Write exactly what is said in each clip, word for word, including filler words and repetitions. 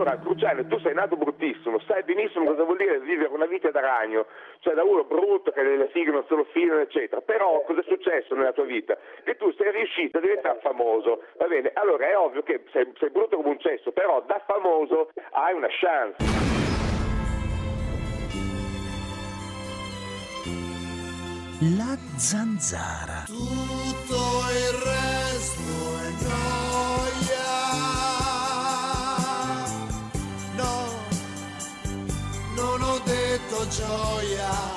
Allora, Cruciani, tu sei nato bruttissimo, sai benissimo cosa vuol dire vivere una vita da ragno, cioè da uno brutto che le fighe non se lo filano, eccetera. Però cosa è successo nella tua vita? Che tu sei riuscito a diventare famoso, va bene? Allora è ovvio che sei, sei brutto come un cesso, però da famoso hai una chance. La zanzara. Tutto il resto è gioia. No, non ho detto gioia.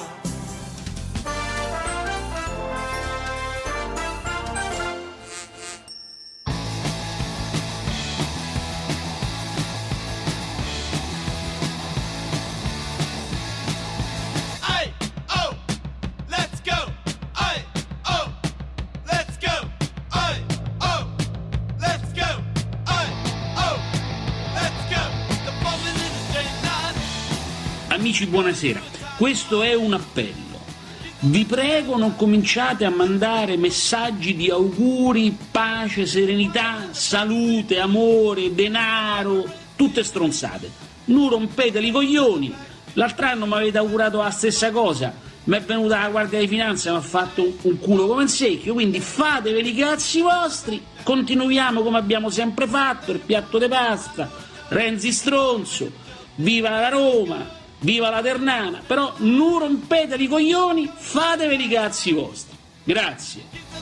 Amici, buonasera. Questo è un appello. Vi prego, non cominciate a mandare messaggi di auguri, pace, serenità, salute, amore, denaro, tutte stronzate. Non rompeteli i coglioni. L'altro anno mi avete augurato la stessa cosa. Mi è venuta la Guardia di Finanza e mi ha fatto un, un culo come un secchio. Quindi fatevi i cazzi vostri. Continuiamo come abbiamo sempre fatto, il piatto di pasta, Renzi stronzo, viva la Roma, viva la Ternana, però non rompete i coglioni, fatevi i cazzi vostri. Grazie.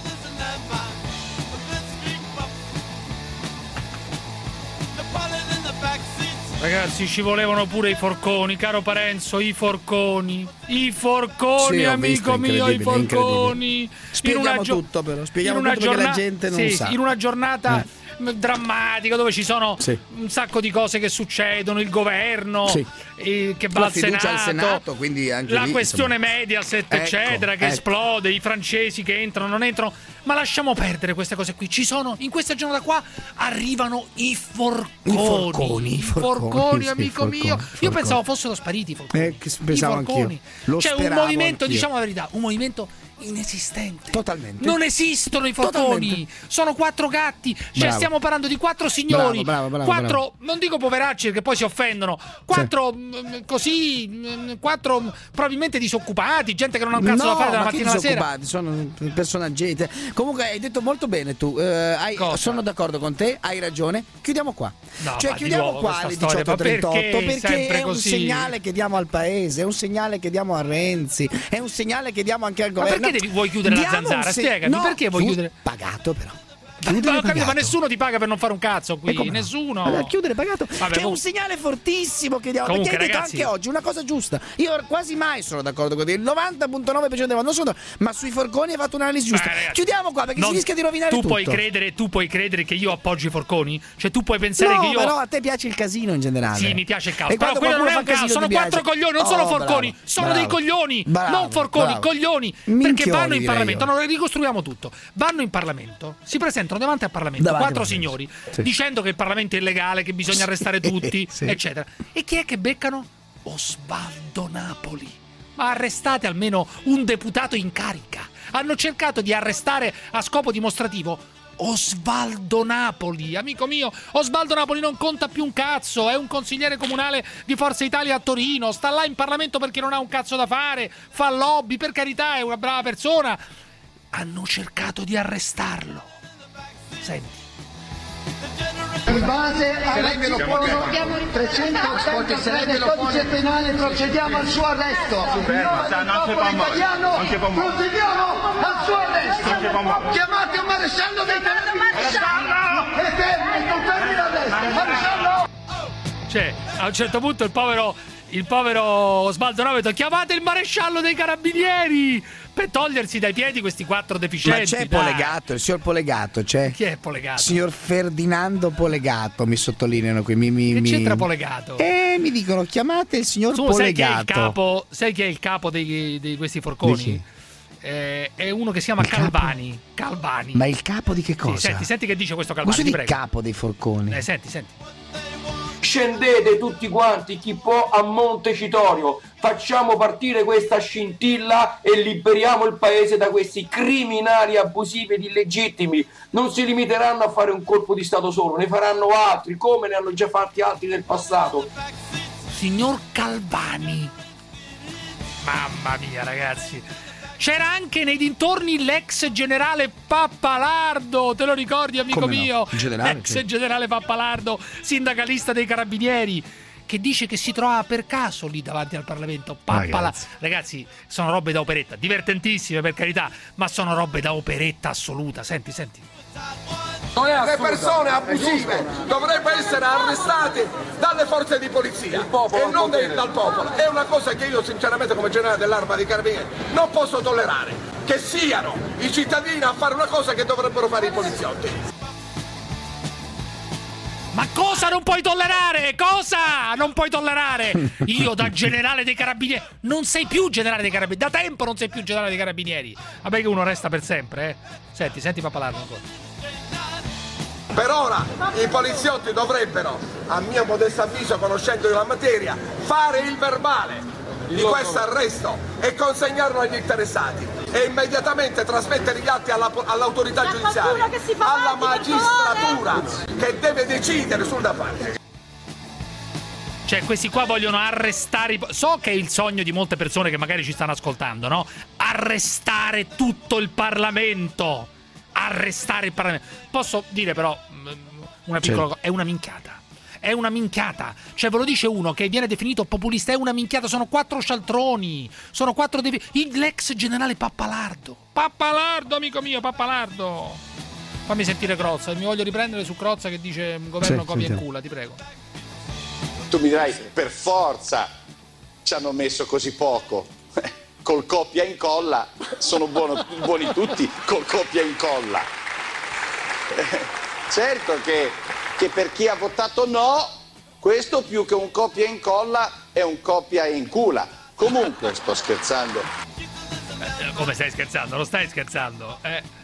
Ragazzi, ci volevano pure i forconi, caro Parenzo, i forconi, i forconi, sì, amico mio, i forconi. Spieghiamo gio- tutto però, spieghiamo tutto giorna- perché la gente non sì, sa. In una giornata eh. drammatica dove ci sono sì. un sacco di cose che succedono, il governo sì. eh, che va la al Senato, al Senato quindi anche la lì, questione insomma. Mediaset, ecco, eccetera, che ecco. esplode, i francesi che entrano, non entrano. Ma lasciamo perdere queste cose qui. Ci sono, in questa giornata qua arrivano i forconi. I forconi, i forconi, forconi sì, amico forconi, mio. forconi. Io pensavo fossero spariti i forconi. Eh, che pensavo I forconi. Lo C'è un movimento, anch'io. Diciamo la verità, un movimento inesistente. Totalmente. Non esistono i forconi. Totalmente. Sono quattro gatti. Cioè Bravo. stiamo parlando di quattro signori. Bravo, bravo, bravo, quattro, bravo. non dico poveracci perché poi si offendono. Quattro sì. così, quattro probabilmente disoccupati, gente che non ha un cazzo no, da fare dalla ma mattina alla sera. Sono personaggi. Comunque hai detto molto bene tu. Eh, hai, sono d'accordo con te, hai ragione. Chiudiamo qua. No, cioè chiudiamo qua alle diciotto e trentotto perché, perché è un così? segnale che diamo al paese, è un segnale che diamo a Renzi, è un segnale che diamo anche al governo. Ma perché devi, vuoi chiudere diamo la zanzara? Se- Spiegami, no, perché vuoi chiudere? Pagato però. Ma, capito, ma nessuno ti paga per non fare un cazzo qui, no? Nessuno. Allora, chiudere pagato. Vabbè, C'è com- un segnale fortissimo che diamo. Comunque, perché hai detto ragazzi, anche oggi una cosa giusta. Io quasi mai sono d'accordo con te. Il novanta virgola nove per cento dei non sono, ma sui forconi hai fatto un'analisi giusta. Beh, ragazzi, chiudiamo qua perché non, si rischia di rovinare tu tutto. Puoi credere, tu puoi credere che io appoggio i forconi? Cioè tu puoi pensare no, che io però a te piace il casino in generale. Sì, mi piace il caos. E Però quello non è un caso, sono quattro piace. coglioni, non oh, sono forconi, bravo, sono bravo, dei coglioni, bravo, non forconi, bravo. coglioni. Minchioni, perché vanno in Parlamento, io. no, ricostruiamo tutto. Vanno in Parlamento, si presentano davanti al Parlamento Davanti quattro al signori sì. dicendo che il Parlamento è illegale, che bisogna arrestare tutti, sì. eccetera. E chi è che beccano? Osvaldo Napoli. Ma arrestate almeno un deputato in carica. Hanno cercato di arrestare a scopo dimostrativo Osvaldo Napoli, amico mio. Osvaldo Napoli non conta più un cazzo, è un consigliere comunale di Forza Italia a Torino, sta là in Parlamento perché non ha un cazzo da fare, fa lobby, per carità, è una brava persona. Hanno cercato di arrestarlo. Senti. In base all'articolo trecentoottantasei del codice penale procediamo al suo arresto. Noi del popolo italiano procediamo al suo arresto. Chiamate un maresciallo dei carabinieri. E fermi, non fermi la destra. Maresciallo. Cioè, a un certo punto il povero il povero Osvaldo Noveto, chiamate il maresciallo dei carabinieri per togliersi dai piedi questi quattro deficienti. Ma c'è dai. Polegato, il signor Polegato c'è. Chi è Polegato? Signor Ferdinando Polegato, mi sottolineano qui. Mi, mi, che mi... c'entra Polegato? Eh, mi dicono chiamate il signor tu Polegato. Sai chi è il capo, sai chi è il capo dei, di questi forconi? Eh, è uno che si chiama Calvani. Calvani. Ma il capo di che cosa? Sì, senti, senti che dice questo Calvani. Cosa di capo dei forconi? Eh, senti, senti. Scendete tutti quanti, chi può, a Montecitorio. facciamo partire questa scintilla e liberiamo il paese da questi criminali abusivi ed illegittimi. Non si limiteranno a fare un colpo di stato solo, ne faranno altri, come ne hanno già fatti altri nel passato. Signor Calvani, mamma mia ragazzi, c'era anche nei dintorni l'ex generale Pappalardo, te lo ricordi amico Come no? mio? Generale, l'ex sì. generale Pappalardo, sindacalista dei carabinieri, che dice che si trovava per caso lì davanti al Parlamento. Pappala. Ragazzi. Ragazzi, sono robe da operetta, divertentissime per carità, ma sono robe da operetta assoluta. Senti, senti. Le persone abusive dovrebbero essere arrestate dalle forze di polizia e non dei- dal popolo. È una cosa che io sinceramente come generale dell'Arma dei Carabinieri non posso tollerare, che siano i cittadini a fare una cosa che dovrebbero fare i poliziotti. Ma cosa non puoi tollerare? Cosa non puoi tollerare? Io da generale dei carabinieri. Non sei più generale dei carabinieri. Da tempo non sei più generale dei carabinieri. Vabbè che uno resta per sempre, eh. Senti, senti Pappalardo ancora. Per ora i poliziotti dovrebbero, a mio modesto avviso, conoscendo la materia, fare il verbale di questo arresto e consegnarlo agli interessati e immediatamente trasmettere gli atti alla, all'autorità giudiziaria, alla magistratura che deve decidere sul da fare. Cioè, questi qua vogliono arrestare i... So che è il sogno di molte persone che magari ci stanno ascoltando, no? Arrestare tutto il Parlamento. Arrestare il Parlamento. Posso dire però una piccola cosa, è una minchiata. È una minchiata. Cioè, ve lo dice uno che viene definito populista, è una minchiata, sono quattro scialtroni. Sono quattro devi... l'ex generale Pappalardo. Pappalardo, amico mio, Pappalardo. Fammi sentire Crozza, mi voglio riprendere su Crozza che dice governo Sì, copia in sentiamo. culla, ti prego. Tu mi dirai, per forza ci hanno messo così poco. Col copia e incolla sono buono, buoni tutti col copia e incolla. Eh, certo che, che per chi ha votato no, questo più che un copia e incolla è un copia e incula. Comunque sto scherzando. Eh, come stai scherzando? Non stai scherzando? Eh.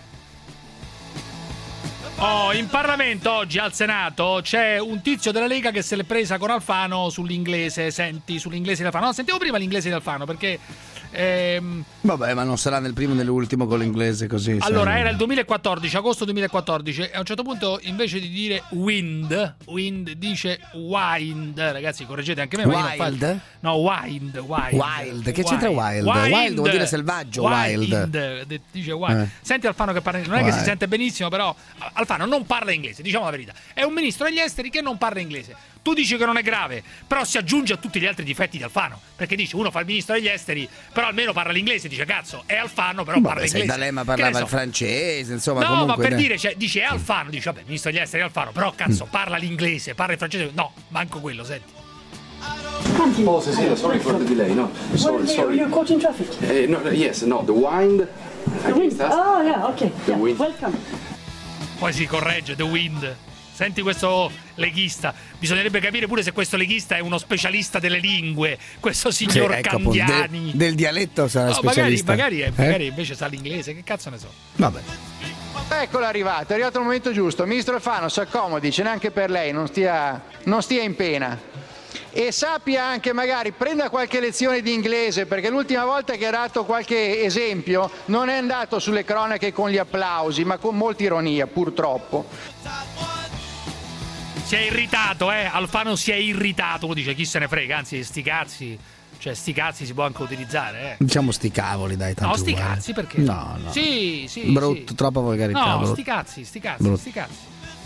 Oh, in Parlamento oggi al Senato c'è un tizio della Lega che se l'è presa con Alfano sull'inglese. Senti, sull'inglese di Alfano. No, sentiamo prima l'inglese di Alfano perché... Ehm... Vabbè, ma non sarà nel primo né nell'ultimo con l'inglese così. Allora, sai. era il duemilaquattordici, agosto duemilaquatordici, e a un certo punto invece di dire wind, wind dice wind. Ragazzi, correggete anche me. ma io non Wild? faccio- No, wind, wild. Wild, che c'entra wild? Wild vuol dire selvaggio, wild. de- Dice wild. Eh. Senti Alfano che parla, non è che Wild. si sente benissimo, però Alfano non parla inglese, diciamo la verità. È un ministro degli esteri che non parla inglese. Tu dici che non è grave, però si aggiunge a tutti gli altri difetti di Alfano, perché dici uno fa il ministro degli esteri, però almeno parla l'inglese, dice cazzo, è Alfano, però parla Vabbè, se inglese. D'Alema Che parlava ne so? il francese, insomma, No, comunque ma per dai. dire, cioè, dice è Alfano, dice vabbè, ministro degli esteri è Alfano, però cazzo, parla l'inglese, parla il francese. No, manco quello, senti. Oh, Cecilia, sorry for the delay. No, sorry, sorry. You're caught in traffic. Uh, no, no, yes, no, the wind. The wind. Oh, yeah, okay. The Yeah. wind. Welcome. Poi si corregge, The Wind. Senti questo leghista. Bisognerebbe capire pure se questo leghista è uno specialista delle lingue, questo signor Sì, ecco, appunto, Candiani. del, del dialetto sarà No, magari, specialista. magari, è- Eh? magari invece sa l'inglese, che cazzo ne so. Vabbè. Eccolo arrivato, è arrivato il momento giusto. Ministro Alfano, si accomodi, ce n'è anche per lei, non stia, non stia in pena. E sappia anche, magari, prenda qualche lezione di inglese, perché l'ultima volta che ha dato qualche esempio non è andato sulle cronache con gli applausi, ma con molta ironia, purtroppo. Si è irritato, eh. Alfano si è irritato. Uno dice chi se ne frega, anzi, sti cazzi. Cioè, sti cazzi si può anche utilizzare, eh. Diciamo sti cavoli, dai, tanto No, sti uguale. cazzi, perché? No, no. Sì, sì. Brutto, sì. troppa volgarità. No, brutto. sti cazzi, sti cazzi, Brutto. sti cazzi.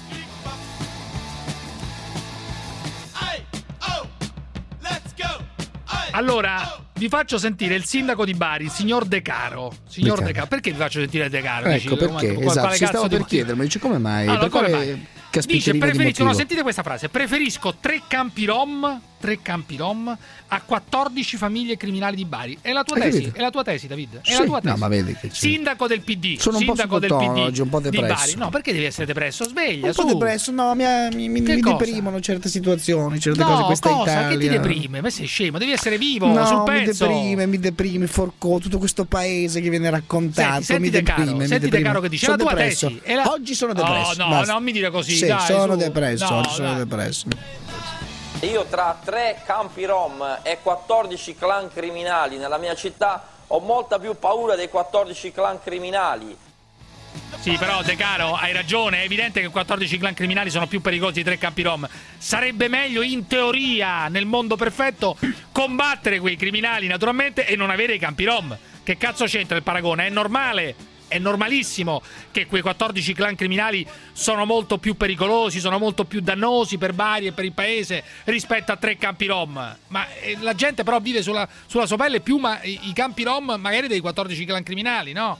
Allora, vi faccio sentire il sindaco di Bari, il signor De Caro. Signor De Caro. De Caro, perché vi faccio sentire De Caro? Ecco Dici, perché, quale esatto, cazzo si stavo di per motivo? chiedermi, dice come mai? Allora, per come quale mai? caspiterina Dice, di preferisco, no, motivo? sentite questa frase, preferisco tre campi rom, tre campi rom a quattordici famiglie criminali di Bari. È la tua Hai tesi, capito? è la tua tesi, David. È Sì, la tua tesi. no, ma vedi che c'è. Sindaco del P D, Sono un po' sindaco del sottotono P D oggi, un po' di depresso. Bari. No, perché devi essere depresso? Sveglia, Un po' su. depresso, no, mi, mi, mi, Che mi cosa? deprimono certe situazioni, certe No, cose in questa cosa? Italia. Che ti deprime? Ma sei scemo, devi essere vivo, No, sul mi pezzo. deprime, mi deprime, forco, tutto questo paese che viene raccontato. Senti, senti mi De deprime, Caro, mi senti De deprime. Caro che dice, Sono la tua depresso. tesi è la- Oggi sono depresso. Oh, no, basta. non mi dire così, Sì, dai, sono su. depresso, No, oggi sono dai. depresso. Io tra tre campi rom e quattordici clan criminali nella mia città ho molta più paura dei quattordici clan criminali. Sì, però De Caro, hai ragione, è evidente che quattordici clan criminali sono più pericolosi di tre campi rom. Sarebbe meglio, in teoria, nel mondo perfetto, combattere quei criminali naturalmente e non avere i campi rom. Che cazzo c'entra il paragone? È normale, è normalissimo che quei quattordici clan criminali sono molto più pericolosi, sono molto più dannosi per Bari e per il paese rispetto a tre campi rom. Ma eh, la gente però vive sulla, sulla sua pelle più ma, i, i campi rom magari dei quattordici clan criminali, no?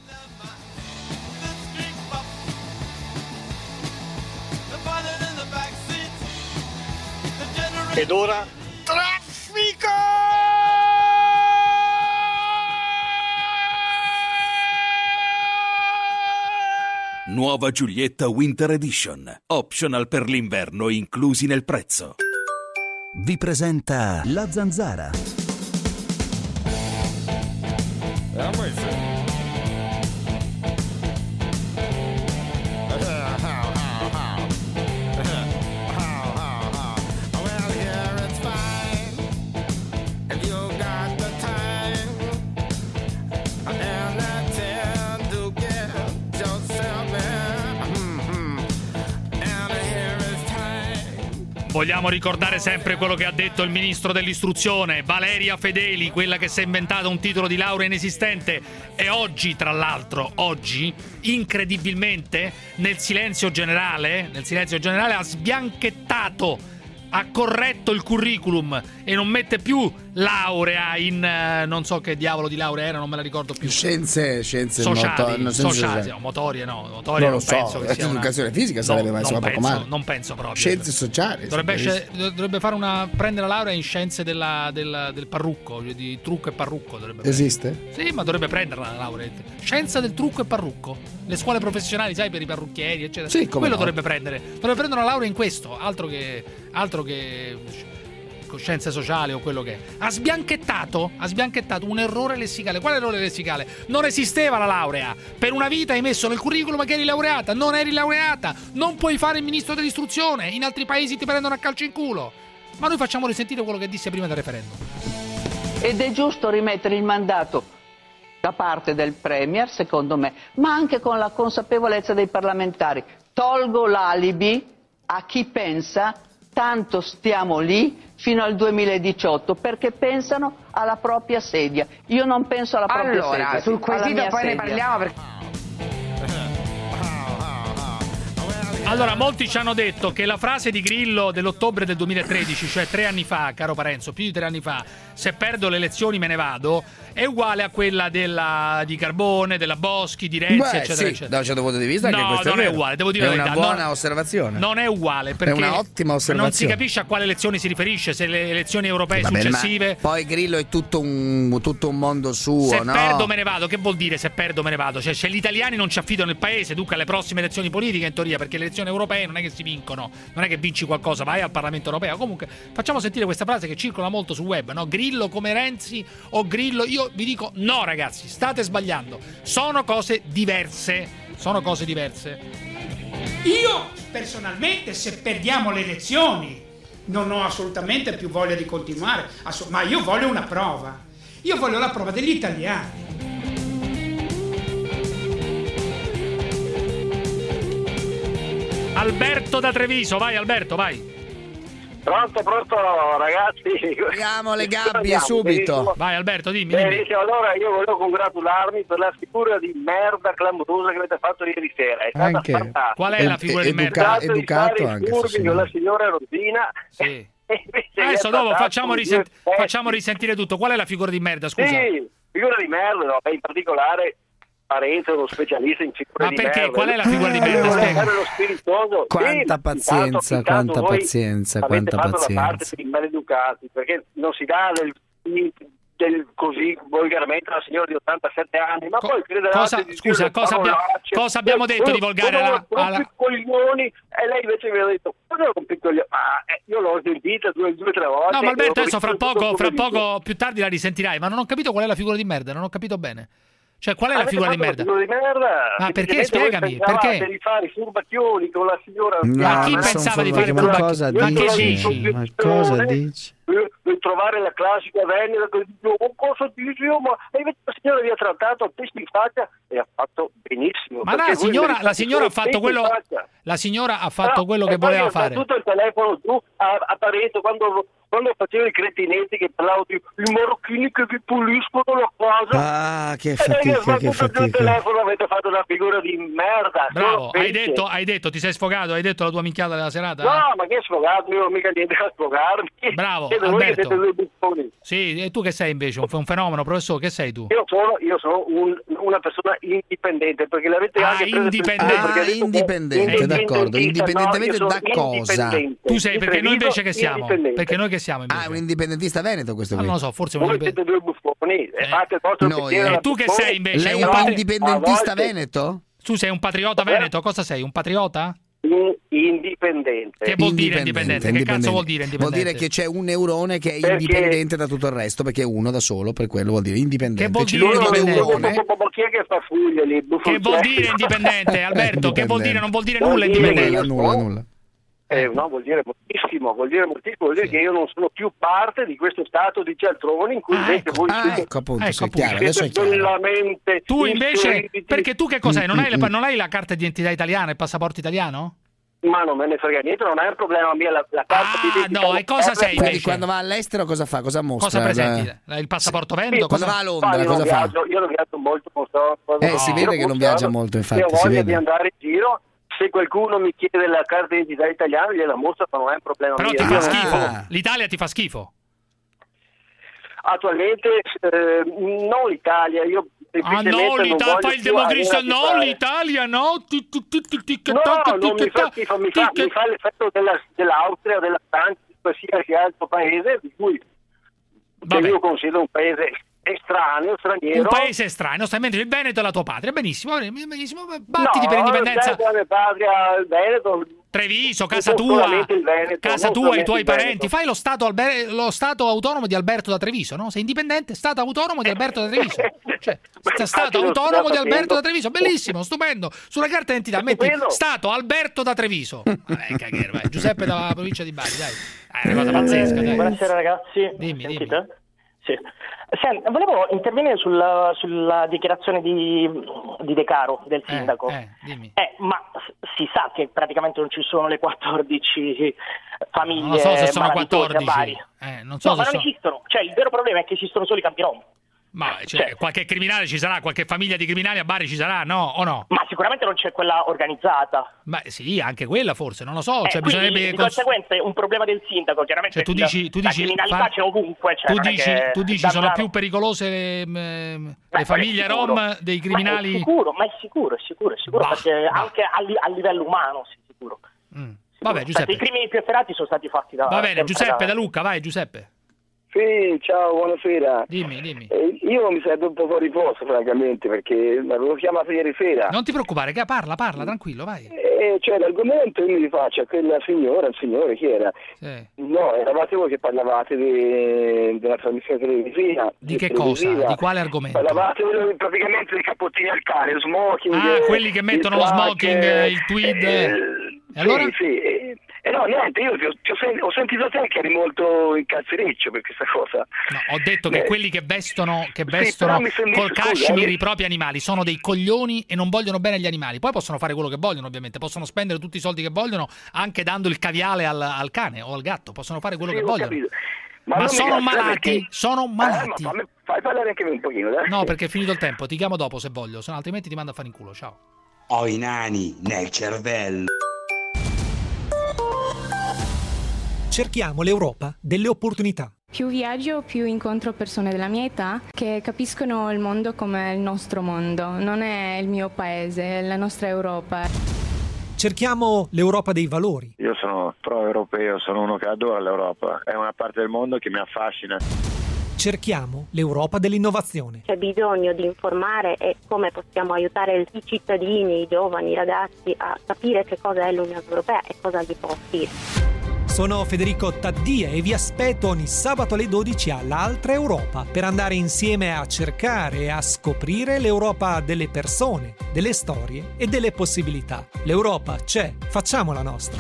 Ed ora traffico! Nuova Giulietta Winter Edition. Optional per l'inverno inclusi nel prezzo. Vi presenta La Zanzara. Vogliamo ricordare sempre quello che ha detto il ministro dell'istruzione, Valeria Fedeli, quella che si è inventata un titolo di laurea inesistente e oggi, tra l'altro, oggi, incredibilmente, nel silenzio generale, nel silenzio generale ha sbianchettato, ha corretto il curriculum e non mette più laurea in uh, non so che diavolo di laurea era, non me la ricordo più. Scienze, scienze sociali, moto- sociali, no, motorie no, motorie non, non lo penso so, che sia una... educazione fisica sarebbe no, mai insomma poco penso, male. Non penso proprio. Scienze sociali. Dovrebbe, sce- dovrebbe fare una prendere la laurea in scienze della, della, del parrucco, di trucco e parrucco dovrebbe Esiste? prendere. Sì, ma dovrebbe prenderla la laurea. Scienza del trucco e parrucco. Le scuole professionali, sai, per i parrucchieri, eccetera. Sì, come quello no. dovrebbe prendere. Dovrebbe prendere una laurea in questo, altro che altro che scienze sociali o quello che è. Ha sbianchettato, ha sbianchettato un errore lessicale. Quale errore lessicale? Non esisteva la laurea. Per una vita hai messo nel curriculum che eri laureata, non eri laureata. Non puoi fare il ministro dell'istruzione. In altri paesi ti prendono a calcio in culo. Ma noi facciamo risentire quello che disse prima del referendum. Ed è giusto rimettere il mandato da parte del Premier, secondo me, ma anche con la consapevolezza dei parlamentari. Tolgo l'alibi a chi pensa tanto stiamo lì fino al duemiladiciotto perché pensano alla propria sedia. Io non penso alla propria allora, sedia. Allora, sul quesito poi sedia. ne parliamo perché... Allora, molti ci hanno detto che la frase di Grillo dell'ottobre del duemilatredici, cioè tre anni fa, caro Parenzo, più di tre anni fa, se perdo le elezioni me ne vado, è uguale a quella della, di Carbone, della Boschi, di Renzi, Beh, eccetera, sì, eccetera. da un certo punto di vista no, anche questo non è, è vero. uguale, devo dire è la una verità. buona non, osservazione. Non è uguale perché è un'ottima osservazione. non si capisce a quale elezioni si riferisce, se le elezioni europee Vabbè, successive. Poi Grillo è tutto un, tutto un mondo suo, se no? perdo me ne vado, che vuol dire se perdo me ne vado? Cioè, se gli italiani non ci affidano il paese, dunque alle prossime elezioni politiche in teoria, perché le elezioni europee non è che si vincono, non è che vinci qualcosa, vai al Parlamento europeo. Comunque facciamo sentire questa frase che circola molto sul web, no? Grillo come Renzi o Grillo, io vi dico no ragazzi, state sbagliando, sono cose diverse, sono cose diverse. Io personalmente se perdiamo le elezioni non ho assolutamente più voglia di continuare, ma io voglio una prova, io voglio la prova degli italiani. Alberto da Treviso, vai Alberto, vai. Pronto, pronto ragazzi. Apriamo le gabbie subito. Vai Alberto, dimmi, dimmi. Benissimo, allora io volevo congratularmi per la figura di merda clamorosa che avete fatto ieri sera. È stata Anche. fantastica. Qual è la figura Ed- di merda? educa- educato anche, Furbi sì, con sì. la signora Rosina. Sì. E invece Adesso è dopo stato facciamo, un risent- due facciamo risentire tutto. Qual è la figura di merda, scusa? Sì, figura di merda, no? Beh, in particolare Parenzo è uno specialista in figure Ma di perché? merda. Qual è la figura di merda? Vuole Spiega. fare lo spiritoso. Quanta Sì, pazienza, intanto- intanto quanta voi pazienza, avete quanta fatto pazienza. la parte dei maleducati, perché non si dà del, del così volgarmente alla signora di ottantasette anni, ma Co- poi crederate cosa- di scusa, dire cosa abbia- parolacce. cosa abbiamo detto di volgare Sono alla- alla- proprio coglioni, e lei invece mi ha detto cosa rompi i coglioni? Ma eh, io l'ho sentita due o tre volte. No, ma Alberto, e ho adesso fra ripetuto poco, fra come dico. poco più tardi la risentirai, ma non ho capito qual è la figura di merda, non ho capito bene. Cioè, qual è la Avete figura di fatto merda? una figura di merda. Ma perché? Evidentemente voi Spiegami, pensavate perché? di fare i furbacchioni con la signora No, Ma chi ma pensava sono di fare furbacchi- ma cosa furbacchi? Ma che dici? dici? Ma cosa dici? Per per trovare la classica venera che dice oh, cosa dici io? Ma e invece la signora vi ha trattato a pesti in faccia e ha fatto benissimo. Ma no, perché la voi signora, meritate la signora ha solo fatto pesti in quello faccia. la signora ha fatto No, quello e che poi voleva mi ha fare. tutto il telefono giù a, a Pareto quando, quando facevo i cretinetti che parlavo di i marocchini che vi puliscono la casa. Ah, che E fatica, io ho che fatto tutto il fatica. telefono, avete fatto una figura di merda. Bravo, solo hai peste. detto, hai detto, ti sei sfogato, hai detto la tua minchiata della serata? No, ma che sfogato, io non ho mica niente a sfogarmi. Bravo, Siete voi che Alberto. siete due buffoni. Sì, e tu che sei invece? Un, un fenomeno, professore, che sei tu? Io sono, io sono un- una persona indipendente, perché l'avete Ah, anche presa per indipendente. il culo, perché Ah, ha detto che- indipendente, d'accordo. Indipendentemente no, io da sono cosa? indipendente. Tu sei, perché noi invece che siamo? Indipendente. Perché noi che siamo invece? Ah, un indipendentista veneto questo Ah, qui. non lo so, forse un Voi indipendente. siete due buffoni e fate il vostro Noi, mestiere eh. da E tu che buffoni. sei invece? Lei è un un patri- indipendentista a volte- veneto? Tu sei un patriota veneto? Cosa sei? Un patriota? In- indipendente. Che vuol dire indipendente? Che cazzo vuol dire Vuol indipendente? dire che c'è un neurone che è Perché- indipendente da tutto il resto, perché è uno da solo, per quello vuol dire indipendente. Che vuol C'è dire l'unico indipendente? neurone. Ma chi è che fa fuglie lì? Che vuol dire indipendente, Alberto? Che vuol dire? Non vuol dire nulla Vuol dire indipendente. che io Nulla, sono- nulla. Eh, no, vuol dire moltissimo, vuol dire moltissimo, vuol dire Sì. che io non sono più parte di questo stato di cialtrone in cui Ah, invece ecco. voi Ah, siete, ecco appunto, Ecco, sei appunto. chiaro, adesso è siete chiaro. bellamente Tu invece, inseriti. perché tu che cos'hai? Non hai, Mm, le- mm. non hai la carta di identità italiana, il passaporto italiano? Ma non me ne frega niente, non è un problema mio la, la carta di Ah, identità. no, e cosa Eh, sei Quindi invece? quando va all'estero cosa fa? Cosa mostra? Cosa presenti? La- Il passaporto Sì, veneto? Quando Cosa... va a Ma Londra io cosa non fa? viaggio, io non viaggio molto, non so cosa Eh, si no. vede Io che non so, viaggia molto, infatti, Io ho si voglia vede. di andare in giro, se qualcuno mi chiede la carta di identità italiana gliela mostro, ma non è un problema Però mio. ti Io fa non- schifo. Ah. L'Italia ti fa schifo. Attualmente eh, non l'Italia, io Ah semplicemente no, non l'Italia, voglio fai il più democristiano, avere a che no, fare. l'Italia, no, ti- ti- ti- ti- ti- No, tac, non mi tic- fa tac, schifo, mi fa, tic- mi fa l'effetto della, dell'Austria, della Francia, di qualsiasi altro paese, di cui che Vabbè. io considero un paese estraneo, straniero. Un paese estraneo, stai mentre il Veneto è la tua patria. Benissimo, benissimo, battiti No, per l'indipendenza. il Veneto è la mia patria, il Veneto. Treviso, casa Non tua, solamente il Veneto, casa non tua, i solamente tuoi il Veneto. parenti. Fai lo stato, Alber- lo stato autonomo di Alberto da Treviso, no? Sei indipendente, stato autonomo di Alberto da Treviso. Cioè, Ma stato infatti lo autonomo sto di Alberto facendo. da Treviso, bellissimo, stupendo. Sulla carta d'identità metti Stupendo. stato Alberto da Treviso. Vabbè, caghere, vai. Giuseppe dalla provincia di Bari, dai. È una cosa pazzesca, dai. Buonasera ragazzi. Dimmi, Sentite? Sì. Senti, volevo intervenire sulla, sulla dichiarazione di, di De Caro, del sindaco. Eh, dimmi. Eh, ma s- si sa che praticamente non ci sono le quattordici famiglie Non lo so se sono malavitose a Bari. quattordici. Eh, non so No, se ma non sono... esistono. Cioè, il vero problema è che esistono solo i campi rom. Ma cioè, qualche criminale ci sarà, qualche famiglia di criminali a Bari ci sarà, no? O no? Ma sicuramente non c'è quella organizzata. Beh, sì, anche quella forse, non lo so. Eh, Cioè, quindi, bisognerebbe. di cons- conseguenza è un problema del sindaco, chiaramente. Cioè, tu dici, tu la dici, criminalità fa- c'è ovunque. Cioè, tu non è dici, che tu dici da sono una- più pericolose le, ehm, Beh, le famiglie ma è sicuro. rom dei Ma criminali? è sicuro, ma è sicuro, è sicuro, è sicuro, Bah, perché bah. anche a, li- a livello umano, sì, sicuro. Mm. Sicuro. Vabbè, Perché Giuseppe. i crimini più efferati sono stati fatti da... Va bene, sempre Giuseppe da- da Lucca, vai Giuseppe. Sì, ciao, buonasera. Dimmi, dimmi. Eh, io mi sento un po' fuori posto, francamente, perché l'avevo chiamato ieri sera. Non ti preoccupare, che parla, parla, tranquillo, vai. E cioè l'argomento io mi rifaccio a quella signora, il signore, chi era? Sì. No, eravate voi che parlavate di- della trasmissione televisiva. Di che cosa? televisiva. Di quale argomento? Parlavate eh, praticamente dei cappottini al cane, smoking. Ah, eh, quelli che mettono il lo frac, smoking, eh, il tweed. eh, E allora? Sì, sì. eh, Eh no, niente, io ti ho, ti ho sen- ho sentito te che eri molto incalzericcio per questa cosa. No, ho detto che Eh, quelli che vestono, che sì, vestono però mi sembra- col scusa, cashmere eh. i propri animali sono dei coglioni e non vogliono bene agli animali. Poi possono fare quello che vogliono, ovviamente. Possono spendere tutti i soldi che vogliono, anche dando il caviale al, al cane o al gatto. Possono fare quello Sì, che ho vogliono. capito. Ma, non mi sono piace malati, perché- sono malati. Eh, ma fammi- fai parlare anche me un pochino, dai. No, perché è finito il tempo. Ti chiamo dopo se voglio, se no altrimenti ti mando a fare in culo. Ciao. Ho i nani nel cervello. Cerchiamo l'Europa delle opportunità. Più viaggio, più incontro persone della mia età che capiscono il mondo come il nostro mondo. Non è il mio paese, è la nostra Europa. Cerchiamo l'Europa dei valori. Io sono pro-europeo, sono uno che adora l'Europa. È una parte del mondo che mi affascina. Cerchiamo l'Europa dell'innovazione. C'è bisogno di informare e come possiamo aiutare i cittadini, i giovani, i ragazzi a capire che cosa è l'Unione Europea e cosa gli può offrire. Sono Federico Taddia e vi aspetto ogni sabato alle dodici all'Altra Europa per andare insieme a cercare e a scoprire l'Europa delle persone, delle storie e delle possibilità. L'Europa c'è, facciamola nostra.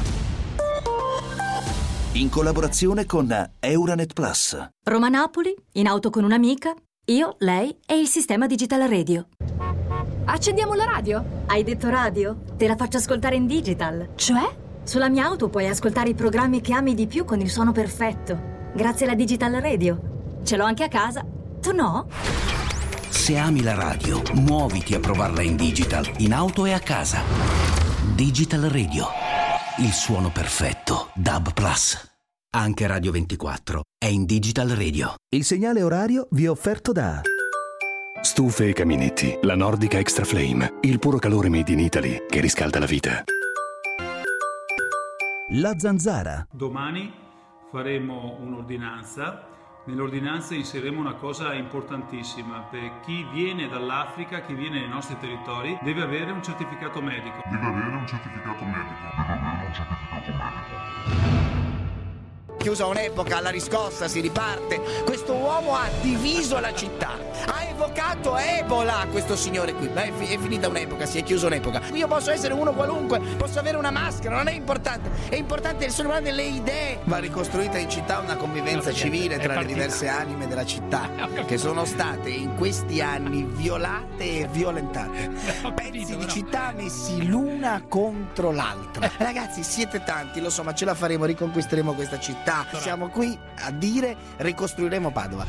In collaborazione con Euranet Plus. Roma-Napoli, in auto con un'amica, io, lei e il sistema Digital Radio. Accendiamo la radio? Hai detto radio? Te la faccio ascoltare in digital. Cioè? Sulla mia auto puoi ascoltare i programmi che ami di più con il suono perfetto. Grazie alla Digital Radio. Ce l'ho anche a casa. Tu no? Se ami la radio, muoviti a provarla in digital, in auto e a casa. Digital Radio. Il suono perfetto. D A B Plus. Anche Radio ventiquattro è in Digital Radio. Il segnale orario vi è offerto da Stufe e Caminetti, la Nordica Extra Flame, il puro calore made in Italy che riscalda la vita. La Zanzara. Domani faremo un'ordinanza. Nell'ordinanza inseriremo una cosa importantissima: per chi viene dall'Africa, chi viene nei nostri territori, deve avere un certificato medico. Deve avere un certificato medico. Deve avere un certificato medico. Chiusa un'epoca, alla riscossa si riparte. Questo uomo ha diviso la città, ha evocato Ebola questo signore qui. Beh, è, fi- è finita un'epoca, si è chiusa un'epoca. Io posso essere uno qualunque, posso avere una maschera, non è importante. È importante il sollevare delle idee. Va ricostruita in città una convivenza no, civile tra le diverse anime della città che sono state in questi anni violate e violentate. Pezzi di città messi l'una contro l'altra. Ragazzi, siete tanti, lo so, ma ce la faremo, riconquisteremo questa città. Siamo qui a dire ricostruiremo Padova.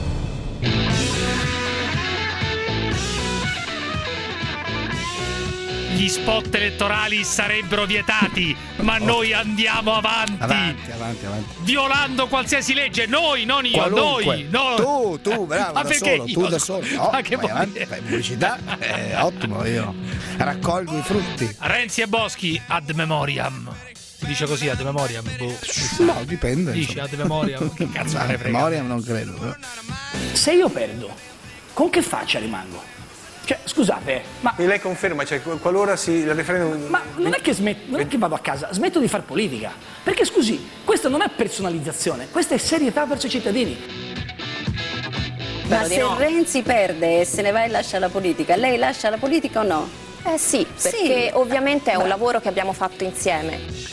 Gli spot elettorali sarebbero vietati, ma noi andiamo avanti. Avanti, avanti, avanti. Violando qualsiasi legge, noi, non io, Qualunque. noi. No. Tu, tu, bravo, ma da perché solo, io? tu da solo. No, ma che vai avanti, fai pubblicità, eh, ottimo, io raccolgo i frutti. Renzi e Boschi ad memoriam. Si dice così ad memoriam? Boh. No, dipende. Dici ad memoriam? Che cazzo me ne frega? Memoriam non credo. Però. Se io perdo, con che faccia rimango? Cioè, scusate, ma... E lei conferma, cioè, qualora si, il referendum... Ma non è, che smet... non è che vado a casa, smetto di far politica. Perché, scusi, questa non è personalizzazione, questa è serietà verso i cittadini. Ma se no. Renzi perde e se ne va e lascia la politica, lei lascia la politica o no? Eh sì, perché sì. Ovviamente è un Beh. lavoro che abbiamo fatto insieme.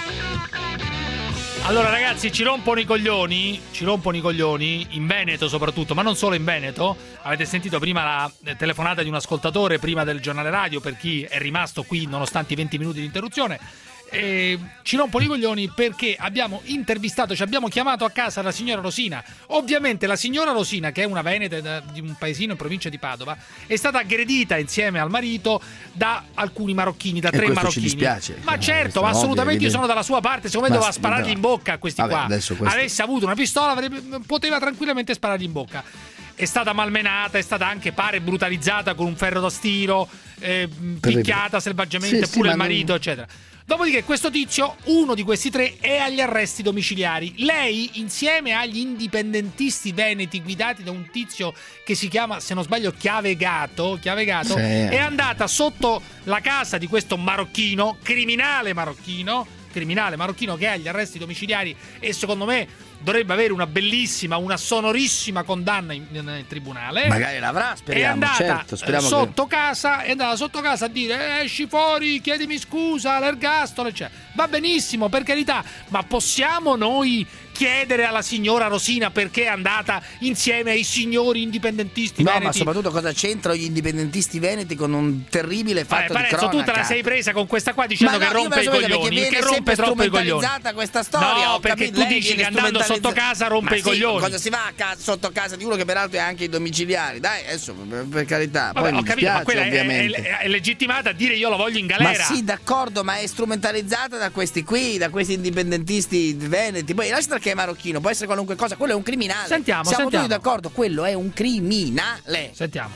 Allora ragazzi, ci rompono i coglioni, ci rompono i coglioni, in Veneto soprattutto, ma non solo in Veneto. Avete sentito prima la telefonata di un ascoltatore prima del giornale radio, per chi è rimasto qui nonostante i venti minuti di interruzione. E ci rompono i coglioni perché abbiamo intervistato, ci abbiamo chiamato a casa la signora Rosina. Ovviamente la signora Rosina, che è una veneta di un paesino in provincia di Padova, è stata aggredita insieme al marito da alcuni marocchini, da e tre marocchini. Ci dispiace. Ma certo, ma assolutamente io sono dalla sua parte. Secondo me doveva sparargli in bocca a questi Vabbè, qua. questo... Avesse avuto una pistola avrebbe, poteva tranquillamente sparargli in bocca. È stata malmenata, è stata anche pare brutalizzata con un ferro da stiro, eh, picchiata selvaggiamente, sì, pure sì, il marito, non... eccetera. Dopodiché questo tizio, uno di questi tre, è agli arresti domiciliari. Lei, insieme agli indipendentisti veneti guidati da un tizio che si chiama, se non sbaglio, Chiavegato, Chiavegato sì. È andata sotto la casa di questo marocchino, criminale marocchino, criminale marocchino che ha gli arresti domiciliari e secondo me dovrebbe avere una bellissima, una sonorissima condanna in, nel tribunale. Magari l'avrà, speriamo. È andata certo, speriamo sotto che... casa, è andata sotto casa a dire esci fuori, chiedimi scusa, l'ergastolo, eccetera. Va benissimo, per carità, ma possiamo noi chiedere alla signora Rosina perché è andata insieme ai signori indipendentisti no, veneti? No, ma soprattutto cosa c'entrano gli indipendentisti veneti con un terribile fatto Vabbè, di Parenzo, cronaca? tu te la sei presa con questa qua dicendo ma che no, rompe i coglioni, che rompe troppo i coglioni. Questa storia, no, perché capito? tu dici che andando sotto casa rompe ma i sì, coglioni. Cosa si va a casa, sotto casa di uno che peraltro è anche i domiciliari? Dai, adesso per, per carità. Vabbè, poi mi ho capito, dispiace, ma quella ovviamente. È, è, è legittimata a dire io lo voglio in galera. Ma sì, d'accordo, ma è strumentalizzata da questi qui, da questi indipendentisti veneti. Poi lascia che è marocchino, può essere qualunque cosa, quello è un criminale. Sentiamo, Siamo sentiamo. tutti d'accordo, quello è un criminale. Sentiamo.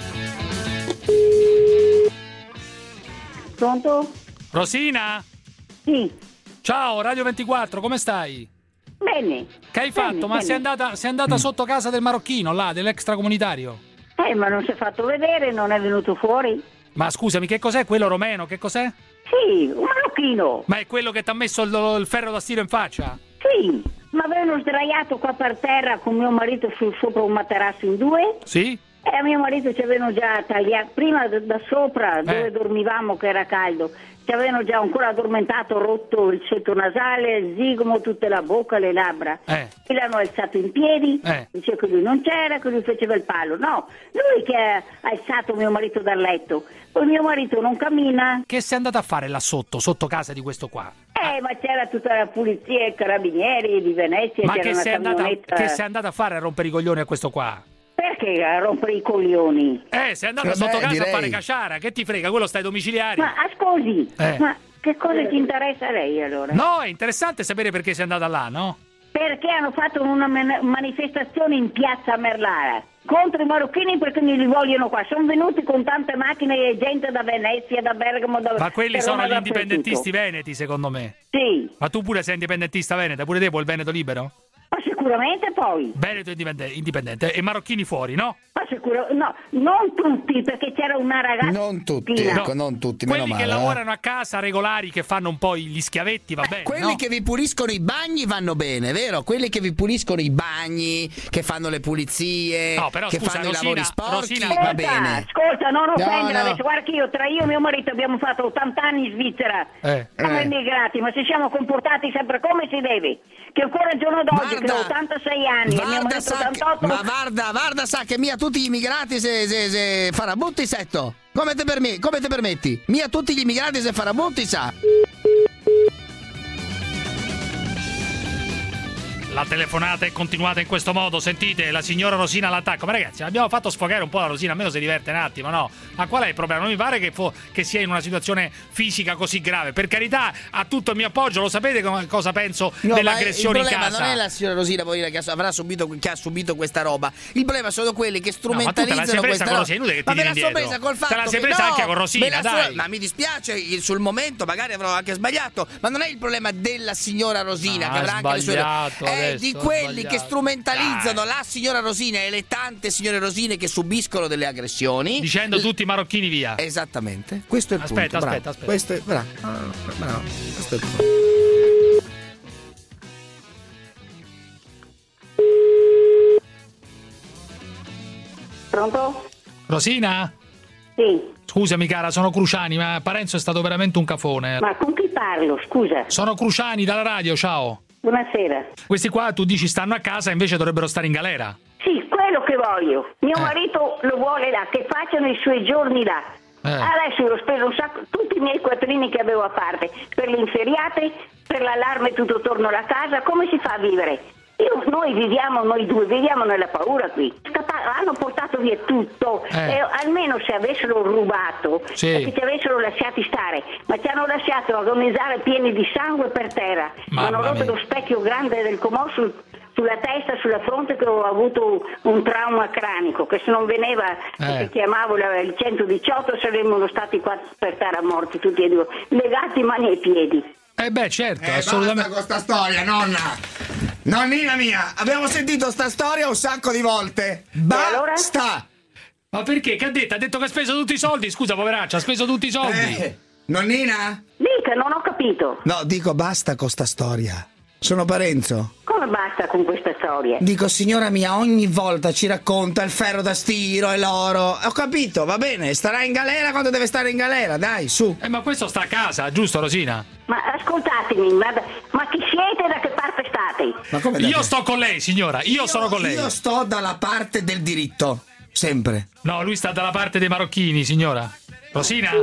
Pronto? Rosina? Sì. Ciao, Radio ventiquattro, come stai? Bene. Che hai fatto? Bene, ma bene. sei andata, sei andata sotto casa del marocchino, là, dell'extracomunitario? Eh, ma non si è fatto vedere, non è venuto fuori. Ma scusami, che cos'è quello romeno? Che cos'è? Sì, un marocchino. Ma è quello che ti ha messo il, il ferro da stiro in faccia? Sì, ma avevano sdraiato qua per terra con mio marito su, sopra un materasso in due. Sì? E a mio marito ci avevano già tagliato, prima da, da sopra dove Eh. dormivamo che era caldo, ci avevano già ancora addormentato, rotto il setto nasale, il zigomo, tutta la bocca, le labbra. Eh. E l'hanno alzato in piedi, Eh. dice che lui non c'era, che lui faceva il palo. No, lui che ha alzato mio marito dal letto. Poi mio marito non cammina. Che sei andata a fare là sotto, sotto casa di questo qua? Eh, ma c'era tutta la polizia, i carabinieri di Venezia, Ma c'era che una sei, andata, camionetta. che sei andata a fare a rompere i coglioni a questo qua? Perché a rompere i coglioni? Eh, sei andata Vabbè, sotto casa direi. a fare casciara, che ti frega, quello stai domiciliari. Ma ascolti, Eh. ma che cosa ti interessa a lei allora? No, è interessante sapere perché sei andata là, no? Perché hanno fatto una man- manifestazione in piazza Merlara contro i marocchini perché non li vogliono qua. Sono venuti con tante macchine e gente da Venezia, da Bergamo, da Ma quelli da sono Roma, gli indipendentisti dappertutto. veneti, secondo me. Sì, Ma tu pure sei indipendentista veneta, pure te vuoi il Veneto libero? ma sicuramente poi. Veneto indipendente, indipendente e marocchini fuori, no? Ma sicuro, no, non tutti, perché c'era una ragazza. Non tutti, No. ecco, non tutti, meno Quelli male. che eh. lavorano a casa, regolari, che fanno un po' gli schiavetti, va bene, Quelli no? che vi puliscono i bagni vanno bene, vero? Quelli che vi puliscono i bagni, che fanno le pulizie, No, però che scusa, fanno Rosina, i lavori sporchi, Rosina- va Ascolta, bene. ascolta, non No, offendere no. adesso. Guarda che io, tra io e mio marito abbiamo fatto ottanta anni in Svizzera. Eh. Siamo Eh. immigrati, ma ci siamo comportati sempre come si deve. Che ancora al giorno d'oggi, che ho ottantasei anni, e mio Varda marito sa che, ottantotto. ma Varda, Varda sa che mia tutti gli immigrati se, se, se farabutti setto. Come te, permi- come te permetti? Mia tutti gli immigrati se farabutti sa. La telefonata è continuata in questo modo, sentite, la signora Rosina all'attacco. Ma ragazzi, abbiamo fatto sfogare un po' la Rosina, almeno si diverte un attimo, no? Ma qual è il problema? Non mi pare che, fo- che sia in una situazione fisica così grave. Per carità, ha tutto il mio appoggio, lo sapete com- cosa penso No, delle ma aggressioni il in problema casa? non è la signora Rosina poverina, che avrà subito, che ha subito questa roba. Il problema sono quelli che No, ma tu te la sei strumentalizzano presa questa con roba. Rosina, è inutile che ti Ma me tiri la sono indietro. presa col Te fatto la sei che- presa no, anche con Rosina, me la so- dai. ma mi dispiace, il- sul momento magari avrò anche sbagliato, ma non è il problema della signora Rosina, Ah, che avrà anche le sue sbagliato è adesso, di ho quelli sbagliato. che strumentalizzano la signora Rosina e le tante signore Rosine che subiscono delle aggressioni, Dicendo tutti i marocchini via. Esattamente. Questo è il Aspetta, punto. aspetta, bravo. aspetta. Questo è bravo. Ah, bravo. Questo è il punto. Pronto? Rosina? Sì. Scusami cara, sono Cruciani, ma Parenzo è stato veramente un cafone. Ma con chi parlo, scusa? Sono Cruciani dalla radio, ciao. Buonasera. Questi qua tu dici stanno a casa, invece dovrebbero stare in galera. Sì, quello che voglio. Mio Eh. marito lo vuole là, che facciano i suoi giorni là. Eh. Adesso io ho speso un sacco, tutti i miei quattrini che avevo a parte, per le inferiate, per l'allarme tutto attorno alla casa, come si fa a vivere? Io, noi viviamo, noi due, viviamo nella paura qui. Scappa- hanno portato via tutto, Eh. e almeno se avessero rubato, Sì. e che ci avessero lasciati stare, ma ci hanno lasciato agonizzare pieni di sangue per terra. Mi Mamma hanno rotto mia. lo specchio grande del comò sul- sulla testa, sulla fronte, che ho avuto un trauma cranico, che se non veniva, Eh. che chiamavo la- il centodiciotto, saremmo stati qua per terra morti tutti e due, legati mani e piedi. Eh beh, certo, Eh, assolutamente. basta con sta storia, nonna. Nonnina mia, abbiamo sentito sta storia un sacco di volte. Basta. Ma perché? Che ha detto? Ha detto che ha speso tutti i soldi? Scusa, poveraccia, ha speso tutti i soldi. Eh, nonnina? Dica, non ho capito. No, dico basta con sta storia. Sono Parenzo. Come basta con questa storia? Dico, signora mia, ogni volta ci racconta il ferro da stiro e l'oro. Ho capito, va bene, starà in galera quando deve stare in galera, dai, su. Eh, ma questo sta a casa, giusto Rosina? Ma ascoltatemi, ma, ma chi siete e da che parte state? Ma come da Io che- sto con lei, signora, io, sono con lei. Io sto dalla parte del diritto, sempre. No, lui sta dalla parte dei marocchini, signora. Rosina?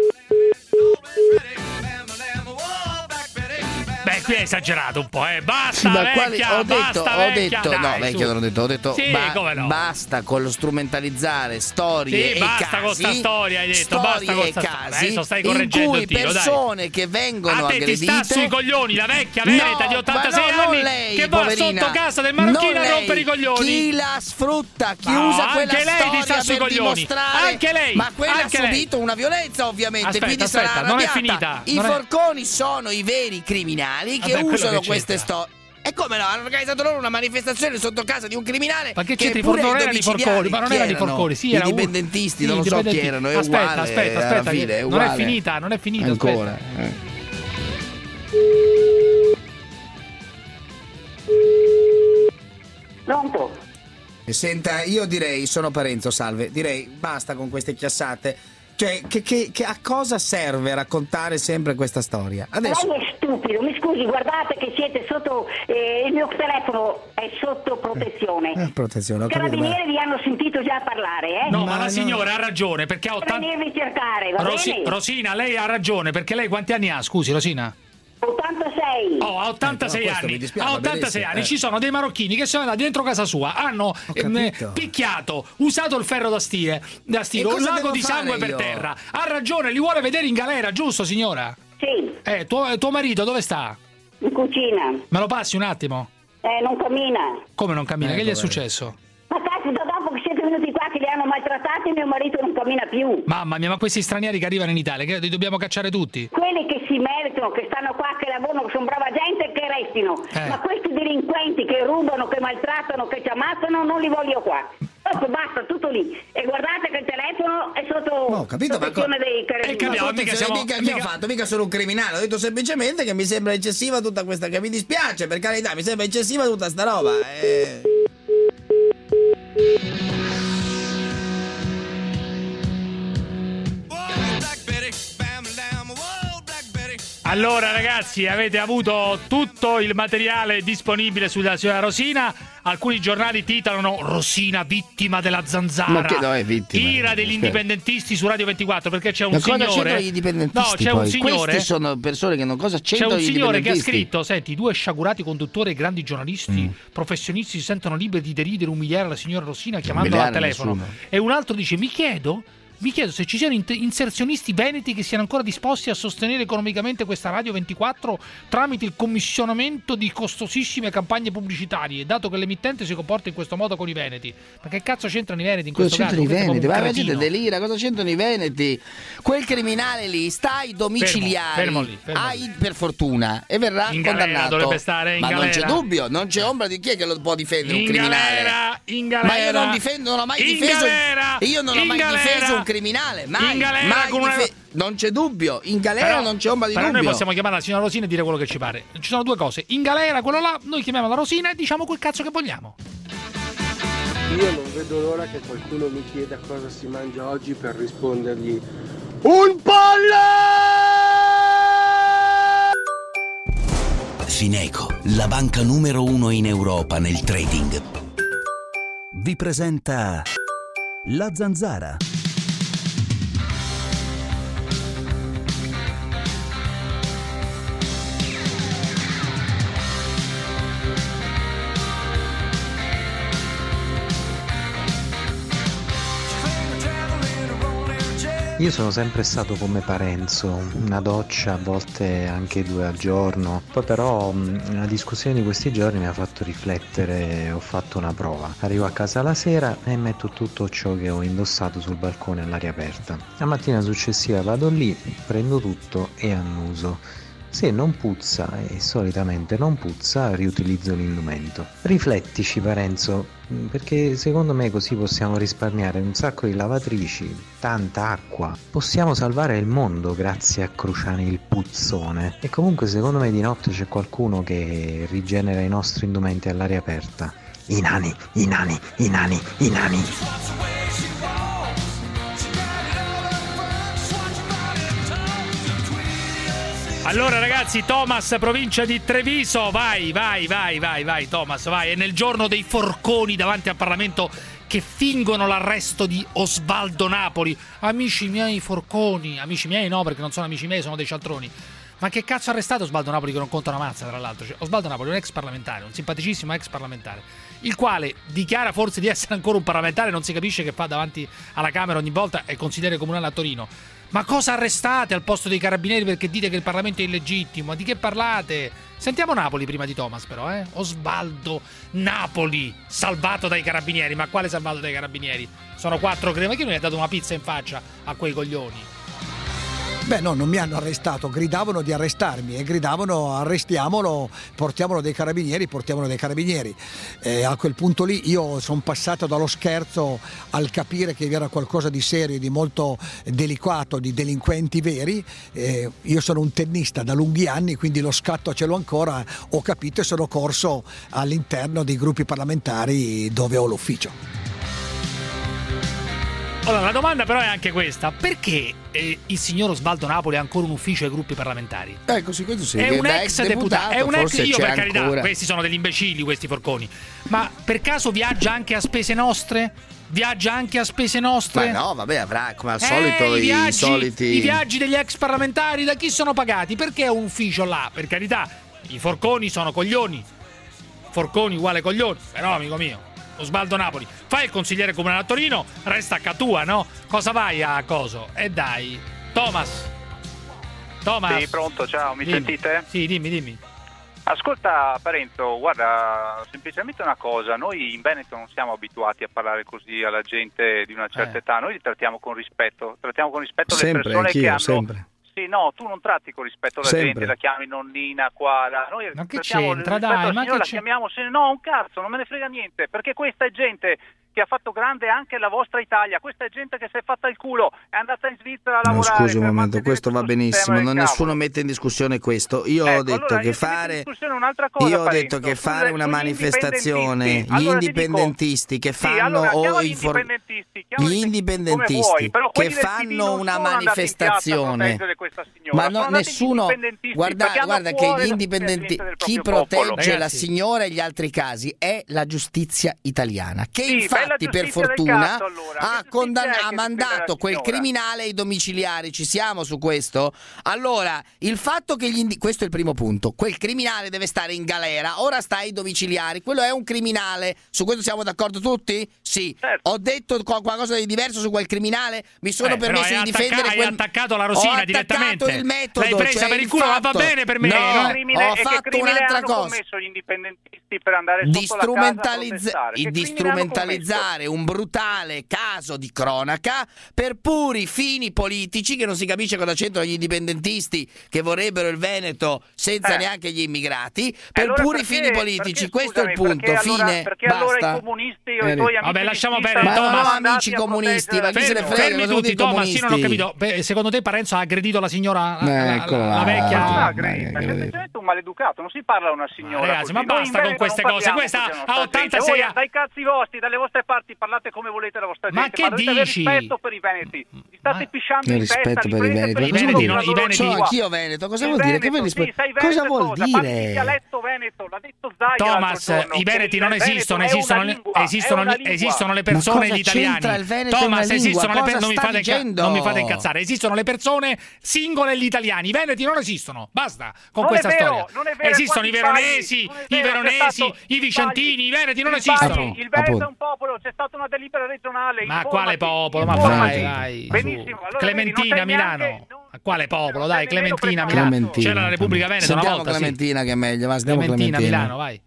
Beh, qui hai esagerato un po', eh. Basta, Sì, ma quali- vecchia, ho detto, basta, ho vecchia. detto, no, Dai, vecchio su. non ho detto, ho detto, Sì, ba- come no? basta con lo strumentalizzare storie Sì, e basta casi, con sta storia, hai detto, storie basta con e sta storia. casi Adesso stai in correggendo cui il tiro, dai. persone che vengono A te ti aggredite sta sui coglioni la vecchia veneta No, di ottantasei ma no, non anni lei, che va poverina. sotto casa del marocchino Non a lei. rompere i coglioni. Chi la sfrutta, chi No, usa quella anche lei ti storia sta sui per coglioni. dimostrare Anche lei, ma quella anche ha lei. subito una violenza ovviamente, Aspetta, quindi aspetta, sarà non è arrabbiata. finita, I non è- forconi sono i veri criminali che Vabbè, quello usano che queste c'entra. storie. E come no? Hanno organizzato loro una manifestazione sotto casa di un criminale. Ma che che c'entri? pure Non i erano i Forconi, ma non domiciliari. erano i Chi erano? Forconi, sì, I era un- dipendentisti, sì, non lo so chi dipendenti- erano. È aspetta, uguale, aspetta, alla aspetta, fine, è non è uguale. finita, non è finita. Ancora. aspetta. eh. Pronto? E Senta, io direi, sono Parenzo, salve, direi basta con queste chiassate. Cioè, che, che- che- a cosa serve raccontare sempre questa storia? Adesso. Lei è stupido, mi scusi, guardate che siete sotto, eh, il mio telefono è sotto protezione. Eh, protezione, ho capito, Carabinieri ma- vi hanno sentito già parlare, eh? No, ma, la signora ha ragione, perché ha ottanta... Venirvi cercare, va Rosi- bene? Rosina, lei ha ragione, perché lei quanti anni ha? Scusi, Rosina. ottantasei. Oh, ha ottantasei Eh, no, questo mi anni. dispiace, A va ottantasei benissimo, anni eh. ci sono dei marocchini che sono andati dentro casa sua, hanno ehm, capito. picchiato, usato il ferro da stile, da stilo, E un cosa lago devo di sangue fare per io? terra. Ha ragione, li vuole vedere in galera, giusto, signora? Sì, Eh, tuo, tuo marito dove sta? in cucina. Me lo passi un attimo? Eh, non cammina. Come non cammina? Eh, che gli è povero. successo? Ma cazzo, da dopo che siete venuti qua che li hanno maltrattati, mio marito non cammina più. Mamma mia, ma questi stranieri che arrivano in Italia, che li dobbiamo cacciare tutti? Quelli che si meritano, che stanno qua, che lavorano, che sono brava gente, che restino. Eh. Ma questi delinquenti che rubano, che maltrattano, che ci ammazzano, non li voglio qua. Dopo basta, tutto lì. E guardate che il telefono è sotto No, ho capito, ma co- protezione dei carabinieri. Ma mica, siamo- mica, che mica- ho fatto? Mica sono un criminale, ho detto semplicemente che mi sembra eccessiva tutta questa. Che mi dispiace, per carità, mi sembra eccessiva tutta sta roba. Eh. Allora ragazzi, avete avuto tutto il materiale disponibile sulla signora Rosina. Alcuni giornali titolano Rosina vittima della zanzara. Ma che no, è vittima. Ira degli Aspetta. indipendentisti su Radio ventiquattro, perché c'è un Ma cosa signore. c'entrano gli indipendentisti? No, c'è poi? un signore. Questi sono persone che non cosa C'è c'entrano un gli signore che ha indipendentisti? scritto: senti, due sciagurati conduttori e grandi giornalisti Mm. professionisti si sentono liberi di deridere e umiliare la signora Rosina chiamandola al Umiliare telefono. nessuno. E un altro dice: mi chiedo Mi chiedo se ci siano int- inserzionisti veneti che siano ancora disposti a sostenere economicamente questa Radio ventiquattro tramite il commissionamento di costosissime campagne pubblicitarie, dato che l'emittente si comporta in questo modo con i veneti. Ma che cazzo c'entrano i veneti in Cosa questo caso? c'entrano i Questo è veneti? come Ma un la gente cretino. delira, cosa c'entrano i veneti? Quel criminale lì sta ai domiciliari, Fermo, fermo lì, fermo ai- per fortuna, e verrà In galera condannato. dovrebbe stare, in Ma non c'è galera. dubbio, non c'è ombra di chi è che lo può difendere un In criminale. galera, in galera. Ma io non difendo, non ho mai In difeso. galera, io non ho in mai galera. difeso un criminale, mai. In galera mai con una- dife- Non c'è dubbio, in galera Però- non c'è ombra di però dubbio. noi possiamo chiamare la signora Rosina e dire quello che ci pare. Ci sono due cose: in galera quello là, noi chiamiamo la Rosina e diciamo quel cazzo che vogliamo. Io non vedo l'ora che qualcuno mi chieda cosa si mangia oggi per rispondergli un pollo! Fineco, la banca numero uno in Europa nel trading, vi presenta La Zanzara. Io sono sempre stato come Parenzo, una doccia, a volte anche due al giorno. Poi però mh, la discussione di questi giorni mi ha fatto riflettere, ho fatto una prova. Arrivo a casa la sera e metto tutto ciò che ho indossato sul balcone all'aria aperta. La mattina successiva vado lì, prendo tutto e annuso. Se non puzza, e solitamente non puzza, riutilizzo l'indumento. Riflettici Parenzo, perché secondo me così possiamo risparmiare un sacco di lavatrici, tanta acqua. Possiamo salvare il mondo grazie a Cruciani il puzzone. E comunque secondo me di notte c'è qualcuno che rigenera i nostri indumenti all'aria aperta. I nani, i nani, i nani, i nani. Allora ragazzi, Thomas, provincia di Treviso, vai, vai, vai, vai, vai Thomas, vai. È nel giorno dei forconi davanti al Parlamento che fingono l'arresto di Osvaldo Napoli. Amici miei forconi, amici miei no, perché non sono amici miei, sono dei cialtroni. Ma che cazzo ha arrestato Osvaldo Napoli che non conta una mazza, tra l'altro? Cioè, Osvaldo Napoli è un ex parlamentare, un simpaticissimo ex parlamentare, il quale dichiara forse di essere ancora un parlamentare, non si capisce che fa davanti alla Camera ogni volta, è consigliere comunale a Torino. Ma cosa arrestate al posto dei carabinieri perché dite che il Parlamento è illegittimo? Ma di che parlate? Sentiamo Napoli prima di Thomas però, eh? Osvaldo Napoli, salvato dai carabinieri. Ma quale salvato dai carabinieri? Sono quattro crema, che non gli ha dato una pizza in faccia a quei coglioni? Beh no, non mi hanno arrestato, gridavano di arrestarmi e gridavano arrestiamolo, portiamolo dai carabinieri, portiamolo dai carabinieri. E a quel punto lì io sono passato dallo scherzo al capire che era qualcosa di serio, di molto delicato, di delinquenti veri. E io sono un tennista da lunghi anni, quindi lo scatto ce l'ho ancora, ho capito e sono corso all'interno dei gruppi parlamentari dove ho l'ufficio. Allora, la domanda però è anche questa: perché eh, il signor Osvaldo Napoli ha ancora un ufficio ai gruppi parlamentari? Ecco, sì, questo sì. È un ex deputato, è un ex, io per carità, ancora. Questi sono degli imbecilli, questi forconi. Ma per caso viaggia anche a spese nostre? Viaggia anche a spese nostre? Ma no, vabbè, avrà come al Eh, solito i i, viaggi, soliti i viaggi degli ex parlamentari da chi sono pagati? Perché è un ufficio là? Per carità, i forconi sono coglioni. Forconi uguale coglioni, però amico mio, Osvaldo Napoli, fai il consigliere comunale a Torino, resta a Catua, no? Cosa vai a coso? E dai, Thomas. Thomas. Sì, pronto, ciao, mi Dimmi. sentite? Sì, dimmi, dimmi. Ascolta Parenzo, guarda, semplicemente una cosa, noi in Veneto non siamo abituati a parlare così alla gente di una certa Eh. età, noi li trattiamo con rispetto, trattiamo con rispetto le sempre, persone anch'io, che hanno... sempre. Sì, no, tu non tratti con rispetto la Sempre. gente, la chiami nonnina qua, là. Noi Ma che trattiamo c'entra, rispetto dai, alla ma signora, che la c'è- chiamiamo se no, un cazzo, non me ne frega niente, perché questa è gente che ha fatto grande anche la vostra Italia, questa è gente che si è fatta il culo, è andata in Svizzera a No, lavorare. scusi un per momento, mantenere questo va tutto il benissimo, sistema non del nessuno cavolo. mette in discussione questo. Io Ecco, ho detto allora, che io ti metto in fare discussione un'altra cosa, Io ho Parenzo, detto che sulle- fare una sugli manifestazione, indipendentisti. gli Allora, ti dico- indipendentisti che Sì, fanno allora, o chiama i gli for- indipendentisti, chiama gli come indipendentisti vuoi, però che quelli del P D fanno non una sono andati in piazza a manifestazione, proteggere questa signora, ma sono no, andati gli nessuno indipendentisti, guarda, perché hanno guarda che cuore gli la indipendenti presenza del chi proprio popolo. protegge la Ragazzi. signora e gli altri casi è la giustizia italiana, che Sì, bella infatti per giustizia del fortuna cazzo, allora. ha, Che condann- giustizia è ha che mandato difende la quel signora? criminale ai domiciliari. Ci siamo su questo? Allora, il fatto che gli indi- questo è il primo punto, quel criminale deve stare in galera, ora sta ai domiciliari, quello è un criminale, su questo siamo d'accordo tutti? Sì. Certo. Ho detto qu- qualcosa di diverso su quel criminale, mi sono Eh, però permesso hai di attacca- difendere hai quel... attaccato la Ho Rosina attaccato direttamente. il metodo, L'hai presa cioè per il culo, ma va fatto. bene per me, No, no? Crimine- ho e che fatto crimine un'altra hanno cosa. commesso gli indipendentisti per andare Di, sotto la casa a strumentalizza- protestare? Che di crimine hanno strumentalizzare un brutale caso di cronaca per puri fini politici, che non si capisce cosa c'entrano gli indipendentisti che vorrebbero il Veneto senza Eh. neanche gli immigrati, per Allora puri perché- fini politici. perché, Questo è il scusami, punto, perché allora- fine, perché basta. allora i comunisti o i Eh, tuoi amici Vabbè, di lasciamo sinistra perdere, non Thomas. sono amici andati a comunisti, ma chi se ne proteggere- frega, Fermi cosa tutti, dei Thomas, comunisti? io non ho capito. Beh, secondo te Parenzo ha aggredito la signora, la, Eh, la- eccola la là. vecchia? Non Ah, aggredi, beh, ma è che semplicemente un maleducato, non si parla a una signora. Ragazzi, così. ma Noi in basta con Veneto queste non cose. parliamo Questa così a ha nostra gente. ottantasei Voi, anni. dai cazzi vostri, dalle vostre parti parlate come volete la vostra Ma gente, che ma dovete avere dici? rispetto per i veneti. Vi state pisciando in rispetto testa, per li i prendete veneti. per Ma il cosa culo vuol con la dire? loro So lingua. anch'io veneto, cosa Il vuol dire? Che Veneto, ve li sp- sì, sai cosa Veneto vuol cosa? Parli dire? il dialetto veneto, l'ha detto Zai Thomas, l'altro giorno, i che veneti il non Veneto esistono, è una esistono, le- lingua, esistono, è una le- lingua. esistono le Ma persone, cosa gli italiani. c'entra il Veneto e Thomas, una lingua? esistono le Cosa per- non mi sta fate inca- dicendo? non mi fate incazzare, esistono le persone singole e gli italiani. I veneti non esistono. Basta con Non è questa vero, storia. non è vero, Esistono i quanti sbagli? veronesi, Non è i vero, c'è veronesi, stato- i vicentini, i veneti non Sbagli, esistono. il Veneto Appunto. è un popolo, c'è stata una delibera regionale. Ma informati, quale popolo? Ma informati. vai, vai. Benissimo. Allora, Clementina, vedi, non sei Milano. neanche- Ma quale popolo? Dai, sei nemmeno Clementina, preparato. Milano. C'era la Repubblica Veneto una Sentiamo volta, sì. Clementina che è meglio, ma sentiamo Clementina, Clementina. Milano, vai.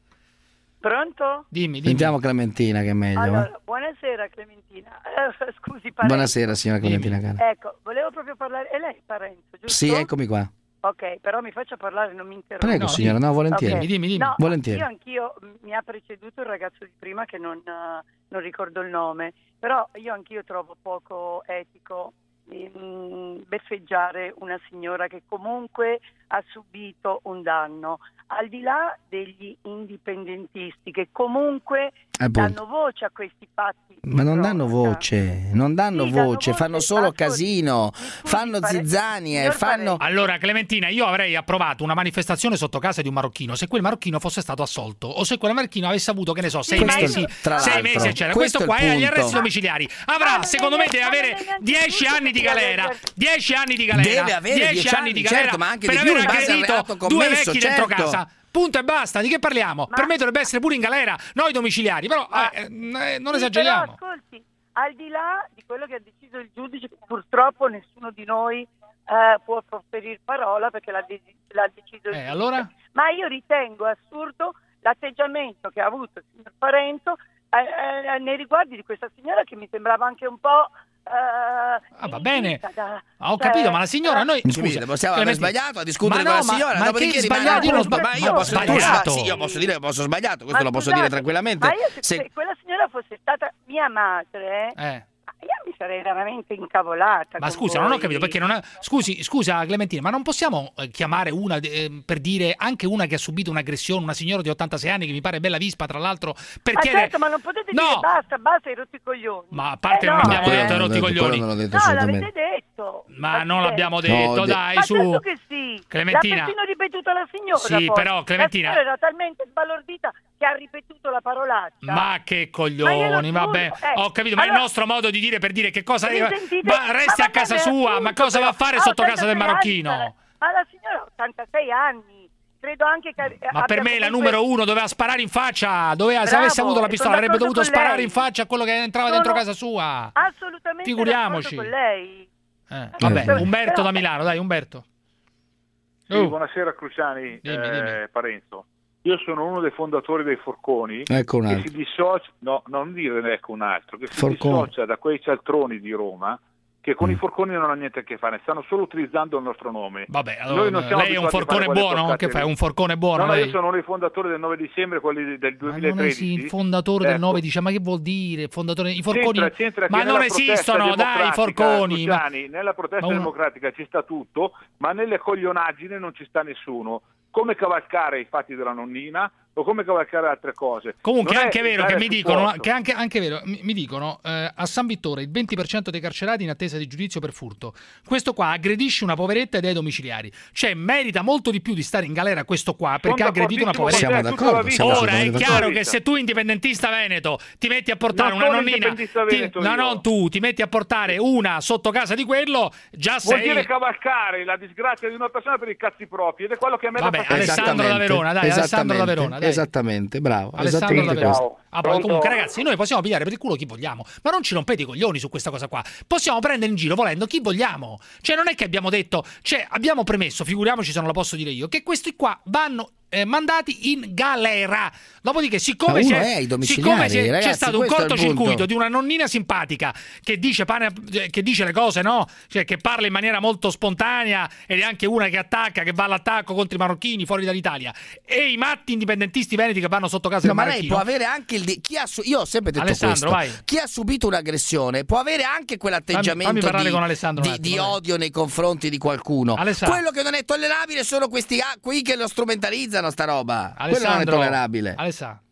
Pronto? Dimmi, dimmi. Sentiamo Clementina che è meglio. Allora, va? buonasera Clementina. Eh, scusi, Parenzo. Buonasera signora Clementina cara. Ecco, volevo proprio parlare. È lei Parenzo, giusto? Sì, eccomi qua. Ok, però mi faccia parlare, non mi interrompa. Prego signora, no, volentieri. Ok. Dimmi, dimmi. No, Volentieri. Io anch'io, m- mi ha preceduto il ragazzo di prima che non, eh, non ricordo il nome, però io anch'io trovo poco etico mm, beffeggiare una signora che comunque ha subito un danno, al di là degli indipendentisti che comunque Appunto. danno voce a questi fatti. Ma non danno voce, non danno Sì, danno voce, fanno voce, solo ascolti, casino, mi scusi, fanno Pare- zizzanie, signor fanno... Allora, Clementina, io avrei approvato una manifestazione sotto casa di un marocchino se quel marocchino fosse stato assolto o se quel marocchino avesse avuto, che ne so, sei Questo- mesi, tra sei l'altro, mesi, eccetera. questo Questo, è qua il è agli punto. arresti domiciliari. Avrà, Ma secondo me, non è- deve ma non avere è neanche dieci giusto anni di che deve galera. aver- dieci anni di galera. Deve avere dieci dieci anni di anni, galera certo, ma anche per di più aver in base al aggredito reato due commesso, vecchi dentro certo. casa. Punto e basta, di che parliamo? Per me dovrebbe essere pure in galera, noi domiciliari, però eh, eh, non Sì, esageriamo. Però, ascolti, al di là di quello che ha deciso il giudice, purtroppo nessuno di noi eh, può proferire parola perché l'ha, de- l'ha deciso il Eh, giudice. allora? Ma io ritengo assurdo l'atteggiamento che ha avuto il signor Parenzo eh, eh, nei riguardi di questa signora che mi sembrava anche un po' Ah, va bene, da, ho capito, da, ma la signora, noi scusa, possiamo aver sbagliato a discutere ma con no, la signora, ma, ma che sbagliato? Io non sbaglio, ma io posso dire, sì, io posso dire che posso sbagliato, questo ma lo posso scusate, dire tranquillamente. Ma io se, se... se quella signora fosse stata mia madre, eh. io mi sarei veramente incavolata. Ma scusa, voi. non ho capito perché non ha... Scusi, scusa Clementina, ma non possiamo chiamare una eh, per dire anche una che ha subito un'aggressione, una signora di ottantasei anni che mi pare bella vispa, tra l'altro, per ma chiedere... certo, ma non potete no. dire basta, basta, hai rotto i coglioni. Ma a parte eh, non no. abbiamo eh, detto hai rotto i coglioni. Non detto no, l'avete detto. Ma ma non l'abbiamo detto, no, dai, ma su. certo che sì. Clementina. L'ha persino ripetuto la signora. Sì, poi. però Clementina. La signora era talmente sbalordita che ha ripetuto la parolaccia. Ma che coglioni, ma vabbè. Eh, ho capito, ma allora, il nostro modo di dire per dire che cosa... Sentite, ma resti ma a casa vabbè, sua, appunto, ma cosa va a fare però, sotto ah, casa del marocchino? Anni, ma la signora ha ottantasei anni. Credo anche che ma per me la comunque... numero uno doveva sparare in faccia, doveva, se Bravo, avesse avuto la pistola avrebbe dovuto sparare lei. in faccia a quello che entrava Sono dentro casa sua. Assolutamente figuriamoci con lei. Eh, vabbè, Però, Umberto però... da Milano, dai Umberto. Sì, oh. Buonasera Cruciani, dimmi, eh, dimmi. Parenzo. Io sono uno dei fondatori dei Forconi ecco un che altro. si dissocia, no, non dire ecco un altro, che si Forconi. dissocia da quei cialtroni di Roma che con mm. i forconi non ha niente a che fare, stanno solo utilizzando il nostro nome. Vabbè, allora, Noi non siamo lei è un abituati a forcone fare quelle buono? Che fai, un forcone buono? No, no, lei? io sono uno dei fondatori del nove dicembre, quelli del duemilatredici. Ma non esi, il fondatore ecco. del nove dice, ma che vuol dire? Fondatore, i forconi... C'entra, c'entra ma non esistono, dai, i forconi! Cruciani, ma... nella protesta ma uno... democratica ci sta tutto, ma nelle coglionaggini non ci sta nessuno. Come cavalcare i fatti della nonnina o come cavalcare altre cose. Comunque non è anche vero che mi dicono supporto. che anche, anche vero mi, mi dicono eh, a San Vittore il venti per cento dei carcerati in attesa di giudizio per furto. Questo qua aggredisce una poveretta ed è domiciliari. Cioè merita molto di più di stare in galera questo qua perché ha aggredito una poveretta. Siamo d'accordo, siamo Ora è chiaro d'accordo. che se tu indipendentista veneto ti metti a portare non una sono nonnina indipendentista ti, veneto no io. non tu ti metti a portare una sotto casa di quello già Vuol sei dire cavalcare la disgrazia di una persona per i cazzi propri ed è quello che a me Vabbè, dà fastidio. Alessandro da Verona, dai, Alessandro da Verona, dai. Esattamente, bravo. Alessandro da Verona. Ciao. Ah, poi, comunque ragazzi, noi possiamo pigliare per il culo chi vogliamo, ma non ci rompete i coglioni su questa cosa qua. Possiamo prendere in giro volendo chi vogliamo. Cioè non è che abbiamo detto, cioè abbiamo premesso, figuriamoci se non lo posso dire io, che questi qua vanno eh, mandati in galera. Dopodiché, siccome c'è, siccome c'è, ragazzi, c'è stato un questo è il cortocircuito punto. di una nonnina simpatica che dice, pane, che dice le cose, no? Cioè che parla in maniera molto spontanea ed è anche una che attacca, che va all'attacco contro i marocchini fuori dall'Italia, e i matti indipendentisti veneti che vanno sotto casa no, del ma marocchino. lei può avere anche il di- chi ha su- io ho sempre detto Alessandro, questo. vai. Chi ha subito un'aggressione può avere anche quell'atteggiamento Fammi, fammi di, con Alessandro di, un attimo, di vai. odio nei confronti di qualcuno. Alessandro. Quello che non è tollerabile sono questi ah, qui che lo strumentalizzano sta roba. Quello non è Alessandro, tollerabile. Alessà.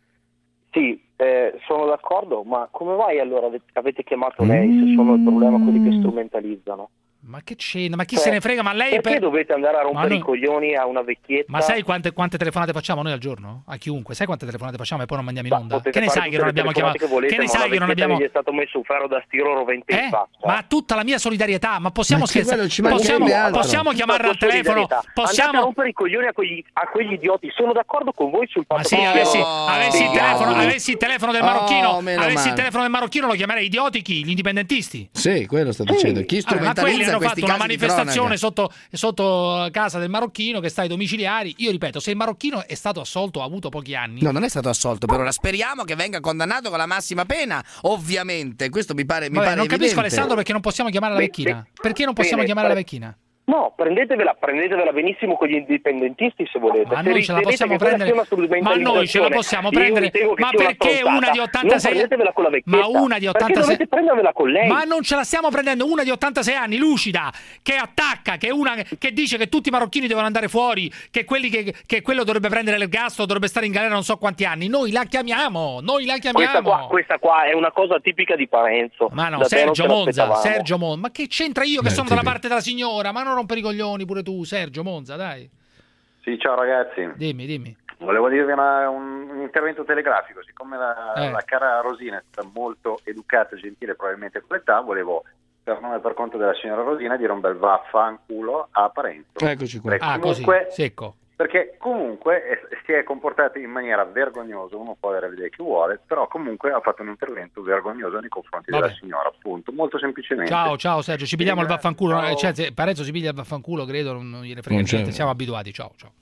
Sì, eh, sono d'accordo, ma come mai allora avete chiamato lei se sono il problema quelli che strumentalizzano? Ma che c'è? Ma chi Cioè, se ne frega? Ma lei perché per... dovete andare a rompere Ma i no- coglioni a una vecchietta? Ma sai quante, quante telefonate facciamo noi al giorno? A chiunque? Sai quante telefonate facciamo e poi non mandiamo in Ma onda? potete Che ne fare sai che tutte non le abbiamo chiamato? telefonate che volete, Che ne ma sai alla che non vecchietta abbiamo... gli è stato messo un ferro da stiro rovente Eh? in faccia. Ma tutta la mia solidarietà, ma possiamo Ma che quello scherzare? ci Possiamo, mancherebbe altro. possiamo chiamarla al telefono? Andate a Possiamo... rompere i coglioni a quegli, a quegli idioti. Sono d'accordo con voi sul fatto Ma sì, che avessi, siano avessi, dei il telefono, diavoli. avessi il telefono del Oh, marocchino, meno avessi il male. telefono del marocchino lo chiamerei idioti chi? Gli indipendentisti. Sì, quello sto dicendo. Chi Vabbè, ma quelli strumentalizza hanno questi fatto una casi di manifestazione cronaca. sotto, sotto casa del marocchino che sta ai domiciliari. Io ripeto, se il marocchino è stato assolto, ha avuto pochi anni. No, non è stato assolto per ora. Speriamo che venga condannato con la massima pena, ovviamente. Questo mi pare, mi Vabbè, pare non capisco evidente. Alessandro perché non possiamo chiamare la Beh, vecchina. beh, Perché non possiamo bene, chiamare la pre- vecchina? No, prendetevela, prendetevela benissimo con gli indipendentisti se volete. Ma Se noi ce la ritenete possiamo che quella prendere. sia una Ma noi ce la possiamo io prendere. ritengo che Ma sia una perché stronzata. una di ottantasei Non prendetevela con la vecchietta. Ma una di Perché ottantasei dovete prendervela con lei. Ma non ce la stiamo prendendo una di ottantasei anni, lucida, che attacca, che è una che dice che tutti i marocchini devono andare fuori, che quelli che, che quello dovrebbe prendere l'ergastolo, dovrebbe stare in galera non so quanti anni. Noi la chiamiamo, noi la chiamiamo. Questa qua, questa qua è una cosa tipica di Parenzo. Ma no, Da te non Sergio ce Monza, l'aspettavamo. Sergio Monza, ma che c'entra io che Beh, sono sì. dalla parte della signora? Ma non rompere i coglioni pure tu, Sergio Monza, dai. Sì, ciao ragazzi. Dimmi, dimmi. Volevo dirvi una- un, un intervento telegrafico. Siccome la, Eh. la cara Rosina è stata molto educata e gentile, probabilmente con l'età, volevo, per nome e per conto della signora Rosina, dire un bel vaffanculo a Parenzo. Eccoci qua. Perché Ah, così, comunque- secco. Perché comunque è- si è comportato in maniera vergognosa, uno può avere l'idea che vuole, però comunque ha fatto un intervento vergognoso nei confronti Vabbè. della signora, appunto, molto semplicemente. Ciao, ciao Sergio, ci pigliamo il vaffanculo. Ciao. Cioè, se Parenzo si piglia il vaffanculo, credo, non, non gliene frega Non c'è. niente. Siamo abituati, ciao, ciao.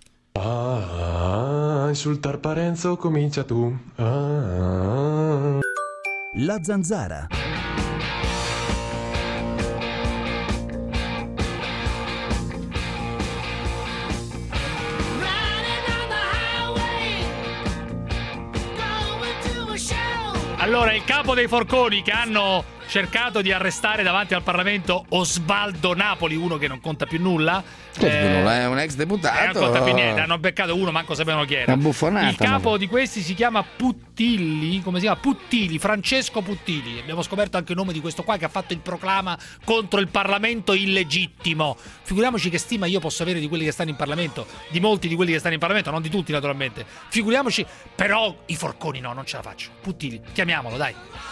Ah, insultar Parenzo comincia tu. Ah. La Zanzara. Allora, il capo dei forconi che hanno cercato di arrestare davanti al Parlamento Osvaldo Napoli, uno che non conta più nulla. Eh, è un ex deputato. Eh, non conta più niente, hanno beccato uno, manco sapevano chi era. Una buffonata. Il capo di questi si chiama Puttilli, come si chiama? Puttili, Francesco Puttili. Abbiamo scoperto anche il nome di questo qua che ha fatto il proclama contro il Parlamento illegittimo. Figuriamoci che stima io posso avere di quelli che stanno in Parlamento, di molti di quelli che stanno in Parlamento, non di tutti naturalmente. Figuriamoci, però i forconi no, non ce la faccio. Puttili, chiamiamolo, dai.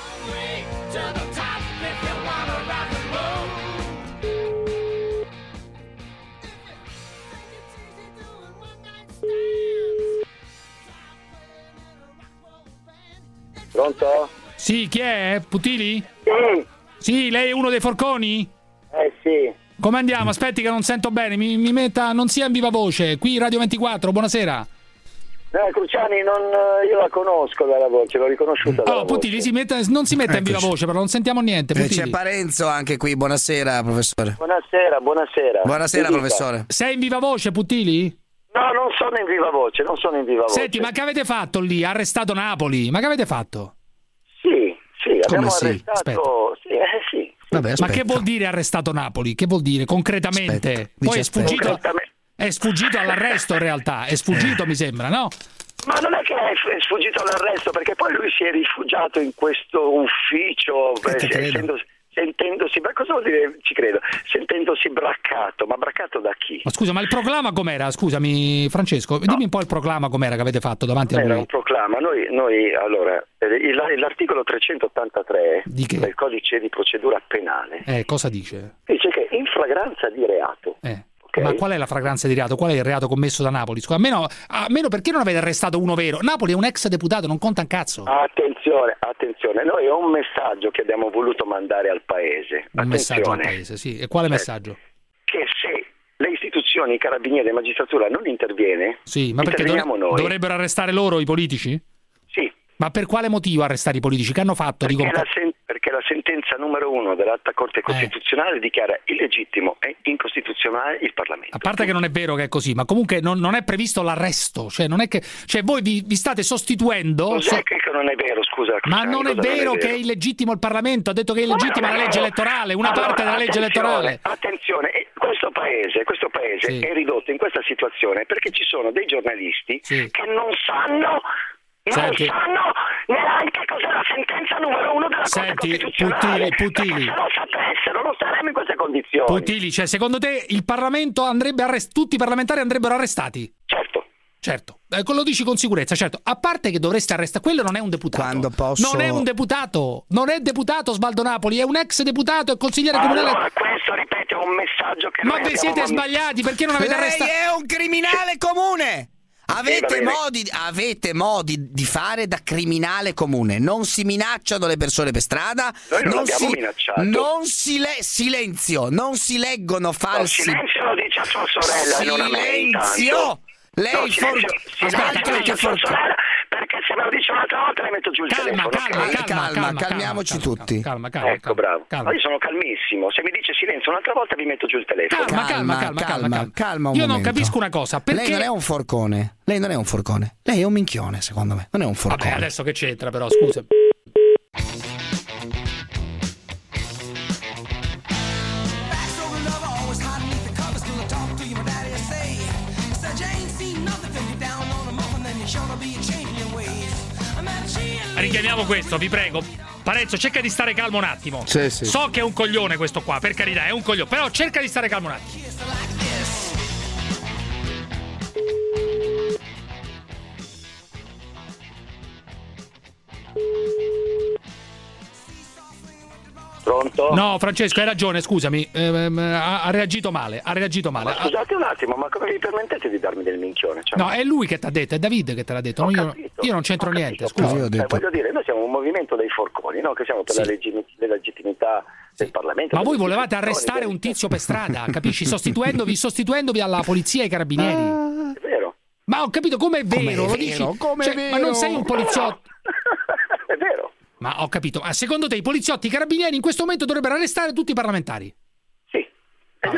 Pronto? Sì, chi è? Puttili? Sì. Sì, lei è uno dei forconi? Eh sì. Come andiamo? Aspetti che non sento bene, mi, mi metta, non sia in viva voce. Qui Radio ventiquattro, buonasera. No, Cruciani, non, io la conosco dalla voce, l'ho riconosciuta dalla Oh, Puttili, si metta, non si metta in viva voce, però non sentiamo niente. Eh, Puttili. c'è Parenzo anche qui, buonasera professore. Buonasera, buonasera. Buonasera Mi dica. professore. Sei in viva voce, Puttili? No, non sono in viva voce, non sono in viva voce. Senti, ma che avete fatto lì? Arrestato Napoli? Ma che avete fatto? Sì, sì, abbiamo sì? arrestato... Sì, eh, sì. Vabbè, Ma che vuol dire arrestato Napoli? Che vuol dire concretamente? Aspetta, Poi dice è sfuggito, Concretamente. è sfuggito all'arresto in realtà, è sfuggito mi sembra, no? Ma non è che è sfuggito all'arresto, perché poi lui si è rifugiato in questo ufficio, beh, essendo, sentendosi, ma cosa vuol dire ci credo? Sentendosi braccato, ma braccato da chi? Ma scusa, ma il proclama com'era? Scusami Francesco, dimmi un po' il proclama com'era che avete fatto davanti a Era lui. un proclama, noi, noi allora, il- l'articolo trecentottantatré Di che? del codice di procedura penale Eh, cosa dice? dice che in flagranza di reato, Eh. ok? Ma qual è la fragranza di reato? Qual è il reato commesso da Napoli? Scusa, almeno, almeno perché non avete arrestato uno vero? Napoli è un ex deputato, non conta un cazzo. Attenzione, attenzione, noi è un messaggio che abbiamo voluto mandare al paese. Un messaggio al Attenzione, paese, sì. E quale messaggio? che se le istituzioni, i carabinieri e la magistratura non interviene, Sì, ma perché dov- interveniamo noi. dovrebbero arrestare loro i politici? Sì. Ma per quale motivo arrestare i politici? Che hanno fatto? Perché Dico, la, sen- perché la sentenza numero uno dell'Alta Corte Costituzionale dichiara illegittimo e incostituzionale il Parlamento. a parte che non è vero che è così, ma comunque non, non è previsto l'arresto. Cioè, non è che, cioè voi vi, vi state sostituendo. Cos'è so- che non è vero, scusa? ma Cruciani, non è cosa vero che è illegittimo il Parlamento. Ha detto che è illegittima la legge elettorale, una Allora, parte della legge attenzione, elettorale. Attenzione, eh, questo paese, questo paese Sì. è ridotto in questa situazione perché ci sono dei giornalisti Sì. che non sanno, non Senti. sanno neanche cos'è la sentenza numero uno della Senti, Corte Costituzionale. Puttili, Puttili. Perché se lo sapessero non staremmo in queste condizioni. Puttili, cioè secondo te il Parlamento andrebbe arrest- tutti i parlamentari andrebbero arrestati? Certo. Certo, eh, lo dici con sicurezza, certo. A parte che dovreste arrestare, quello non è un deputato. Quando posso- Non è un deputato, non è deputato Osvaldo Napoli, è un ex deputato e consigliere Allora, comunale. questo ripeto è un messaggio che Ma noi vi abbiamo siete man- sbagliati, perché non avete Lei arrestato? è un criminale comune. Avete Sì, va bene. modi, avete modi di fare da criminale comune. Non si minacciano le persone per strada. Noi non non abbiamo si, minacciato. non si le- silenzio. Non si leggono No, falsi. silenzio lo dice a sua sorella e non a me Silenzio. intanto. Lei No, for- silenzio, silenzio altro lo dice che a sua for- sorella, perché se me lo dice un'altra volta le metto giù il Calma, telefono. calma, ok? calma, calma, calma, calmiamoci calma, tutti. Calma, calma, Ecco, calma, bravo. calma. Ma io sono calmissimo. Se mi dice silenzio un'altra volta vi metto giù il telefono. Calma, calma, calma, calma, calma. calma un Io non momento. capisco una cosa, perché Lei non è un forcone. Lei non è un forcone. Lei è un minchione, secondo me. Non è un forcone. Vabbè, adesso che c'entra però, scusa. Richiamiamo questo, vi prego. Parenzo, cerca di stare calmo un attimo. Sì, sì. So che è un coglione questo qua, per carità, è un coglione, però cerca di stare calmo un attimo. Pronto? No, Francesco, hai ragione, scusami, ehm, ha, ha reagito male, ha reagito male. Ma scusate un attimo, ma come vi permettete di darmi del minchione? Cioè, No, è lui che ti ha detto, è Davide che te l'ha detto, non io, io non c'entro niente, scusa. Io ho eh, detto- voglio dire, noi siamo un movimento dei forconi, no? Che siamo per Sì. la leggi- la legittimità del Parlamento. Ma voi delle volevate istituzioni, arrestare del- un tizio per strada, capisci? Sostituendovi, sostituendovi alla polizia e ai carabinieri. È vero. Ma ho capito, com'è vero, Com'è lo vero? dici? Com'è Cioè, vero? Ma non sei un poliziotto. È vero. Ma ho capito, ma secondo te i poliziotti e i carabinieri in questo momento dovrebbero arrestare tutti i parlamentari? Sì. E ve lo dico ancora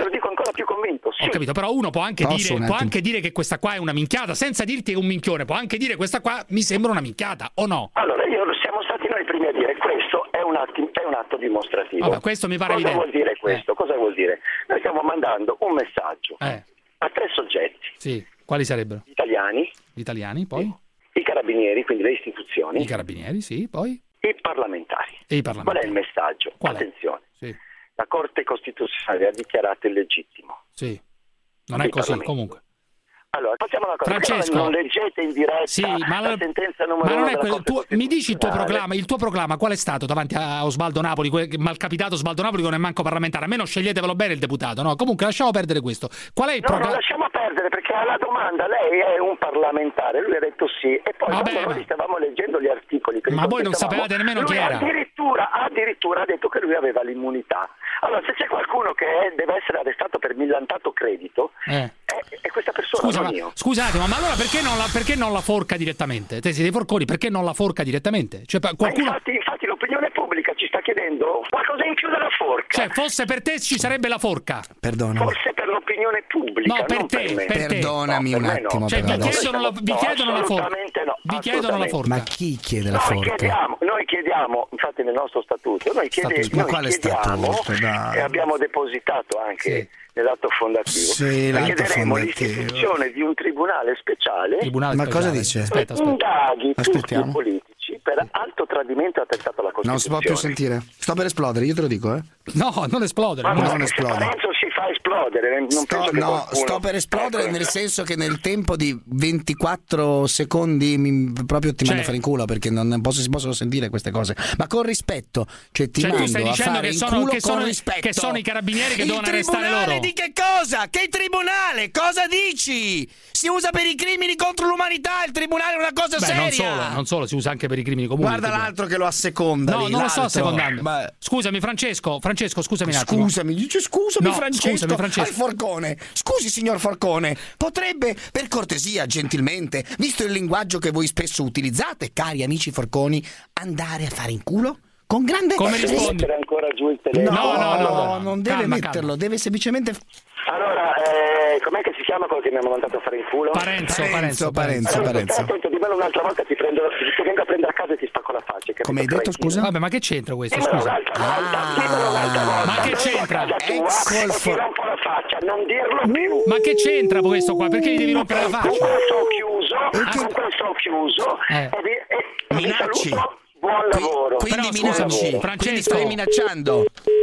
sono più convinto. Sì. Ho capito, però uno può anche, Posso dire, può anche dire che questa qua è una minchiata, senza dirti che è un minchione, può anche dire questa qua mi sembra una minchiata, o no? Allora, io siamo stati noi i primi a dire questo è un atto, è un atto dimostrativo. Vabbè, questo mi pare Cosa evidente. vuol dire questo? Eh. Cosa vuol dire? Noi stiamo mandando un messaggio eh. a tre soggetti. Sì, quali sarebbero? Gli italiani. Gli italiani, poi? I carabinieri, quindi le istituzioni. I carabinieri, sì, poi? I parlamentari. E i parlamentari. Qual è il messaggio? Qual Attenzione. È? Sì. La Corte Costituzionale ha dichiarato illegittimo. Sì. Non è così, comunque. Allora, facciamo una cosa. Francesco, non leggete in diretta sì, ma la la, sentenza numero ma non uno è della quello, tu, mi dici il tuo proclama, il tuo proclama qual è stato davanti a Osvaldo Napoli, quel malcapitato Osvaldo Napoli che non è manco parlamentare, almeno sceglietevelo bene il deputato, no? Comunque lasciamo perdere questo. Qual è il no, proclama? No, lasciamo perdere perché alla domanda lei è un parlamentare, lui ha detto sì e poi Vabbè, quando ma... noi stavamo leggendo gli articoli che ma voi non sapevate nemmeno chi era. Addirittura, addirittura ha detto che lui aveva l'immunità. Allora, se c'è qualcuno che è, deve essere arrestato per millantato credito, eh. è, è questa persona, Scusa, non ma, io. Scusate, ma allora perché non, la, perché non la forca direttamente? Te siete forconi, perché non la forca direttamente? Cioè, qualcuno... infatti, infatti l'opinione pubblica ci sta chiedendo qualcosa in più della forca. Cioè, fosse per te ci sarebbe la forca. Perdona. Forse per l'opinione pubblica. No, per non te, per me. per te. Perdonami no, un per attimo. No. Cioè, vi però chiedono, la, vi no, chiedono la forca. No, vi chiedono la forca. Ma chi chiede la noi forca? Chiediamo, noi chiediamo, infatti nel nostro statuto, noi, chiede, Status, ma noi quale chiediamo statuto? Dai. e abbiamo depositato anche sì. nell'atto fondativo. Sì, l'atto chiederemo fondativo. l'istituzione di un tribunale speciale Tribunale ma speciale. cosa dice? Aspetta, che aspetta. indaghi Aspettiamo. tutti i politici per alto tradimento attestato alla Costituzione. Non si può più sentire. Sto per esplodere, io te lo dico, eh. No, non esplodere. Ma non non non esplode. Parenzo si fa esplodere. Non Sto, penso che no, qualcuno... sto per esplodere Ecco. nel senso che nel tempo di ventiquattro secondi mi, proprio ti Cioè- mando a fare in culo perché non posso, si possono sentire queste cose. Ma con rispetto, cioè ti Cioè, tu mando stai a dicendo fare che in sono- culo che con sono- rispetto. che sono i carabinieri che il devono arrestare tribunale loro. di che cosa? Che tribunale? Cosa dici? Si usa per i crimini contro l'umanità, il tribunale è una cosa Beh, seria. non solo, non solo, si usa anche per i crimini comuni. Guarda l'altro che lo asseconda. No, lì, non lo sto l'altro. assecondando. Ma- Scusami, Francesco, Francesco, scusami un attimo. Scusami, dice scusami No, Francesco, scusami, Francesco. al Forcone. Scusi signor Forcone, potrebbe per cortesia, gentilmente, visto il linguaggio che voi spesso utilizzate, cari amici Forconi, andare a fare in culo? Con grande... Come Devi rispondi? mettere ancora giù il No, telefono. No, no, no, non deve calma, metterlo, calma. deve semplicemente... Allora, eh, com'è che si chiama quello che mi hanno mandato a fare in culo? Parenzo, Parenzo, Parenzo, Parenzo, Allora, Parenzo. stai attento, dimmelo un'altra volta, ti prendo, ti vengo a prendere a casa e ti spacco la faccia. capito? Come hai detto, scusa? Vabbè, ma che c'entra questo? Dimmelo Scusa. un'altra volta, dimmelo un'altra volta. Ma che Vengo a c'entra? casa tua Ecco il e ti for- rompo la faccia, non dirlo più. Ma che c'entra questo qua? Perché gli devi rompere la Con faccia? questo ho chiuso, che- con questo ho chiuso Eh. e vi, e vi Minacci. saluto, buon Qui- lavoro. Quindi Però, scusami, minacci, quindi Francesco. stai minacciando.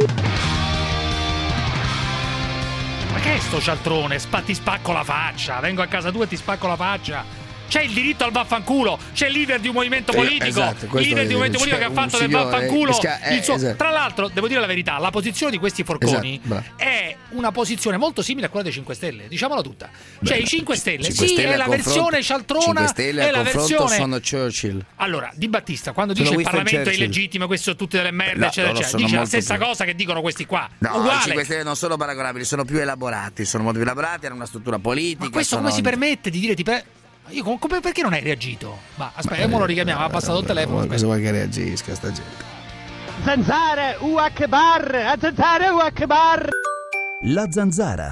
Ma che è sto cialtrone? Spa- ti spacco la faccia. Vengo a casa tua e ti spacco la faccia. C'è il diritto al vaffanculo. C'è il leader di un movimento Eh, politico. esatto, il questo leader è- di un movimento c'è politico che ha un fatto del signore, vaffanculo. eh, sca- eh, il suo- esatto. Tra l'altro, devo dire la verità, la posizione di questi forconi Esatto, bravo. è una posizione molto simile a quella dei cinque Stelle. Diciamola tutta. Cioè, Beh, i cinque Stelle, cinque sì, Stelle è a la confronto- versione cialtrona. cinque Stelle è a la confronto versione. sono Churchill. Allora, Di Battista, quando Sono dice il Winston Parlamento è Churchill. illegittimo, queste sono tutte delle merde, No, eccetera, loro eccetera, sono dice la molto stessa più- cosa che dicono questi qua. No, i Uguale. cinque Stelle non sono paragonabili, sono più elaborati, sono molto più elaborati, hanno una struttura politica. Ma questo sono... come si permette di dire ti pre- Io com- come- perché non hai reagito? Ma aspetta, ora lo richiamiamo, ha passato il telefono. aspetta. Cosa vuoi che reagisca sta gente? Zanzara, U Akbar, a Zanzara, U Akbar. La zanzara.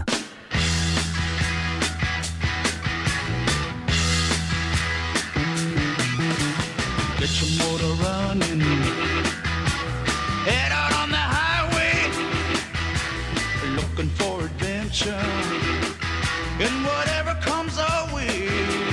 Get your motor running. Head out on the highway. Looking for adventure. And whatever comes our way.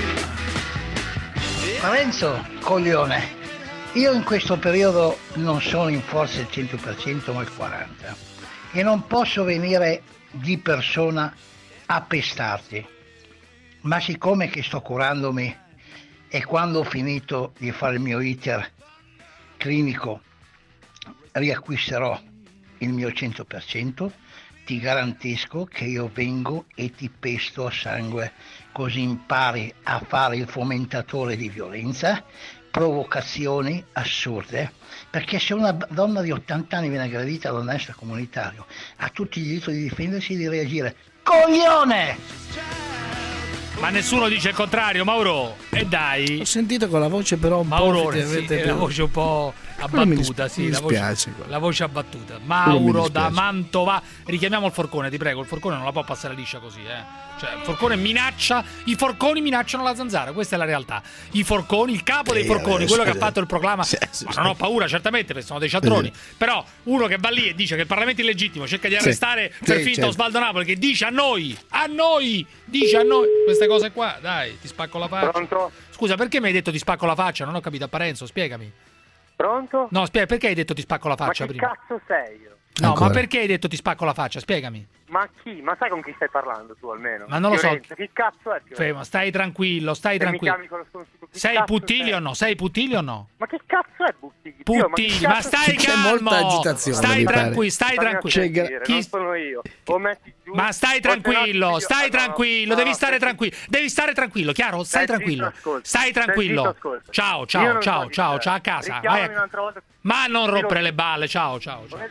Parenzo, coglione, io in questo periodo non sono in forza il cento per cento ma il quaranta per cento e non posso venire di persona a pestarti, ma siccome che sto curandomi e quando ho finito di fare il mio iter clinico riacquisterò il mio cento per cento, ti garantisco che io vengo e ti pesto a sangue, così impari a fare il fomentatore di violenza, provocazioni assurde, perché se una donna di ottanta anni viene aggredita da un extracomunitario ha tutti il diritto di difendersi e di reagire. Coglione! Ma nessuno dice il contrario, Mauro. E dai. Ho sentito con la voce però un Mauro, po' sì, avete... la voce un po' abbattuta, sì, mi la voce, dispiace, la voce abbattuta. mi Mauro dispiace. da Mantova. Richiamiamo il Forcone, ti prego. Il Forcone non la può passare liscia così, eh. Cioè, il Forcone minaccia, i forconi minacciano la zanzara, questa è la realtà. I forconi, il capo dei Eh, forconi, adesso- quello che ha fatto il proclama. Sì, sì, ma sì. non ho paura, certamente, perché sono dei cialtroni. Però uno che va lì e dice che il Parlamento è illegittimo, cerca di Sì. arrestare per Sì, finta certo. Osvaldo Napoli, che dice a noi, a noi, dice a noi queste cose qua. Dai, ti spacco la faccia. Pronto? Scusa, perché mi hai detto ti spacco la faccia? Non ho capito, a Parenzo, spiegami. Pronto? No, spiega, perché hai detto ti spacco la Ma faccia che prima? cazzo sei io? No, Ancora. ma perché hai detto ti spacco la faccia? Spiegami. Ma chi? Ma sai con chi stai parlando tu almeno? Ma non lo so. Fiorenzo, chi cazzo è Fiorenzo? Fermo, stai tranquillo, stai Se mi tranquillo. chiami con lo sconosciuto, chi Sei cazzo Putili sei? o no? Sei Putili o no? Ma che cazzo è Buttigli? Pio, Puttili, chi ma cazzo stai C'è calmo. molta agitazione, Stai mi pare. tranquillo, stai Stammi a tranquillo. sentire, Chi- non sono io. O metti giù, Ma stai o se no ti tranquillo, piglio- stai Ah, no, tranquillo, no, devi no, stare stai- tranquillo, devi stare tranquillo, chiaro? Stai stai zitto, tranquillo, ascolta. stai Stai tranquillo. zitto, ascolta. Ciao, Io ciao, non ciao, so ciao, chi ciao a sei. casa. Richiamami Vai a- un'altra volta. Ma non Io- rompere le balle, ciao, ciao, ciao.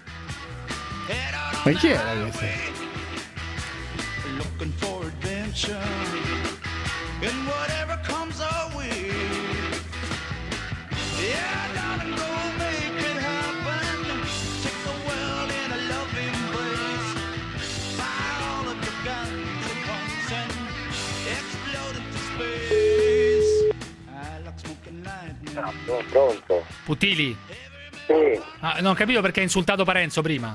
Ma chi era questo? Looking for adventure and whatever comes our way. Yeah, darling, go make it happen. Take the world in a loving embrace. Fire all of your guns at once and explode into space. I like smoking lightning. Pronto? Putili? Sì, Ah, non capivo perché hai insultato Parenzo prima.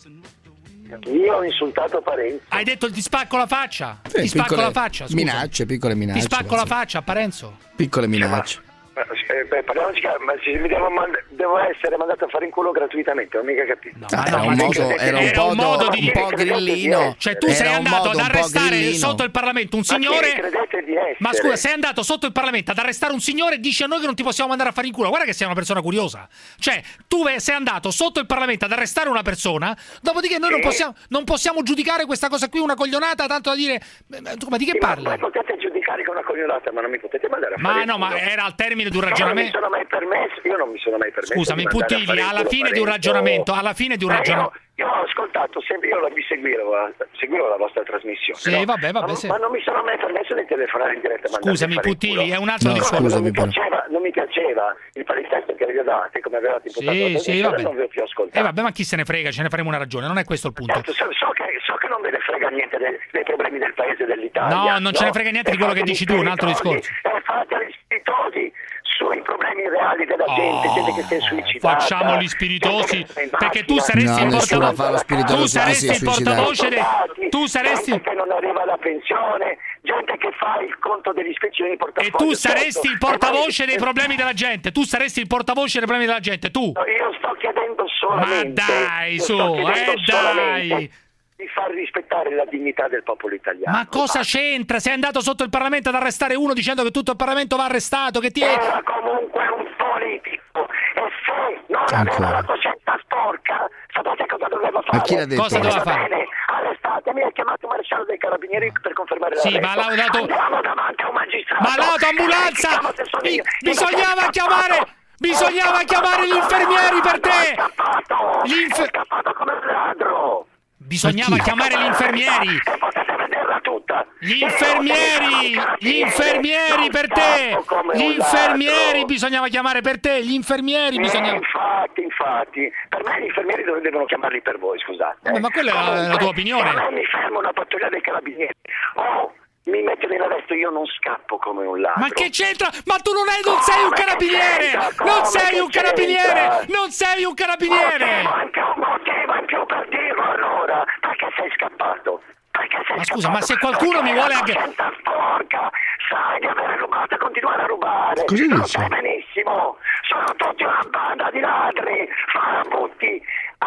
io ho insultato Parenzo. Hai detto ti spacco la faccia. Sì, ti spacco piccole la faccia, scusa. minacce, piccole minacce. Ti spacco la sì. faccia a Parenzo. Piccole minacce. Ma, eh, beh, parliamoci chiaro, ma se mi devo, mand- devo essere mandato a fare in culo gratuitamente, non ho mica capito. No, Ah, ma era no, un ma modo, che- era un era po', un modo do- di- un po' grillino. Cioè tu Era sei un andato modo ad un po' arrestare grillino. sotto il Parlamento un Ma chi signore. credete di essere? Ma scusa, sei andato sotto il Parlamento ad arrestare un signore e dici a noi che non ti possiamo mandare a fare in culo. Guarda che sei una persona curiosa. Cioè, tu ve- sei andato sotto il Parlamento ad arrestare una persona, dopodiché noi non possiamo, non possiamo giudicare questa cosa qui una coglionata, tanto da dire. eh, Ma di che Sì, ma parli? come potete giudicare con una coglionata, ma non mi potete mandare a fare Ma in no, culo? ma era al termine di un Io non mi ragionamento. sono mai permesso, io non mi sono mai permesso. Scusami, di mandare a Putili, fare in alla culo fine di un Parenzo. ragionamento, alla fine di un Ma io- ragionamento. Io ho ascoltato sempre, io la vi seguivo, seguivo la vostra trasmissione. Sì, no? vabbè, vabbè, ma, sì. ma non mi sono mai permesso di telefonare in diretta. e mandarvi Scusami, a fare in Putili, culo. è un altro No, discorso. non, scusami, mi però. piaceva, non mi piaceva il palinsesto che avevate, come avevate imputato Sì, la sì, trasmissione, vabbè. non vi ho più ascoltato. Eh vabbè, ma chi se ne frega, ce ne faremo una ragione, non è questo il punto. Certo, so, so che, so che non ve ne frega niente dei, dei problemi del paese e dell'Italia. No, non ce ne frega niente E di quello che fate dici gli tu, un altro spiritosi, discorso. E fate gli spiritosi sui problemi reali della gente, gente che si è suicidata. Facciamo gli spiritosi, gente che sta in perché tu macchina. saresti No, il nessuno portavoce. fa lo spiritoso Tu su chi si saresti è il suicidato. portavoce de- Soldati, tu saresti gente che non arriva alla pensione, gente che fa il conto degli ispezioni di e portafoglio. tu saresti certo. il portavoce E dei voi- problemi della gente. Tu saresti il portavoce dei problemi della gente, tu. Io sto chiedendo Ma solamente. dai, io su, sto chiedendo eh solamente dai. di far rispettare la dignità del popolo italiano. Ma cosa c'entra? Sei andato sotto il Parlamento ad arrestare uno dicendo che tutto il Parlamento va arrestato, che ti è... Era comunque un politico e se non aveva Ancora. la coscienza sporca, sapete cosa doveva fare? Ma chi l'ha detto? Cosa doveva fare? Bene, arrestatemi, ha chiamato il maresciallo dei carabinieri per confermare Sì, l'arresto. ma l'ha dato- Andiamo davanti a un magistrato. Ma l'autoambulanza! Vediamo se sono Bi- io. bisognava È chiamare... scappato. Bisognava chiamare gli infermieri per te! È scappato! Gli infer- È scappato come un ladro! Bisognava chiamare gli infermieri! E potete vederla tutta! Gli infermieri! Gli infermieri per te! Gli infermieri bisognava chiamare per te! Gli infermieri Eh, bisognava... infatti, infatti, per me gli infermieri dove devono chiamarli per voi, scusate. Vabbè, ma quella è la- Comunque, la tua opinione. Se a me mi ferma una pattuglia dei carabinieri, oh, mi mettono in arresto, io non scappo come un ladro. Ma che c'entra? Ma tu non, è, non sei un Come che carabiniere! c'entra? Non Come sei che un carabiniere! c'entra? Non sei un Motivo carabiniere! in più, motivo in più per dirlo allora, perché sei scappato? Perché sei Ma scusa, scappato? ma se qualcuno Perché mi vuole la anche- coscienza sporca, sai di aver rubato e continuare a rubare. Cosa Lo dice? sai benissimo, sono tutti una banda di ladri, farabutti,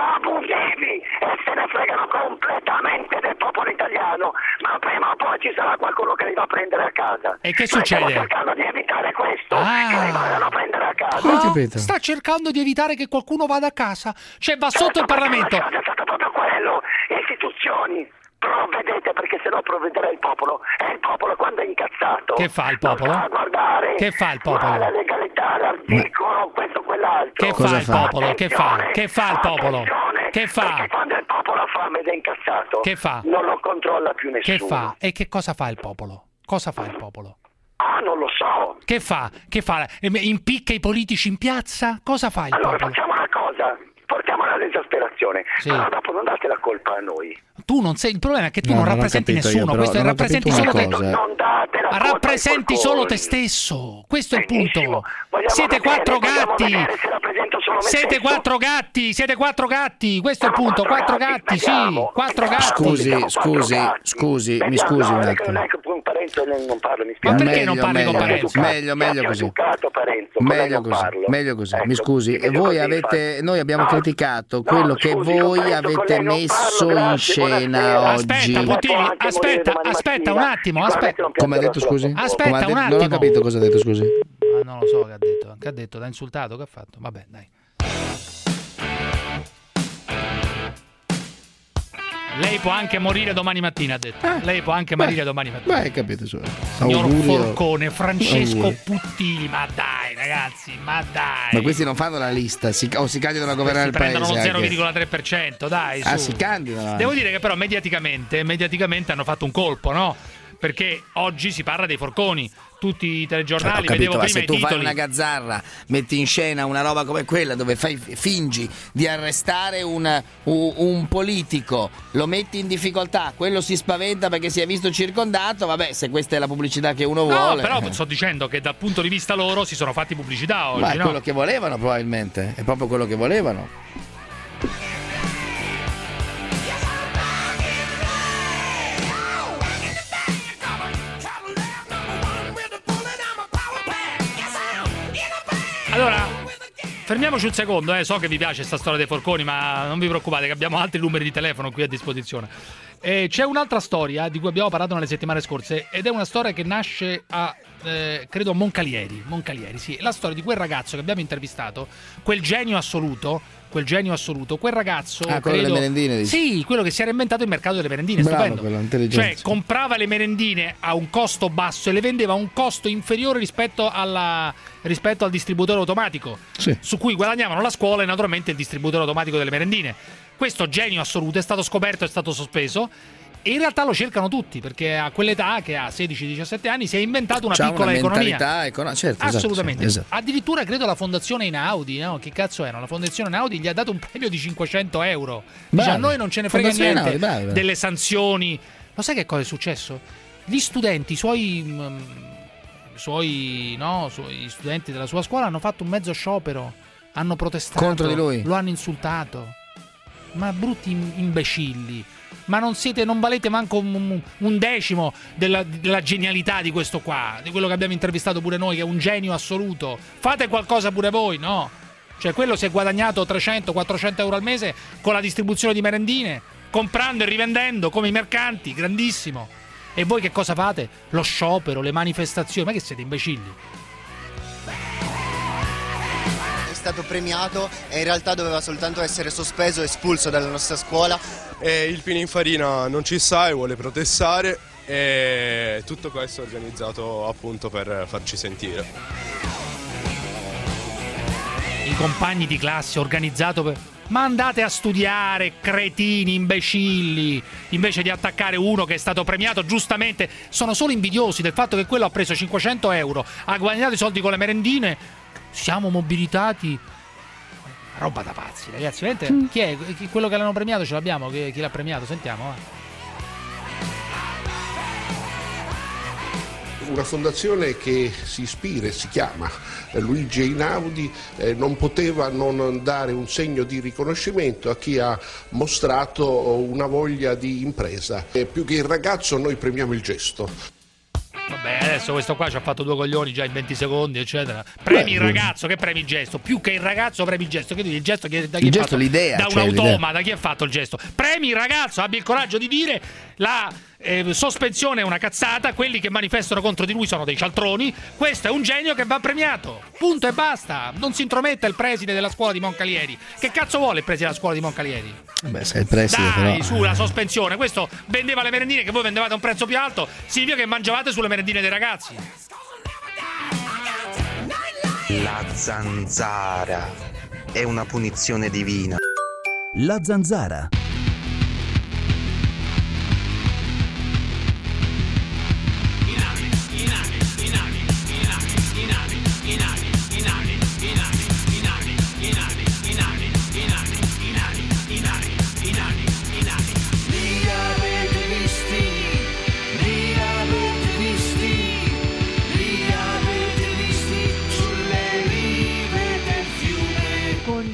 abusivi e se ne fregano completamente del popolo italiano, ma prima o poi ci sarà qualcuno che li va a prendere a casa. E che Noi stiamo succede? cercando di evitare questo, Ah. che li vadano a prendere a casa. Come hai capito? Sta cercando di evitare che qualcuno vada a casa. Cioè va sotto il Parlamento. È stato proprio quello, istituzioni. Provvedete perché sennò provvederà il popolo e il popolo quando è incazzato Che fa il non popolo? sta a guardare Che fa il popolo? ma la legalità, l'articolo, questo quell'altro. Che Cosa fa il fa? popolo? Che fa? Che fa il popolo? Attenzione, Che fa? perché quando il popolo ha fame ed è incazzato Che fa? non lo controlla più nessuno. Che fa? E che cosa fa il popolo? cosa fa il popolo? Ah, non lo so. Che fa? Che fa? Impicca i politici in piazza? Cosa fa il allora, popolo? Allora, facciamo una cosa. Portiamola all'esasperazione. Sì. Ma dopo non date la colpa a noi. Tu non sei, il problema è che tu No, non non ho rappresenti capito nessuno, io, però questo è, non ho rappresenti capito solo una te. cosa. Non date la colpa Rappresenti ai solo forconi. te stesso. Questo è il punto. Vogliamo Siete vedere, quattro vogliamo gatti. vedere se rappresento solo me Siete stesso. quattro gatti, siete quattro gatti. Questo è il punto, quattro gatti, sì, quattro gatti. Scusi, scusi, scusi, mi scusi un attimo. Non è che con Parenzo non, non parlo, mi Ma spiace. perché non parli con Parenzo? Meglio, meglio così. Educato Parenzo, con lei Meglio non così, parlo. meglio così. Mi Ecco, scusi, meglio e voi così, avete, infatti. noi abbiamo No, criticato no, quello che scusi, con voi Parenzo, con avete lei non messo parlo, in grazie, scena buonasera. oggi. Aspetta, Puttini, aspetta, aspetta un attimo, aspetta. Come ha detto, scusi? Aspetta Come ha detto- un Non ho attimo. capito cosa ha detto, scusi. Ah, non lo so che ha detto. Che ha detto? T'ha insultato? Che ha fatto? Vabbè, dai. Lei può anche morire domani mattina, ha detto. Lei può anche morire domani mattina. Beh, capite, su. Signor Augurio. Forcone, Francesco Auguri. Puttini, ma dai ragazzi, ma dai. Ma questi non fanno la lista, si, o si candidano a governare il Questi prendono paese. lo anche. zero virgola tre per cento, dai, Ah, su. si candidano. Devo dire che però mediaticamente, mediaticamente hanno fatto un colpo, no? Perché oggi si parla dei forconi. Tutti i telegiornali, Ho capito, vedevo ma prima se i tu titoli. fai una gazzarra, metti in scena una roba come quella dove fai, fingi di arrestare un, un, un politico, lo metti in difficoltà, quello si spaventa perché si è visto circondato, vabbè, se questa è la pubblicità che uno No, vuole. però sto dicendo che dal punto di vista loro si sono fatti pubblicità oggi, Ma è no? quello che volevano probabilmente, è proprio quello che volevano. Allora, fermiamoci un secondo, eh. So che vi piace sta storia dei forconi, ma non vi preoccupate che abbiamo altri numeri di telefono qui a disposizione. Eh, c'è un'altra storia di cui abbiamo parlato nelle settimane scorse ed è una storia che nasce a, eh, credo, a Moncalieri. Moncalieri, sì. La storia di quel ragazzo che abbiamo intervistato, quel genio assoluto, quel genio assoluto, quel ragazzo... Ah, quello credo, delle merendine, dici? Sì, quello che si era inventato il mercato delle merendine, Bravo, stupendo. quello, intelligente. Cioè, comprava le merendine a un costo basso e le vendeva a un costo inferiore rispetto, alla, rispetto al distributore automatico, Sì. su cui guadagnavano la scuola e naturalmente il distributore automatico delle merendine. Questo genio assoluto è stato scoperto, è stato sospeso. E in realtà lo cercano tutti, perché a quell'età, che ha sedici diciassette anni, si è inventato una C'ha piccola una economia. mentalità econo- certo, esatto, Assolutamente. sì, esatto. Addirittura credo la fondazione Einaudi, no? Che cazzo era? La fondazione Einaudi gli ha dato un premio di cinquecento euro. Dice, Bravi. a noi non ce ne frega Fondazione niente Einaudi, bravi, bravi. delle sanzioni. Lo sai che cosa è successo? Gli studenti, i suoi, mm, suoi, no, suoi studenti della sua scuola hanno fatto un mezzo sciopero, hanno protestato Contro di lui. lo hanno insultato. Ma brutti im- imbecilli. Ma non siete, non valete manco un, un decimo della, della genialità di questo qua, di quello che abbiamo intervistato pure noi, che è un genio assoluto. Fate qualcosa pure voi, no? Cioè, quello si è guadagnato trecento quattrocento euro al mese con la distribuzione di merendine, comprando e rivendendo come i mercanti, grandissimo. E voi che cosa fate? Lo sciopero, le manifestazioni, ma che siete imbecilli? È stato premiato e in realtà doveva soltanto essere sospeso e espulso dalla nostra scuola. E il Pininfarina non ci sa e vuole protestare e tutto questo è organizzato appunto per farci sentire. I compagni di classe organizzato per... Ma andate a studiare, cretini, imbecilli, invece di attaccare uno che è stato premiato giustamente. Sono solo invidiosi del fatto che quello ha preso cinquecento euro, ha guadagnato i soldi con le merendine. Siamo mobilitati. Roba da pazzi, ragazzi. Vedete? Mm. Chi è? Chi, quello che l'hanno premiato ce l'abbiamo? Chi, chi l'ha premiato? Sentiamo. Eh. Una fondazione che si ispira e si chiama Luigi Einaudi eh, non poteva non dare un segno di riconoscimento a chi ha mostrato una voglia di impresa. E più che il ragazzo noi premiamo il gesto. Vabbè, adesso questo qua ci ha fatto due coglioni già in venti secondi, eccetera. Premi Beh, il ragazzo, che premi il gesto? Più che il ragazzo premi il gesto. Che dici? Il gesto che, da chi Il è gesto, fatto? l'idea, Da cioè, un automa, l'idea. da chi è fatto il gesto? Premi il ragazzo, abbia il coraggio di dire la eh, sospensione è una cazzata, quelli che manifestano contro di lui sono dei cialtroni, questo è un genio che va premiato. Punto e basta. Non si intrometta il preside della scuola di Moncalieri. Che cazzo vuole il preside della scuola di Moncalieri? Beh, sei il preside, Dai, però. su, la sospensione. Questo vendeva le merendine che voi vendevate a un prezzo più alto, significa che mangiavate sulle merendine dei ragazzi. La zanzara è una punizione divina. La zanzara.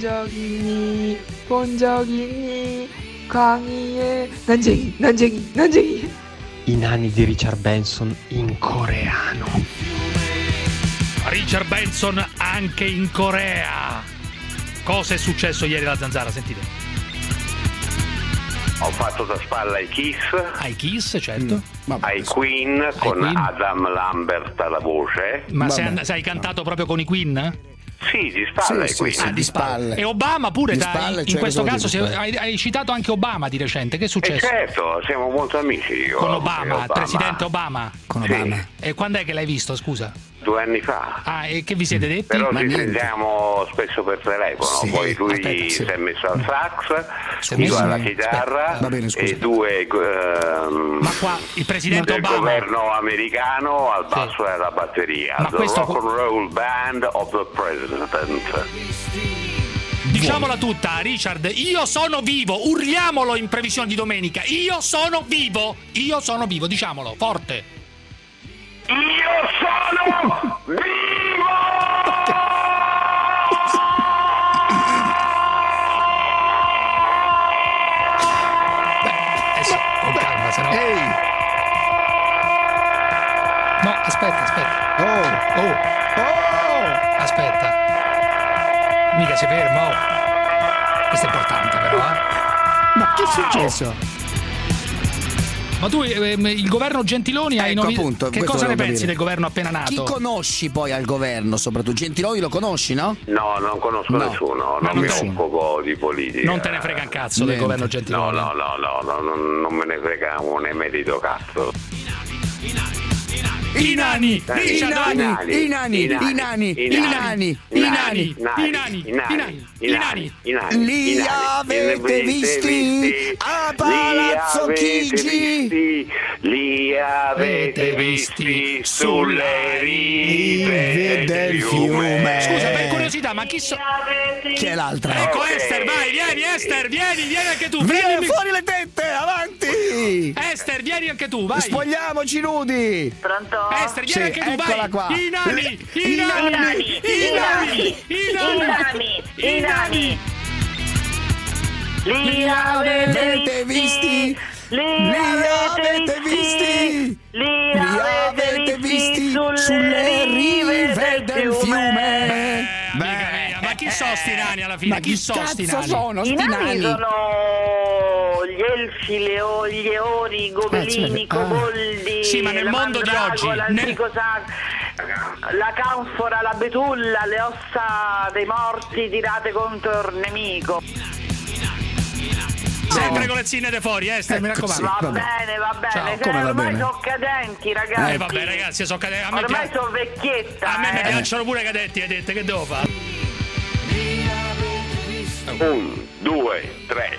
적이니 본 적 있니 광희의 난쟁이 난쟁이 난쟁이. I nani di Richard Benson in coreano. Richard Benson anche in Corea. Cosa è successo ieri alla Zanzara? Sentite. Ho fatto da spalla ai Kiss. Ai Kiss, certo. Mm. Ai Queen ai con Queen. Adam Lambert alla voce. Ma sei, sei cantato proprio con i Queen? Sì, di spalle, sì, sì, ah, di spalle. E Obama pure, di dai, spalle, in cioè questo caso di hai, hai citato anche Obama di recente, che è successo? Eh certo, siamo molto amici io. Con Obama, Obama. il presidente Obama. Con sì. Obama. E quando è che l'hai visto, scusa? Due anni fa. Ah, e che vi siete detti? Però Ma ci niente. sentiamo spesso per telefono, Sì, poi lui aspetta, sì. si è messo al sax, Si è io messo- alla chitarra Va bene, scusa. e due ehm, Ma qua il presidente del Obama. governo americano al basso e alla batteria. Ma The questo- Rock and Roll Band of the President. Diciamola tutta, Richard, io sono vivo, urliamolo in previsione di domenica, io sono vivo, io sono vivo, diciamolo, forte. Io sono vivo! Adesso, con calma, se no... No, aspetta, aspetta. Oh, oh, oh, aspetta. Mica si ferma, oh. Questo è importante però, eh. Ma che è successo? Ma tu, ehm, il governo Gentiloni hai Ecco, nomi- appunto, che questo cosa ne volevo pensi capire. del governo appena nato? Chi conosci poi al governo, soprattutto? Gentiloni lo conosci, no? No, non conosco No. nessuno, Ma non mi non te- occupo di politica. Non te ne frega un cazzo del Niente. governo No, Gentiloni. no, no, no, no, no, non me ne frega un emerito cazzo. I nani, I nani, i nani, i nani, i nani, i nani, i nani, i nani, i nani, i nani. Li avete visti a Palazzo Chigi? Li avete visti sulle rive del fiume. Scusa, per curiosità, ma chi so... Chi è l'altra? Ecco Ok. Esther, vai, vieni Esther, vieni, vieni anche tu. Vieni Prendi il fuori le tette, avanti! mic- Esther, vieni anche tu, vai. Spogliamoci nudi! Pronto? Esther, vieni Sì, anche tu, eccola vai. qua. I nani, i I nani, nani, i nani, i nani, i nani. Li Li avete avete visti? Li Li avete avete visti? Li Li avete visti sulle rive del fiume? Amica mia, ma chi sono sti nani alla fine? Ma Chi chi sono sti cazzo nani? sono I sti nani nani? sono gli elfi, le o- gli eori, i gobelini, i Ah, certo. coboldi, Sì, ma nel la mondo di mandragola, oggi, il nel- tricosac- la canfora, la betulla, le ossa dei morti tirate contro il nemico. Sempre con le zinne de fuori, Esther, mi raccomando. Va vabbè. bene, va bene, Ciao, se come va ormai bene? sono cadenti, ragazzi. Eh vabbè ragazzi, sono cadenti. A me, Ormai pia- sono vecchietta. a me mi eh. piacciono pure i cadetti, hai detto, che devo fare? Un, due, tre.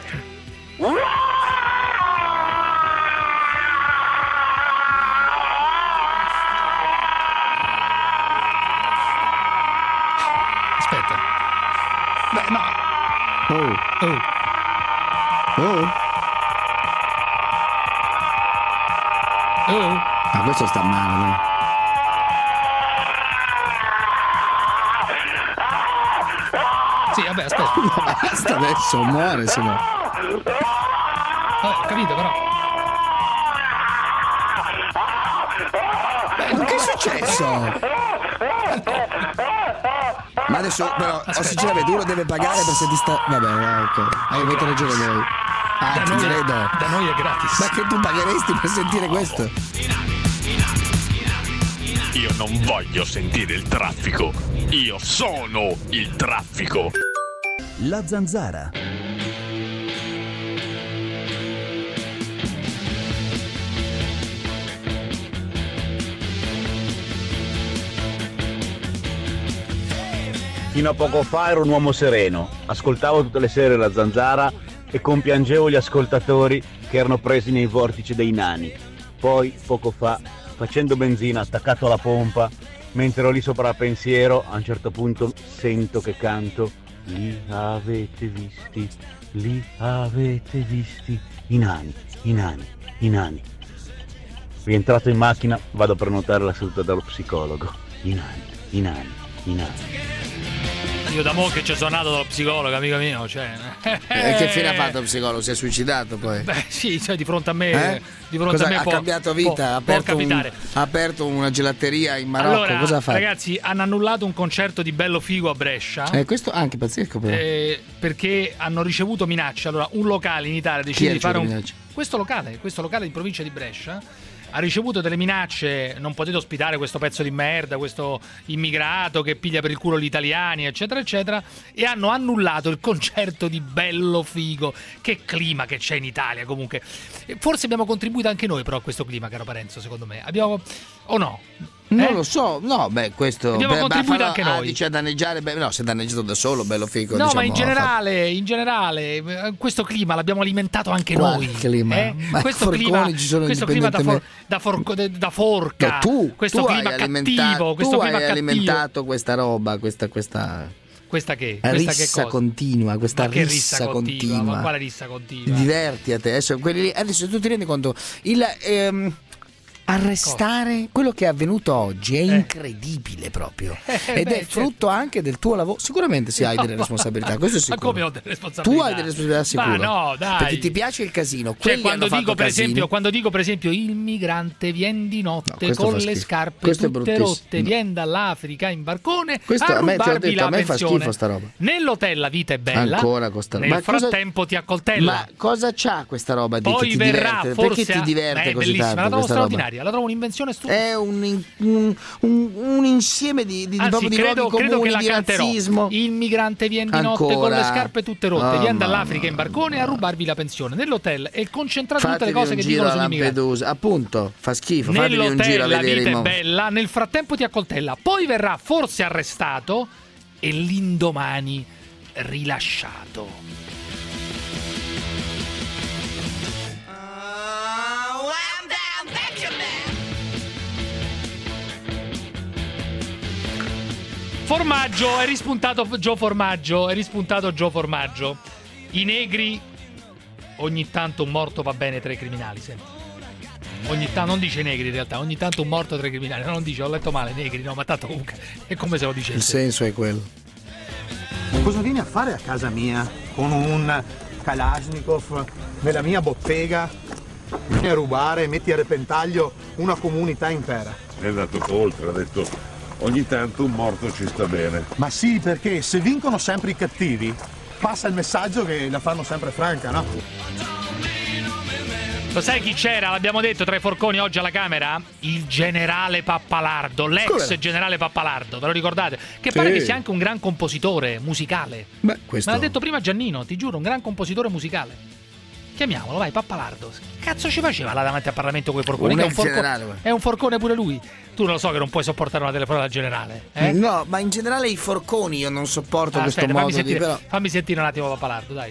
Aspetta. Beh, no. Oh, Oh. oh. Oh. Ma questo sta male, no? Sì, vabbè, aspetta. Basta adesso, muore se no. Vabbè, ho capito però. Ma che è successo? Ma adesso però, o sinceramente uno deve pagare per se ti sta... Vabbè, eh, ok. Hai avete ragione voi. Ah, Da ti noi, credo. da noi è gratis. Ma che tu pagheresti per sentire questo? Io non voglio sentire il traffico. Io sono il traffico. La Zanzara. Fino a poco fa ero un uomo sereno, ascoltavo tutte le sere la Zanzara e compiangevo gli ascoltatori che erano presi nei vortici dei nani. Poi, poco fa, facendo benzina attaccato alla pompa, mentre ero lì sopra il pensiero, a un certo punto sento che canto: li avete visti, li avete visti, i nani, i nani, i nani. Rientrato in macchina, vado a prenotare la seduta dallo psicologo. I nani, i nani, i nani. Io da mo' che ci sono nato dallo psicologo, amico mio, cioè... E che fine ha fatto lo psicologo? Si è suicidato poi? Beh sì, cioè di fronte a me... Eh? Di fronte Cosa, a me ha può, cambiato vita, può, ha, aperto può capitare. un, ha aperto una gelateria in Marocco, Allora, cosa ha fatto? ragazzi, hanno annullato un concerto di Bello Figo a Brescia. Eh, questo anche pazzesco però. Eh, perché hanno ricevuto minacce. Allora, un locale in Italia decide di fare un... minacce? Questo locale, questo locale di provincia di Brescia ha ricevuto delle minacce, non potete ospitare questo pezzo di merda, questo immigrato che piglia per il culo gli italiani, eccetera, eccetera, e hanno annullato il concerto di Bello Figo. Che clima che c'è in Italia comunque. Forse abbiamo contribuito anche noi però a questo clima, caro Parenzo, secondo me. Abbiamo... o no? Non Eh? lo so, no, beh, questo Abbiamo beh, contribuito farlo- anche ah, noi. dice a danneggiare, beh, no, si è danneggiato da solo, Bello Figo. No, diciamo, ma in ha generale, in generale, eh, questo clima l'abbiamo alimentato anche Quale noi. clima? eh? Ma Questo Forconi clima, ci sono questo clima da, for- indipendentemente- da, forco- de- da forca, No, tu, questo tu clima hai alimentato, cattivo, questo tu clima hai cattivo. alimentato questa roba, questa questa Questa che? Questa che rissa cosa? continua, questa Ma che rissa, rissa continua? continua. Ma quale rissa continua? Diverti a te. Adesso, quelli lì- adesso tu ti rendi conto il ehm, arrestare quello che è avvenuto oggi è incredibile proprio. Eh, Ed beh, è frutto anche del tuo lavoro. Sicuramente sì, hai delle No, responsabilità, questo è ma sicuro. come ho delle responsabilità? Tu hai delle responsabilità sicuro. Ma no, dai. Perché ti piace il casino. Cioè, Quelli quando hanno dico, fatto per casini. esempio, quando dico per esempio il migrante viene di notte No, questo con fa le schifo. scarpe Questo è tutte bruttissimo. rotte, viene dall'Africa in barcone Questo a a me, ti ho rubarvi detto, la a me fa pensione. schifo sta roba. Nell'hotel la vita è bella. Ancora costa- Nel ma cosa- frattempo ti accoltella. Ma cosa c'ha questa roba di che Poi ti verrà diverte? forse Perché ti a- diverte Beh, è così bellissima, tanto la trovo questa roba? straordinaria, la trovo un'invenzione stupenda. È un, un, un, un insieme di, di, Anzi, proprio di credo, luoghi credo comuni, che la di canterò. razzismo. Il migrante viene di notte Ancora? con le scarpe tutte rotte, Oh, viene mamma. dall'Africa in barcone a rubarvi la pensione. Nell'hotel è concentrato tutte le Fatevi cose un che giro dicono a sugli immigrati. Lampedusa, appunto, fa schifo. Fatevi un giro a Nell'hotel la vedere vita i è mo- bella, nel frattempo ti accoltella, poi verrà forse arrestato e l'indomani rilasciato. Formaggio, è rispuntato Gio Formaggio, è rispuntato Gio Formaggio. I negri, ogni tanto un morto va bene tra i criminali, senti. Ogni tanto, non dice negri in realtà, ogni tanto un morto tra i criminali, non dice, ho letto male, negri, no, ma tanto comunque è come se lo Il dicesse. senso è quello. Cosa vieni a fare a casa mia con un Kalashnikov nella mia bottega? Vieni a rubare e metti a repentaglio una comunità intera. È andato oltre, ha detto ogni tanto un morto ci sta bene. Ma sì, perché se vincono sempre i cattivi, passa il messaggio che la fanno sempre franca, no? Lo sai chi c'era? L'abbiamo detto tra i forconi oggi alla Camera? Il generale Pappalardo, l'ex Come? generale Pappalardo, ve lo ricordate? Che pare Sì. che sia anche un gran compositore musicale. Beh, questo... Me l'ha detto prima Giannino, ti giuro, un gran compositore musicale. Chiamiamolo, vai, Pappalardo. Che cazzo ci faceva là davanti al Parlamento con i forconi? Un Che è, un ex forco- generale, guarda. è un forcone pure lui. Tu non lo so che non puoi sopportare una telefonata al generale. Eh? No, ma in generale i forconi io non sopporto Ah, questo aspetta, fammi modo di... sentire, Però... fammi sentire un attimo Pappalardo, dai.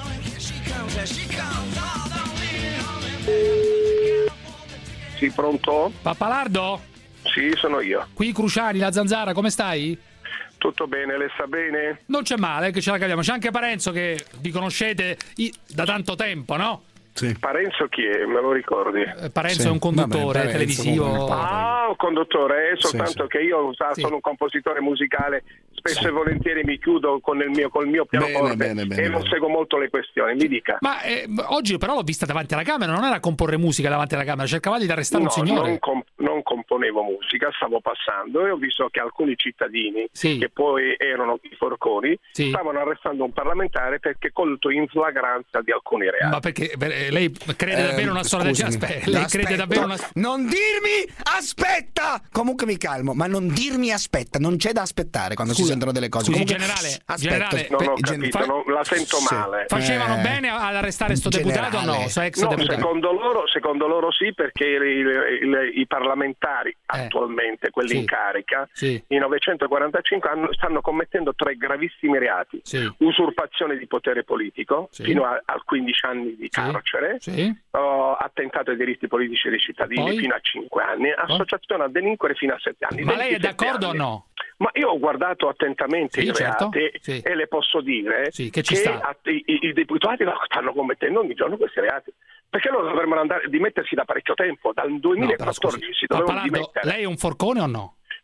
Sì, pronto? Pappalardo? Sì, sono io. Qui Cruciani, la Zanzara, come stai? Tutto bene, lei sta bene? Non c'è male, che ce la caviamo. C'è anche Parenzo che vi conoscete i- da tanto tempo, no? Sì. Parenzo chi è? Me lo ricordi? Eh, Parenzo Sì. è un conduttore Vabbè, Parenzo televisivo. comunque. Ah, un conduttore, è soltanto Sì, sì. che io sa, Sì. sono un compositore musicale, spesso Sì. e volentieri mi chiudo con il mio, col mio pianoforte bene, bene, e non bene. seguo molto le questioni, mi dica. Ma eh, oggi però l'ho vista davanti alla Camera, non era a comporre musica davanti alla Camera, cercavate di arrestare No, un signore. non, com- non componevo musica, stavo passando e ho visto che alcuni cittadini, Sì. che poi erano i forconi, Sì. stavano arrestando un parlamentare perché colto in flagranza di alcuni reati. Ma perché eh, lei crede davvero una storia del genere? scusami. Aspetta, lei crede Aspetta. davvero una Non dirmi aspetta! Comunque mi calmo, ma non dirmi aspetta, non c'è da aspettare quando Scusa, si sentono delle cose. scusi, Comunque, generale, aspetta. generale, Non ho Pe- capito, fa- non- la sento Sì. male. Facevano Eh, bene ad arrestare sto generale. deputato o no? Sto ex No, deputato. secondo loro, secondo loro sì, perché il- il- il- i parlamentari attualmente, quelli Sì. in carica, Sì. i novecentoquarantacinque hanno- stanno commettendo tre gravissimi reati. Sì. Usurpazione di potere politico, Sì. fino a, a quindici anni di carcere, Sì. oh, attentato ai diritti politici dei cittadini Poi? fino a cinque anni, associazione a delinquere fino a sette anni. Ma lei è ventisette d'accordo anni. o no? Ma io ho guardato attentamente Sì, i certo. reati Sì. e le posso dire Sì, che ci sta. a- i, i deputati stanno commettendo ogni giorno questi reati. Perché loro dovrebbero andare dimettersi da parecchio tempo, dal No, però duemilaquattordici scusi, si dovevano Pappalardo, dimettere. lei è un forcone o no?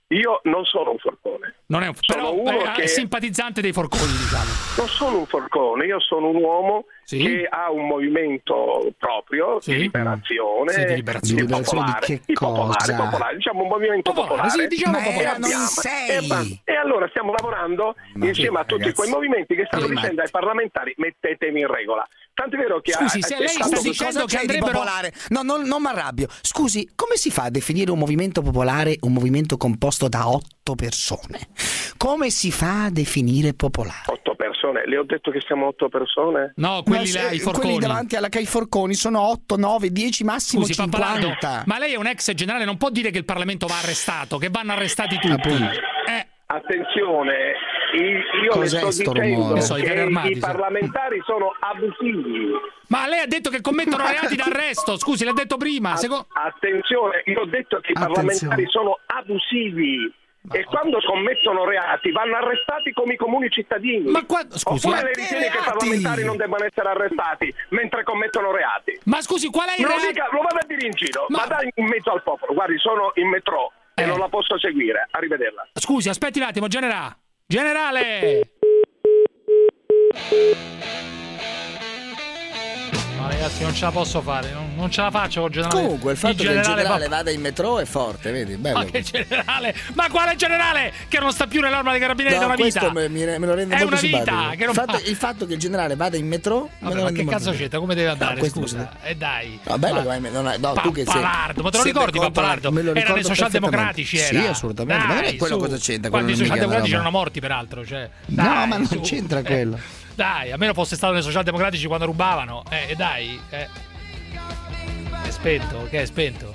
Io non sono un forcone. Non è un sono però, uno beh, che è simpatizzante dei forconi, diciamo. Non sono un forcone, io sono un uomo sì? che ha un movimento proprio sì? di liberazione, sì, di liberazione, di liberazione popolare, di che di popolare, cosa? popolare, diciamo un movimento popolare, popolare. sì, diciamo Ma popolare. abbiamo- non sei. E, ma- e allora stiamo lavorando Ma insieme sì, a tutti ragazzi. quei movimenti che stanno Sì, dicendo ai parlamentari mettetevi in regola. Tanto è vero che Scusi, ha, se è lei stato sta così- dicendo Cosa che c'è di andrebbero- popolare? No, non, non mi arrabbio. Scusi, come si fa a definire un movimento popolare un movimento composto da otto persone? Come si fa a definire popolare? Otto persone, le ho detto che siamo otto persone? No, quelli Ma là, se- i forconi. quelli davanti alla Cai Forconi sono otto, nove, dieci, massimo Scusi, Pappalardo, cinquanta. ma lei è un ex generale, non può dire che il Parlamento va arrestato, che vanno arrestati tutti. Eh, Attenzione, i- io Cos'è le sto sto dicendo rumore? So, i che carri armati, i sì. parlamentari sono abusivi. ma lei ha detto che commettono reati d'arresto, scusi, l'ha detto prima. A- Seco- Attenzione, io ho detto che i Attenzione. parlamentari sono abusivi. E quando commettono reati vanno arrestati come i comuni cittadini. Ma qua- scusi, Oppure ma lei che ritiene che i reati? parlamentari non debbano essere arrestati mentre commettono reati? Ma scusi, qual è il Me lo, reato? dica, lo vado a dire in giro, Ma- ma dai in mezzo al popolo. Guardi, sono in metro e Eh. non la posso seguire. Arrivederla. Scusi, aspetti un attimo, generale. Generale! No, ragazzi, non ce la posso fare, non, non ce la faccio con il generale. Comunque il fatto che il generale Pappa- vada in metro è forte, vedi? Bello. Ma che generale? Ma quale generale? Che non sta più nell'arma dei carabinieri No, da una vita? questo me, mi- me lo rende È molto una vita simpatico. che non il, fatto, fa- il fatto che il generale vada in metro me Vabbè, lo ma rende che molto cazzo c'entra? Come deve andare? No, questo Scusa, e dai. No, bello Ma- che vai in- non hai- no, tu che sei Pappalardo, ma te lo sempre ricordi contro la- Pappalardo? me lo Erano i ricordo socialdemocratici, era. perfettamente. Sì, assolutamente. Ma non è Dai, quello su. cosa c'entra, Quando i quello non è mica socialdemocratici una erano roba. morti, peraltro. Cioè, No, dai, ma non su. c'entra Eh, quello. Dai, almeno fosse stato nei socialdemocratici quando rubavano. Eh, e dai. Eh. È spento? Che è spento?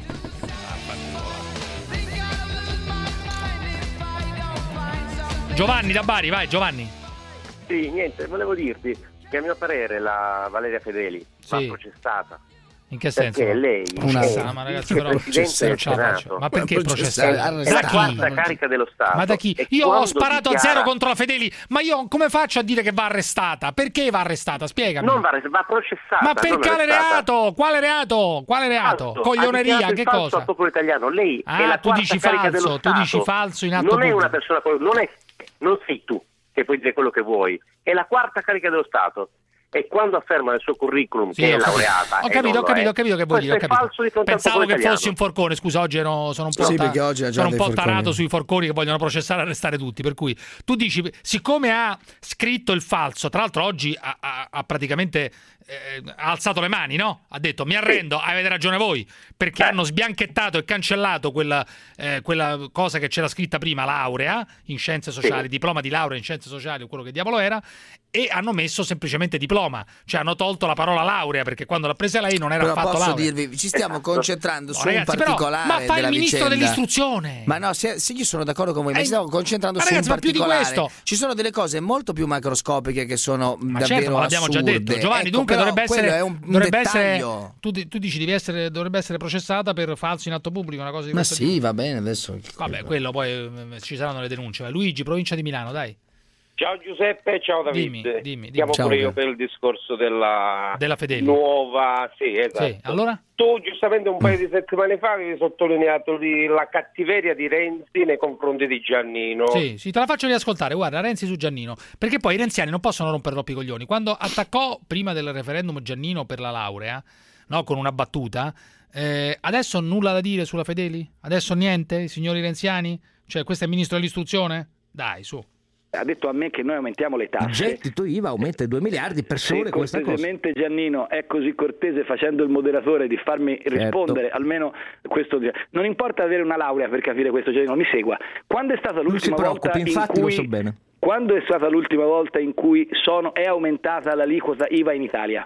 Giovanni da Bari, vai Giovanni. Sì, niente, volevo dirti che a mio parere la Valeria Fedeli va Sì. processata. In che senso? Perché lei Una- è Ah, ma ragazzi, il però presidente non del ce la faccio. Senato. Ma perché Ma processare? processare, È la Da chi? quarta carica dello Stato. Ma da chi? E Io ho quando sparato a dichiara- zero contro la Fedeli, ma io come faccio a dire che va arrestata? Perché va arrestata? Spiegami. Non va, va processata. Ma per non quale arrestata. reato? Quale reato? Quale reato? Falso. Ha Coglioneria, dichiarato che il falso cosa? al popolo italiano. Lei Ah, è la tu quarta dici carica falso, dello tu Stato. dici falso in atto Non è pubblico. una persona, non è, non sei tu che puoi dire quello che vuoi. È la quarta carica dello Stato. E quando afferma nel suo curriculum Sì, che ho è capito. laureata Ho e capito, non ho lo capito, è, ho capito che vuoi dire, ho questo è capito. falso di fronte al Pensavo popolo che italiano. fossi un forcone, scusa, oggi ero, sono un po', Sì, ta- perché oggi ha già sono un dei po' forconi. tarato sui forconi che vogliono processare e arrestare tutti, per cui tu dici, siccome ha scritto il falso, tra l'altro oggi ha, ha- ha praticamente eh, ha alzato le mani, no? Ha detto mi arrendo, avete ragione voi, perché hanno sbianchettato e cancellato quella, eh, quella cosa che c'era scritta prima, laurea in scienze sociali, diploma di laurea in scienze sociali o quello che diavolo era, e hanno messo semplicemente diploma, cioè hanno tolto la parola laurea, perché quando l'ha presa lei non era Però affatto posso laurea. dirvi, ci stiamo concentrando No, su ragazzi, un però, particolare ma fa il della ministro vicenda. dell'istruzione. Ma no, se, se io sono d'accordo con voi, ma Eh, ci stiamo concentrando ma su ragazzi, un ma più di particolare. questo. Ci sono delle cose molto più macroscopiche che sono Ma davvero certo, ma l'abbiamo già assurde. detto. Giovanni, Ecco, dunque però dovrebbe essere, quello è un, un dovrebbe essere dettaglio. tu, di- tu dici devi essere, dovrebbe essere processata per falso in atto pubblico, una cosa di Ma questo sì, va bene adesso. tipo. Vabbè, quello poi eh, ci saranno le denunce. Vai, Luigi, provincia di Milano, dai. Ciao Giuseppe, ciao Davide. Dimmi, dimmi, dimmi. Chiamo Ciao, pure io Gabriele. per il discorso della, Della Fedeli. nuova... Sì, esatto. Sì, allora? Tu giustamente un paio di settimane fa avevi sottolineato di- la cattiveria di Renzi nei confronti di Giannino. Sì, sì, te la faccio riascoltare. Guarda, Renzi su Giannino. Perché poi i renziani non possono rompere troppi coglioni. Quando attaccò prima del referendum Giannino per la laurea, no, con una battuta, eh, adesso nulla da dire sulla Fedeli? Adesso niente, signori renziani? Cioè, questo è il ministro dell'istruzione? Dai, su. Ha detto a me che noi aumentiamo le Il tasse. gettito I V A aumenta di due miliardi per sole Se questa cosa. cortesemente Giannino è così cortese facendo il moderatore di farmi rispondere almeno questo, non importa avere una laurea per capire questo, Giannino, mi segua. Quando è stata Non si l'ultima volta preoccupi, in infatti cui lo so bene. quando è stata l'ultima volta in cui sono, è aumentata l'aliquota I V A in Italia?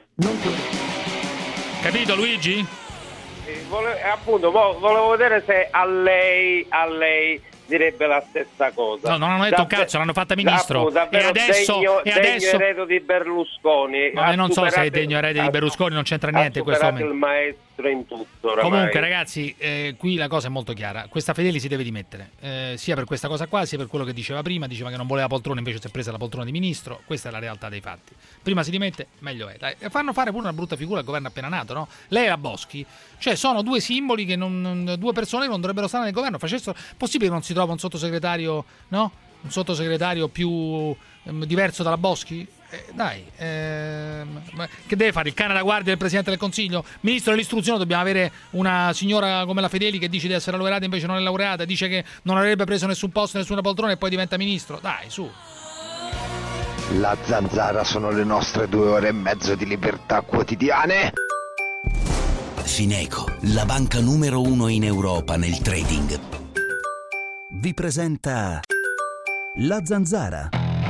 Capito, Luigi? Eh, vole- appunto, vo- volevo vedere se a lei, a lei direbbe la stessa cosa. No, non hanno detto un Davve- cazzo, l'hanno fatta ministro. appunto, davvero E adesso- degno, e degno adesso- erede di Berlusconi. No, Ha io non so se è superato- degno erede di ha- Berlusconi, non c'entra ha niente in questo superato momento. il maestro ministro in tutto oramai. Comunque ragazzi, eh, qui la cosa è molto chiara, questa Fedeli si deve dimettere, eh, sia per questa cosa qua, sia per quello che diceva prima, diceva che non voleva poltrona, invece si è presa la poltrona di ministro, questa è la realtà dei fatti. Prima si dimette, meglio è. Dai, fanno fare pure una brutta figura al governo appena nato, no? Lei e la Boschi, cioè sono due simboli che non, non due persone che non dovrebbero stare nel governo, facessero, possibile che non si trova un sottosegretario, no? Un sottosegretario più ehm, diverso dalla Boschi? Eh, dai, ehm, che deve fare il cane da guardia del Presidente del Consiglio? Ministro dell'istruzione, dobbiamo avere una signora come la Fedeli che dice di essere laureata invece non è laureata, dice che non avrebbe preso nessun posto, nessuna poltrona e poi diventa ministro. Dai, su. La Zanzara sono le nostre due ore e mezzo di libertà quotidiane. Fineco, la banca numero uno in Europa nel trading, vi presenta La Zanzara.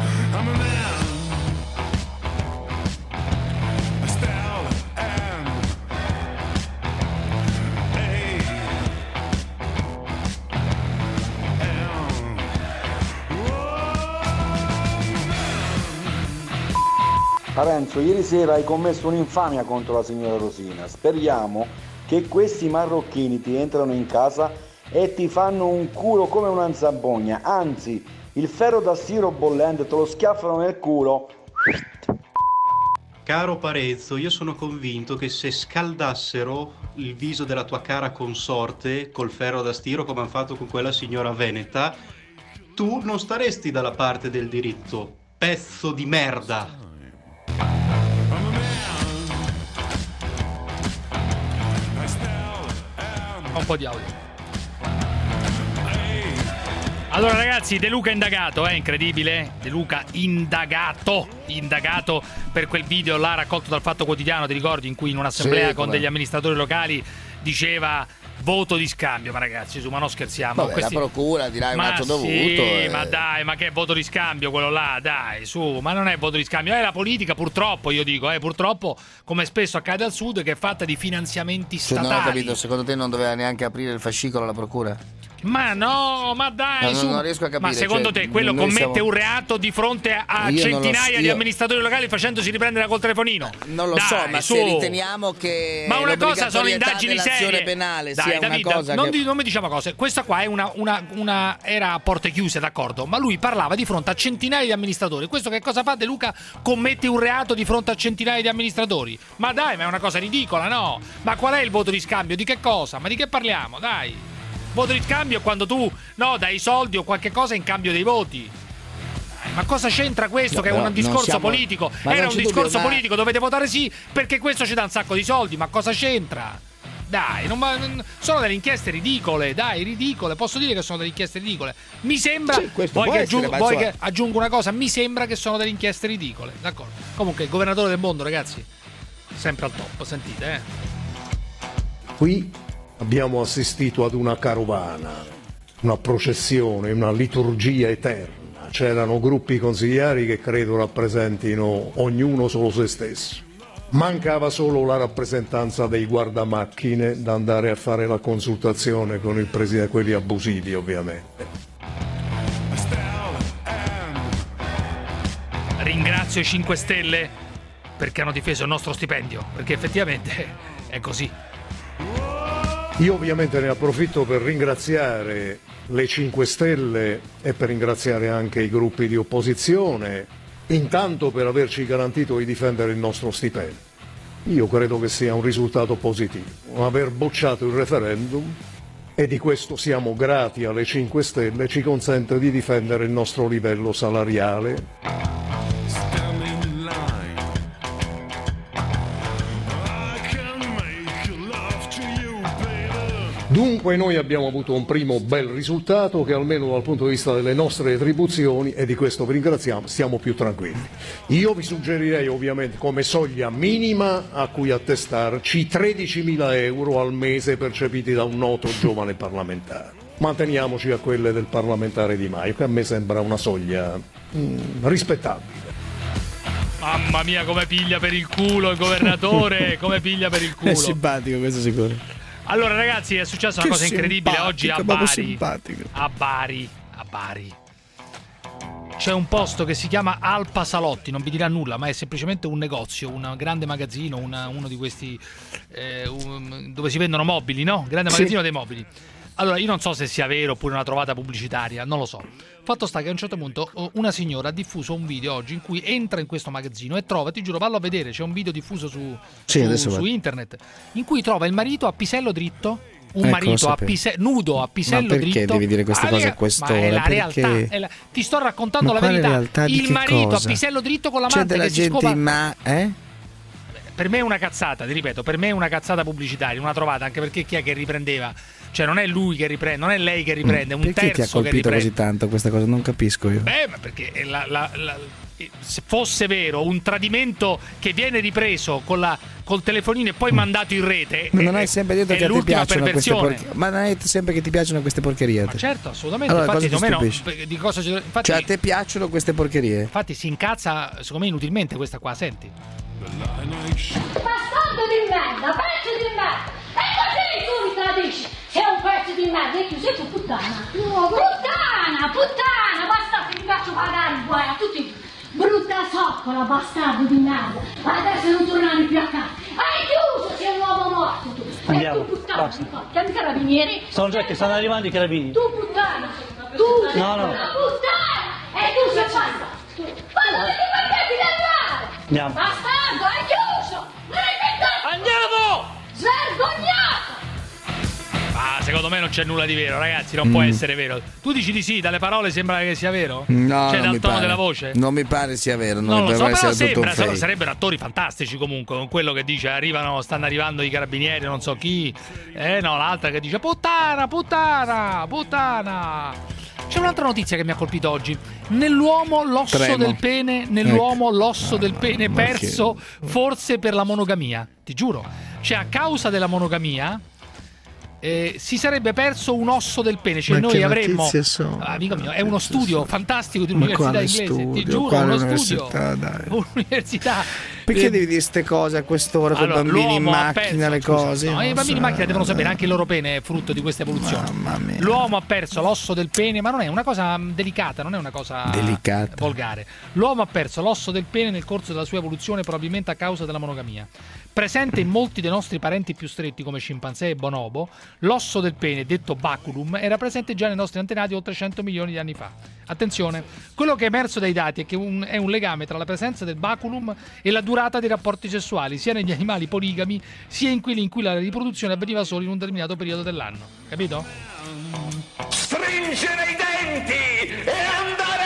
Parenzo, ieri sera hai commesso un'infamia contro la signora Rosina. Speriamo che questi marocchini ti entrano in casa e ti fanno un culo come una zampogna. Anzi, il ferro da stiro bollente te lo schiaffano nel culo. Caro Parenzo, io sono convinto che se scaldassero il viso della tua cara consorte col ferro da stiro come hanno fatto con quella signora veneta, tu non staresti dalla parte del diritto. Pezzo di merda. Un po' di audio. Allora ragazzi, De Luca indagato, è eh? incredibile. De Luca indagato, indagato per quel video là raccolto dal Fatto Quotidiano, ti ricordi, in cui in un'assemblea sì, con degli amministratori locali diceva voto di scambio. Ma ragazzi, su, ma non scherziamo. Vabbè, questi... la procura dirà un atto dovuto. Sì, e... ma dai, ma che voto di scambio quello là, dai, su, ma non è voto di scambio, è la politica purtroppo, io dico, eh, purtroppo, come spesso accade al sud, che è fatta di finanziamenti statali. Cioè, non ho capito, secondo te non doveva neanche aprire il fascicolo alla procura? Ma no, ma dai, no, su. Non riesco a capire. Ma secondo cioè, te quello commette siamo... un reato di fronte a io centinaia so, di io... amministratori locali facendosi riprendere col telefonino? Non lo dai, so, ma su. se riteniamo che ma una cosa sono indagini serie penale dai, sia David, una cosa non, che... di, non mi diciamo cose. Questa qua è una, una, una era a porte chiuse, d'accordo, ma lui parlava di fronte a centinaia di amministratori. Questo che cosa fa De Luca? Commette un reato di fronte a centinaia di amministratori. Ma dai, ma è una cosa ridicola, no? Ma qual è il voto di scambio? Di che cosa? Ma di che parliamo? Dai. Voto di scambio è quando tu no dai soldi o qualche cosa in cambio dei voti. Ma cosa c'entra questo? No, che è un discorso siamo... politico. Era un discorso dubbio, politico, ma... dovete votare sì perché questo ci dà un sacco di soldi. Ma cosa c'entra? Dai, non, non, sono delle inchieste ridicole, dai, ridicole. Posso dire che sono delle inchieste ridicole. Mi sembra. Sì, vuoi che, aggiung- essere, vuoi che aggiungo una cosa? Mi sembra che sono delle inchieste ridicole. D'accordo. Comunque, il governatore del mondo, ragazzi, sempre al top. Sentite, eh. Qui abbiamo assistito ad una carovana, una processione, una liturgia eterna. C'erano gruppi consigliari che credo rappresentino ognuno solo se stesso. Mancava solo la rappresentanza dei guardamacchine da andare a fare la consultazione con il presidente, quelli abusivi ovviamente. Ringrazio i cinque Stelle perché hanno difeso il nostro stipendio, perché effettivamente è così. Io ovviamente ne approfitto per ringraziare le cinque Stelle e per ringraziare anche i gruppi di opposizione, intanto per averci garantito di difendere il nostro stipendio. Io credo che sia un risultato positivo, aver bocciato il referendum, e di questo siamo grati alle cinque Stelle, ci consente di difendere il nostro livello salariale. Dunque noi abbiamo avuto un primo bel risultato che almeno dal punto di vista delle nostre retribuzioni, e di questo vi ringraziamo, stiamo più tranquilli. Io vi suggerirei ovviamente come soglia minima a cui attestarci tredicimila euro al mese percepiti da un noto giovane parlamentare. Manteniamoci a quelle del parlamentare Di Maio, che a me sembra una soglia mm, rispettabile. Mamma mia, come piglia per il culo il governatore, come piglia per il culo. È simpatico, questo sicuro. Allora ragazzi, è successa una che cosa incredibile oggi a Bari. A Bari, a Bari. c'è un posto che si chiama Alpa Salotti, non vi dirà nulla, ma è semplicemente un negozio, un grande magazzino, una, uno di questi eh, un, dove si vendono mobili, no? Grande magazzino sì. dei mobili. Allora, io non so se sia vero oppure una trovata pubblicitaria, non lo so. Fatto sta che a un certo punto una signora ha diffuso un video oggi in cui entra in questo magazzino e trova, ti giuro, vallo a vedere, c'è un video diffuso su, sì, su, su internet, in cui trova il marito a pisello dritto, un ecco, marito a pise- nudo a pisello ma perché dritto. Devi dire queste ah, cose a quest'ora? Ma è la perché... realtà. È la... Ti sto raccontando ma la verità. Realtà il marito cosa? a pisello dritto con la C'è manta della che gente si scopa. In ma... eh? Per me è una cazzata, ti ripeto, per me è una cazzata pubblicitaria, una trovata, anche perché chi è che riprendeva? Cioè non è lui che riprende, non è lei che riprende, è un perché terzo ti ha colpito che riprende. così tanto questa cosa? Non capisco io. Beh, ma perché la, la, la, se fosse vero un tradimento che viene ripreso con la, col telefonino e poi mandato in rete, ma non è, hai sempre detto è che a te piacciono queste porcherie? Ma non hai detto sempre che ti piacciono queste porcherie? Ma certo, assolutamente. Allora, infatti, cosa meno, di cosa ci... infatti, cioè a te piacciono queste porcherie? Infatti si incazza, secondo me, inutilmente questa qua, senti. Bastardo di merda, pezzo di merda! E così tu mi tradisci! Sei un pezzo di merda, e chiuso tu puttana! Puttana, puttana! Bastardo, ti faccio pagare il guai a tutti! Brutta zoccola, bastardo di merda! Adesso non tornare più a casa! Hai chiuso, sei un uomo morto tu! Andiamo, e tu puttana, basta. Chiami i carabinieri? Sono già che stanno arrivando i carabinieri! Tu puttana! Tu sei no, no. una puttana! E tu sei basta! Ma dove ti permetti di andare? Andiamo! Bastardo, hai chiuso! Non hai pensato! Andiamo! Svergognato! Ah, secondo me non c'è nulla di vero, ragazzi, non mm. può essere vero. Tu dici di sì, dalle parole sembra che sia vero? No, cioè dal tono pare. della voce? Non mi pare sia vero, non, non lo so, però sembra, sembra, sarebbero attori fantastici comunque, con quello che dice arrivano, stanno arrivando i carabinieri, non so chi. Eh no, l'altra che dice puttana, puttana, puttana. C'è un'altra notizia che mi ha colpito oggi. Nell'uomo l'osso Tremo. del pene, nell'uomo ecco. l'osso ah, del pene perso che... forse per la monogamia. Ti giuro. Cioè a causa della monogamia eh, si sarebbe perso un osso del pene, cioè ma noi avremmo sono? Ah, amico mio, è uno studio sono? fantastico di un'università inglese, studio? ti giuro, quale uno università, studio. Dai. Un'università. Perché eh, devi dire queste cose a quest'ora con i allora, bambini in macchina, perso, le scusa, cose? No, i bambini in macchina devono sapere, anche il loro pene è frutto di questa evoluzione. L'uomo ha perso l'osso del pene, ma non è una cosa delicata, non è una cosa delicata. volgare. L'uomo ha perso l'osso del pene nel corso della sua evoluzione, probabilmente a causa della monogamia. Presente in molti dei nostri parenti più stretti come scimpanzé e bonobo, l'osso del pene, detto baculum, era presente già nei nostri antenati oltre cento milioni di anni fa. Attenzione, quello che è emerso dai dati è che un, è un legame tra la presenza del baculum e la durata dei rapporti sessuali, sia negli animali poligami, sia in quelli in cui la riproduzione avveniva solo in un determinato periodo dell'anno. Capito? Stringere i denti e andare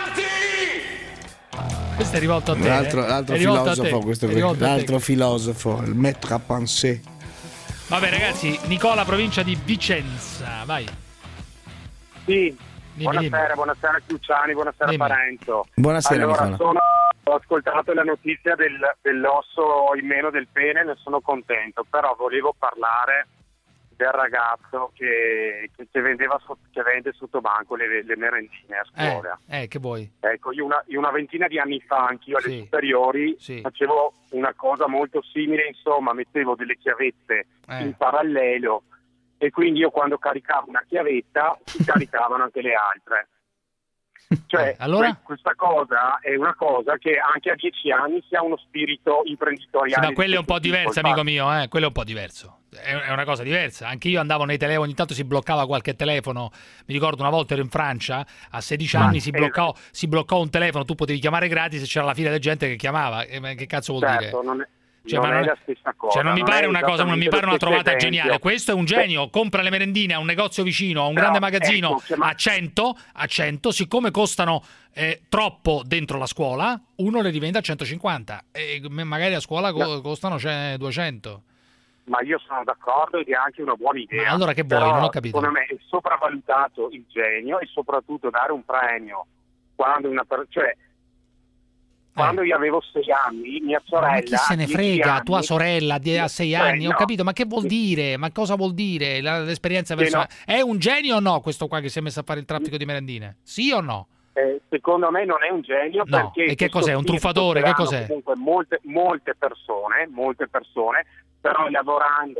avanti! Questo è rivolto a te. L'altro, eh? l'altro è rivolto filosofo, a te. questo È rivolto a te. l'altro filosofo, il maître à penser. Vabbè ragazzi, Nicola, provincia di Vicenza, vai. Sì, dimmi, buonasera, dimmi. buonasera Chiucciani, buonasera Dimmi. Parenzo. Buonasera allora, Nicola. sono, ho ascoltato la notizia del, dell'osso in meno del pene, ne sono contento, però volevo parlare del ragazzo che, che, che vendeva so, che vende sotto banco le, le merendine a scuola. Eh, eh, che vuoi? Ecco, io una, io una ventina di anni fa, anch'io alle Sì. superiori, Sì. facevo una cosa molto simile, insomma, mettevo delle chiavette Eh. in parallelo e quindi io quando caricavo una chiavetta si caricavano anche le altre. Cioè, Eh, allora? que- questa cosa è una cosa che anche a dieci anni si ha uno spirito imprenditoriale. Sì, ma quello è un po' diverso, Infatti, amico mio, eh? Quello è un po' diverso. È è una cosa diversa. Anche io andavo nei telefoni, ogni tanto si bloccava qualche telefono. Mi ricordo una volta ero in Francia, a sedici Ma- anni si bloccò, si bloccò un telefono, tu potevi chiamare gratis e c'era la fila di gente che chiamava. Eh, ma che cazzo vuol certo, dire? non è, Cioè, non ma è non- la stessa cosa. Cioè, non mi pare è una cosa, non mi esattamente pare una lo stesso trovata esempio. geniale. Questo è un genio, compra le merendine a un negozio vicino, a un Però, grande magazzino ecco, che ma- a cento, a cento, siccome costano eh, troppo dentro la scuola, uno le rivende a centocinquanta e m- magari a scuola co- No. costano cioè, duecento. Ma io sono d'accordo ed è anche una buona idea. Ma allora che vuoi? Però, Non ho capito. Secondo me è sopravvalutato il genio e soprattutto dare un premio quando una per- cioè quando io avevo sei anni, mia sorella. Ma chi se ne dieci frega, anni, tua sorella di- a sei cioè, anni, ho no. capito, ma che vuol dire? Ma cosa vuol dire la- l'esperienza Sì, personale? no. È un genio o no questo qua che si è messo a fare il traffico di merendine? Sì o no? Eh, secondo me non è un genio No, perché e che questo cos'è? Un spirito truffatore? Che ce l'hanno cos'è? Comunque molte, molte persone, molte persone, però lavorando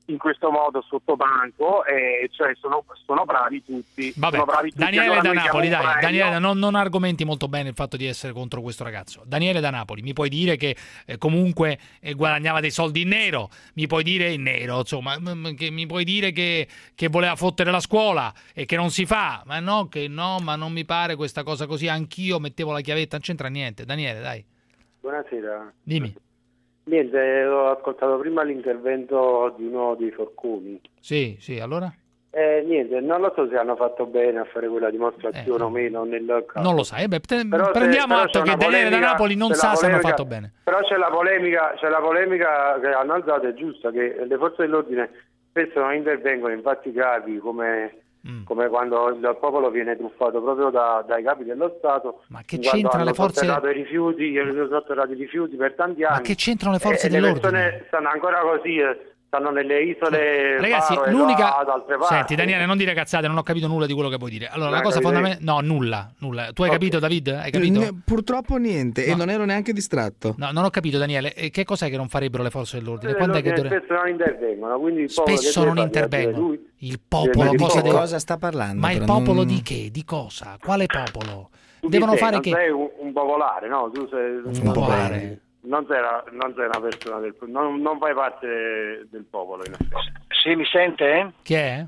in questo modo sotto banco, e cioè sono, sono bravi tutti. Vabbè, sono bravi tutti. Daniele Allora da noi Napoli, diamo un dai, premio. Daniele, non, non argomenti molto bene il fatto di essere contro questo ragazzo. Daniele da Napoli, mi puoi dire che eh, comunque eh, guadagnava dei soldi in nero, mi puoi dire in nero, insomma, m- che mi puoi dire che, che voleva fottere la scuola e che non si fa, ma no, che no, ma non mi pare questa cosa così, anch'io mettevo la chiavetta, non c'entra niente. Daniele, dai. Buonasera. Dimmi. Niente, ho ascoltato prima l'intervento di uno dei Forconi. Sì, sì, allora? Eh, niente, non lo so se hanno fatto bene a fare quella dimostrazione Eh, o meno nel caso. Non lo sai, beh, te- Però se- prendiamo però atto c'è che una Daniele da polemica- Napoli non c'è sa la se hanno polemica- fatto bene. Però c'è la polemica, c'è la polemica che hanno alzato, è giusta, che le forze dell'ordine spesso non intervengono in fatti gravi come, Mm. come quando il popolo viene truffato proprio da- dai capi dello Stato. Ma che quando c'entrano hanno le forze- sotterrato i rifiuti, hanno sotterrato i rifiuti per tanti anni. Ma che c'entrano le forze E le dell'ordine? persone stanno ancora così, eh, stanno nelle isole Ragazzi, Faro e l'unica. ad altre parti. Senti, Daniele, non dire cazzate, non ho capito nulla di quello che vuoi dire. Allora, Non la hai cosa capito fondamentale. No, nulla, nulla. Tu hai capito, David? Hai capito? N- Purtroppo niente, e No. non ero neanche distratto. No, non ho capito, Daniele. E che cos'è che non farebbero le forze dell'ordine? Le Quando è che dell'ordine dovre- spesso non intervengono, quindi il popolo Spesso che non deve fare? intervengono. Lui- Il popolo Di cosa che deve- cosa sta parlando? Ma il però? popolo Non- di che? Di cosa? Quale popolo? Tu Devono chi sei? fare non che. sei un, un popolare, no? Tu sei Un popolare. Non sei, una, non sei una persona del non, non fai parte del popolo, in effetti. Sì, mi sente? Chi è?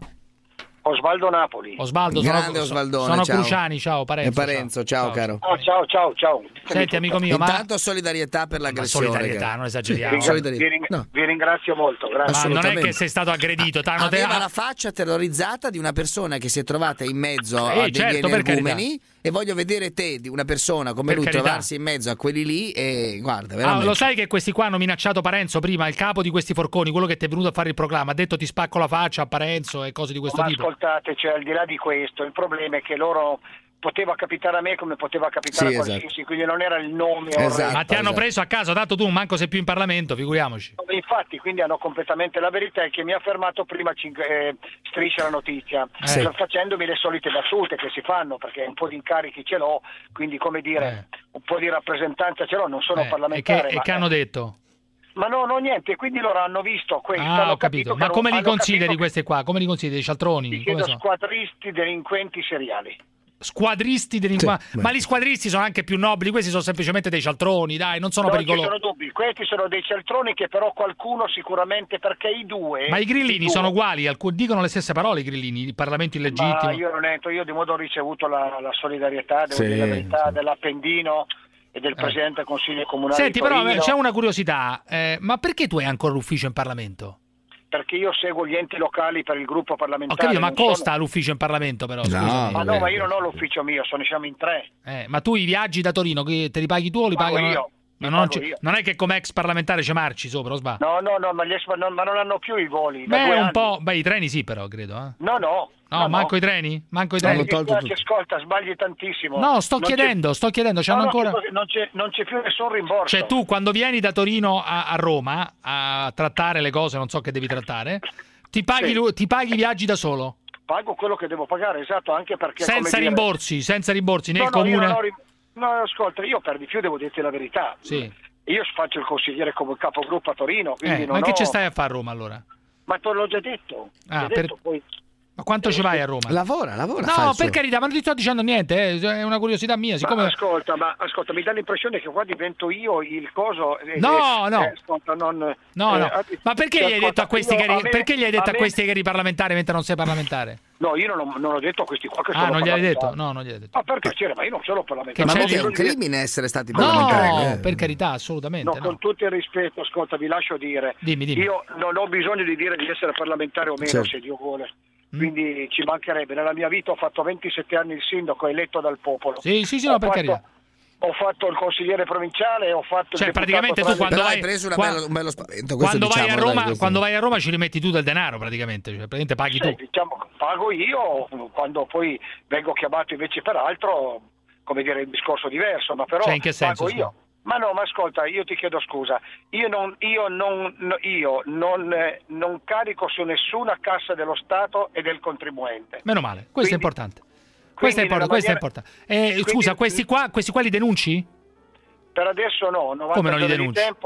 Osvaldo Napoli. Osvaldo, Grande sono, Osvaldone, sono ciao. Cruciani, ciao Parenzo. E Parenzo, ciao, caro. Ah, ciao, ciao, ciao. Senti, amico mio, ma Intanto solidarietà per l'aggressione. solidarietà, cara. non esageriamo. Vi, Sì, solidarietà. vi ring- No. vi ringrazio molto, grazie. Ma non è assolutamente. che sei stato aggredito, t'hanno te- Aveva ah, la faccia terrorizzata di una persona che si è trovata in mezzo Eh, a degli certo, per energumeni, e voglio vedere te, di una persona come Per lui, carità. trovarsi in mezzo a quelli lì e guarda, Ah, veramente. lo sai che questi qua hanno minacciato Parenzo prima, il capo di questi forconi, quello che ti è venuto a fare il proclama, ha detto ti spacco la faccia a Parenzo e cose di questo Ma tipo. ascoltate, cioè, al di là di questo, il problema è che loro poteva capitare a me come poteva capitare Sì, a qualsiasi, quindi non era il nome. o il Esatto. Ma ti hanno esatto. preso a caso, tanto tu manco sei più in Parlamento, figuriamoci. re. Infatti, quindi hanno completamente la verità è che mi ha fermato prima cinque, eh, Striscia la notizia, Sì. facendomi le solite battute che si fanno, perché un po' di incarichi ce l'ho, quindi come dire, un po' di rappresentanza ce l'ho, non sono Eh, e parlamentare. che, ma, e che hanno detto? ma no, no, niente, quindi loro hanno visto questo. Ah, hanno ho capito. che Ma non- come li hanno consideri capito questi qua? Come li consideri? Dei cialtroni? che- Come chiedo sono? squadristi delinquenti seriali. Squadristi dei... Sì, ma, beh. ma gli squadristi sono anche più nobili, questi sono semplicemente dei cialtroni, dai, non sono Non ci pericolosi. sono dubbi, questi sono dei cialtroni che però qualcuno sicuramente, perché i due... Ma i grillini due- sono uguali, alcuni dicono le stesse parole i grillini, il Parlamento Ma illegittimo. io non entro, io di modo ho ricevuto la, la solidarietà, devo Sì, dire la verità, sì. dell'Appendino e del Presidente del Consiglio Comunale Senti, di però Torino, c'è una curiosità, eh, ma perché tu hai ancora l'ufficio in Parlamento? perché io seguo gli enti locali per il gruppo Ho parlamentare. capito, ma non costa sono- l'ufficio in Parlamento però, No, scusami. Ma no, ma io non ho l'ufficio mio, sono, siamo in tre. Eh, ma tu i viaggi da Torino che te li paghi tu o li Pago pagano? io, Ma li non, pago ci- io. non è che come ex parlamentare ci marci sopra, o sbaglio? No, no, no, ma, gli es- no, ma non hanno più i voli. da Beh, due un anni. po'. Beh, i treni sì, però, credo. Eh. No, no. No, manco i treni? Manco i No, treni? mi dispiace, ascolta, sbagli tantissimo. No, sto Non c'è- chiedendo, sto chiedendo, c'hanno No, no, ancora... che così, non, c'è, non c'è più nessun rimborso. Cioè tu quando vieni da Torino a, a Roma a trattare le cose, non so che devi trattare, ti paghi, Sì. lu- ti paghi i viaggi da solo? Pago quello che devo pagare, esatto, anche perché... Senza come dire- rimborsi, senza rimborsi, nel No, no, io comune... non ho rim- No, ascolta, io per di più devo dirti la verità. Sì. Io faccio il consigliere come capogruppo a Torino, quindi Eh, non ma che ho... ci stai a fare a Roma allora? Ma te l'ho già detto. Ah, Ti ho per- detto, poi... Ma quanto ci vai a Roma? Lavora, lavora. No, fa il per suo. carità, ma non ti sto dicendo niente, eh, è una curiosità mia. Siccome... Ma ascolta, ma ascolta, mi dà l'impressione che qua divento io il coso... eh, No, eh, no. eh, ascolta, non, No, eh, no. eh, Ma perché gli hai detto a questi io- che eri, me- perché gli hai detto a, me- questi che eri parlamentare mentre non sei parlamentare? No, io non ho, non ho detto a questi qua che Ah, sono non gliel'hai detto? parlamentare. No, non gliel'hai detto. Ma per piacere, ma io non sono parlamentare. Ma c'è molto è lì- un crimine essere stati No, parlamentari. eh. per carità, assolutamente. No, no. con tutto il rispetto, ascolta, vi lascio dire. Dimmi, dimmi. Io non ho bisogno di dire di essere parlamentare o meno, Certo. se Dio vuole. Mm. Quindi ci mancherebbe. Nella mia vita ho fatto ventisette anni il sindaco eletto dal popolo. Sì, sì, sì, Ho no, per fatto- carità. Ho fatto il consigliere provinciale, ho fatto Cioè, il deputato praticamente tu tra- quando Però vai, hai preso una qua- bello- un bello spavento. questo quando, vai a diciamolo, Roma, dai, questo- quando vai a Roma ci rimetti tu del denaro praticamente, cioè, praticamente paghi Sì, tu. diciamo, pago io, quando poi vengo chiamato invece per altro, come dire, il discorso è diverso, ma però Cioè, in che senso, pago io. scusa? Ma no, ma ascolta, io ti chiedo scusa, io non, io non, no, io non, eh, non carico su nessuna cassa dello Stato e del contribuente. Meno male, questo è Quindi- importante. Questo è quindi importante, questo è nella importante. Eh, quindi- scusa, questi qua, questi qua li denunci? Per adesso no, novanta Come non li giorni di denunci? tempo.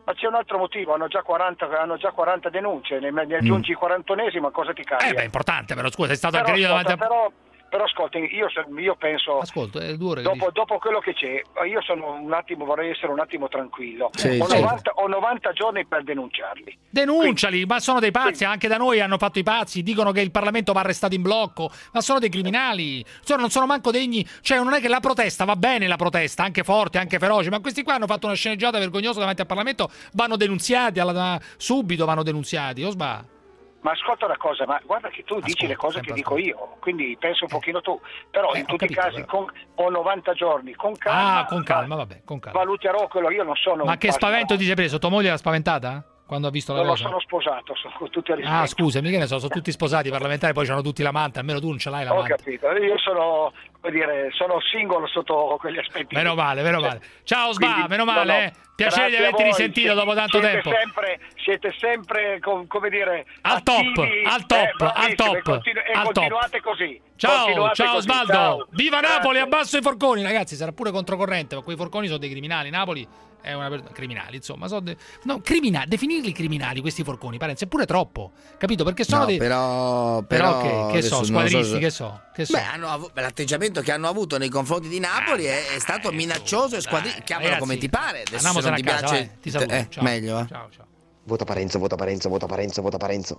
Ma c'è un altro motivo, hanno già quaranta, hanno già quaranta denunce, ne, ne aggiungi il quarantunesimo, cosa ti cambia? Eh beh, è importante, però scusa, sei stato Però, anche io davanti a... però, però ascolti, io, io penso, Ascolto, è due ore che dopo, dici. dopo quello che c'è, io sono un attimo, vorrei essere un attimo tranquillo, Sì, ho, sì. novanta, ho novanta giorni per denunciarli. Denunciali, Quindi, ma sono dei pazzi, quindi, anche da noi hanno fatto i pazzi, dicono che il Parlamento va arrestato in blocco, ma sono dei criminali, sono, non sono manco degni, cioè non è che la protesta, va bene la protesta, anche forte, anche feroce, ma questi qua hanno fatto una sceneggiata vergognosa davanti al Parlamento, vanno denunziati, alla, subito vanno denunziati, o sbaglio? Ma ascolta una cosa, ma guarda che tu dici le cose che dico io, quindi penso un pochino tu, però Eh, in ho tutti capito, i casi però. con, ho novanta giorni, con calma, Ah, con calma, vabbè, con calma. valuterò quello, io non sono Ma un che pazzo. spavento ti sei preso? Tua moglie era spaventata? Quando ha visto la Non lo cosa? sono sposato, sono con tutti i rispetto. Ah, scusami, che ne so, sono tutti sposati parlamentari, poi c'hanno tutti l'amante, almeno tu non ce l'hai Ho l'amante. capito, io sono, come dire, sono singolo sotto quegli aspetti. Meno male, meno male. Ciao Sba, Quindi, meno male, no, no, eh. Piacere di grazie a averti voi, risentito siete- dopo tanto siete tempo. Sempre, siete sempre, com- come dire, Al top, attivi, al top, eh, bravissimi, al top, e, continu- e al top. continuate così. Ciao, continuate ciao così, Osvaldo. ciao. Viva Grazie. Napoli, abbasso i forconi, ragazzi, sarà pure controcorrente, ma quei forconi sono dei criminali. Napoli è una per- criminali, insomma, sono de- no, criminali, definirli criminali questi forconi, Parenzo, è pure troppo. Capito? Perché sono No, dei però, però però che, che so, adesso non squadristi, se- che so, che so. Beh, hanno avu- l'atteggiamento che hanno avuto nei confronti di Napoli è, è stato minaccioso e squadristico. Chiamalo ragazzi, come ti pare. Adesso se andiamosene non ti a casa, piace, vai. Ti saluto, eh, ciao. meglio. Eh. Ciao, ciao. Vota Parenzo, vota Parenzo, vota Parenzo, vota Parenzo.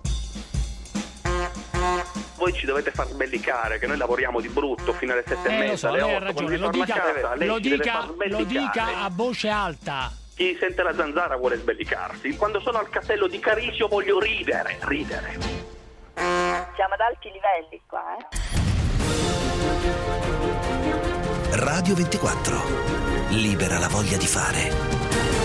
Voi ci dovete far sbellicare, che noi lavoriamo di brutto fino alle sette e Eh, lo mezza, so, alle lei ha otto. Quando ragione, lo ritorna dica, a casa, lei lo ci deve dica, far lo sbellicare. dica a voce alta. Chi sente la zanzara vuole sbellicarsi. Quando sono al castello di Carisio voglio ridere, ridere. Siamo ad alti livelli qua, eh? Radio ventiquattro. Libera la voglia di fare.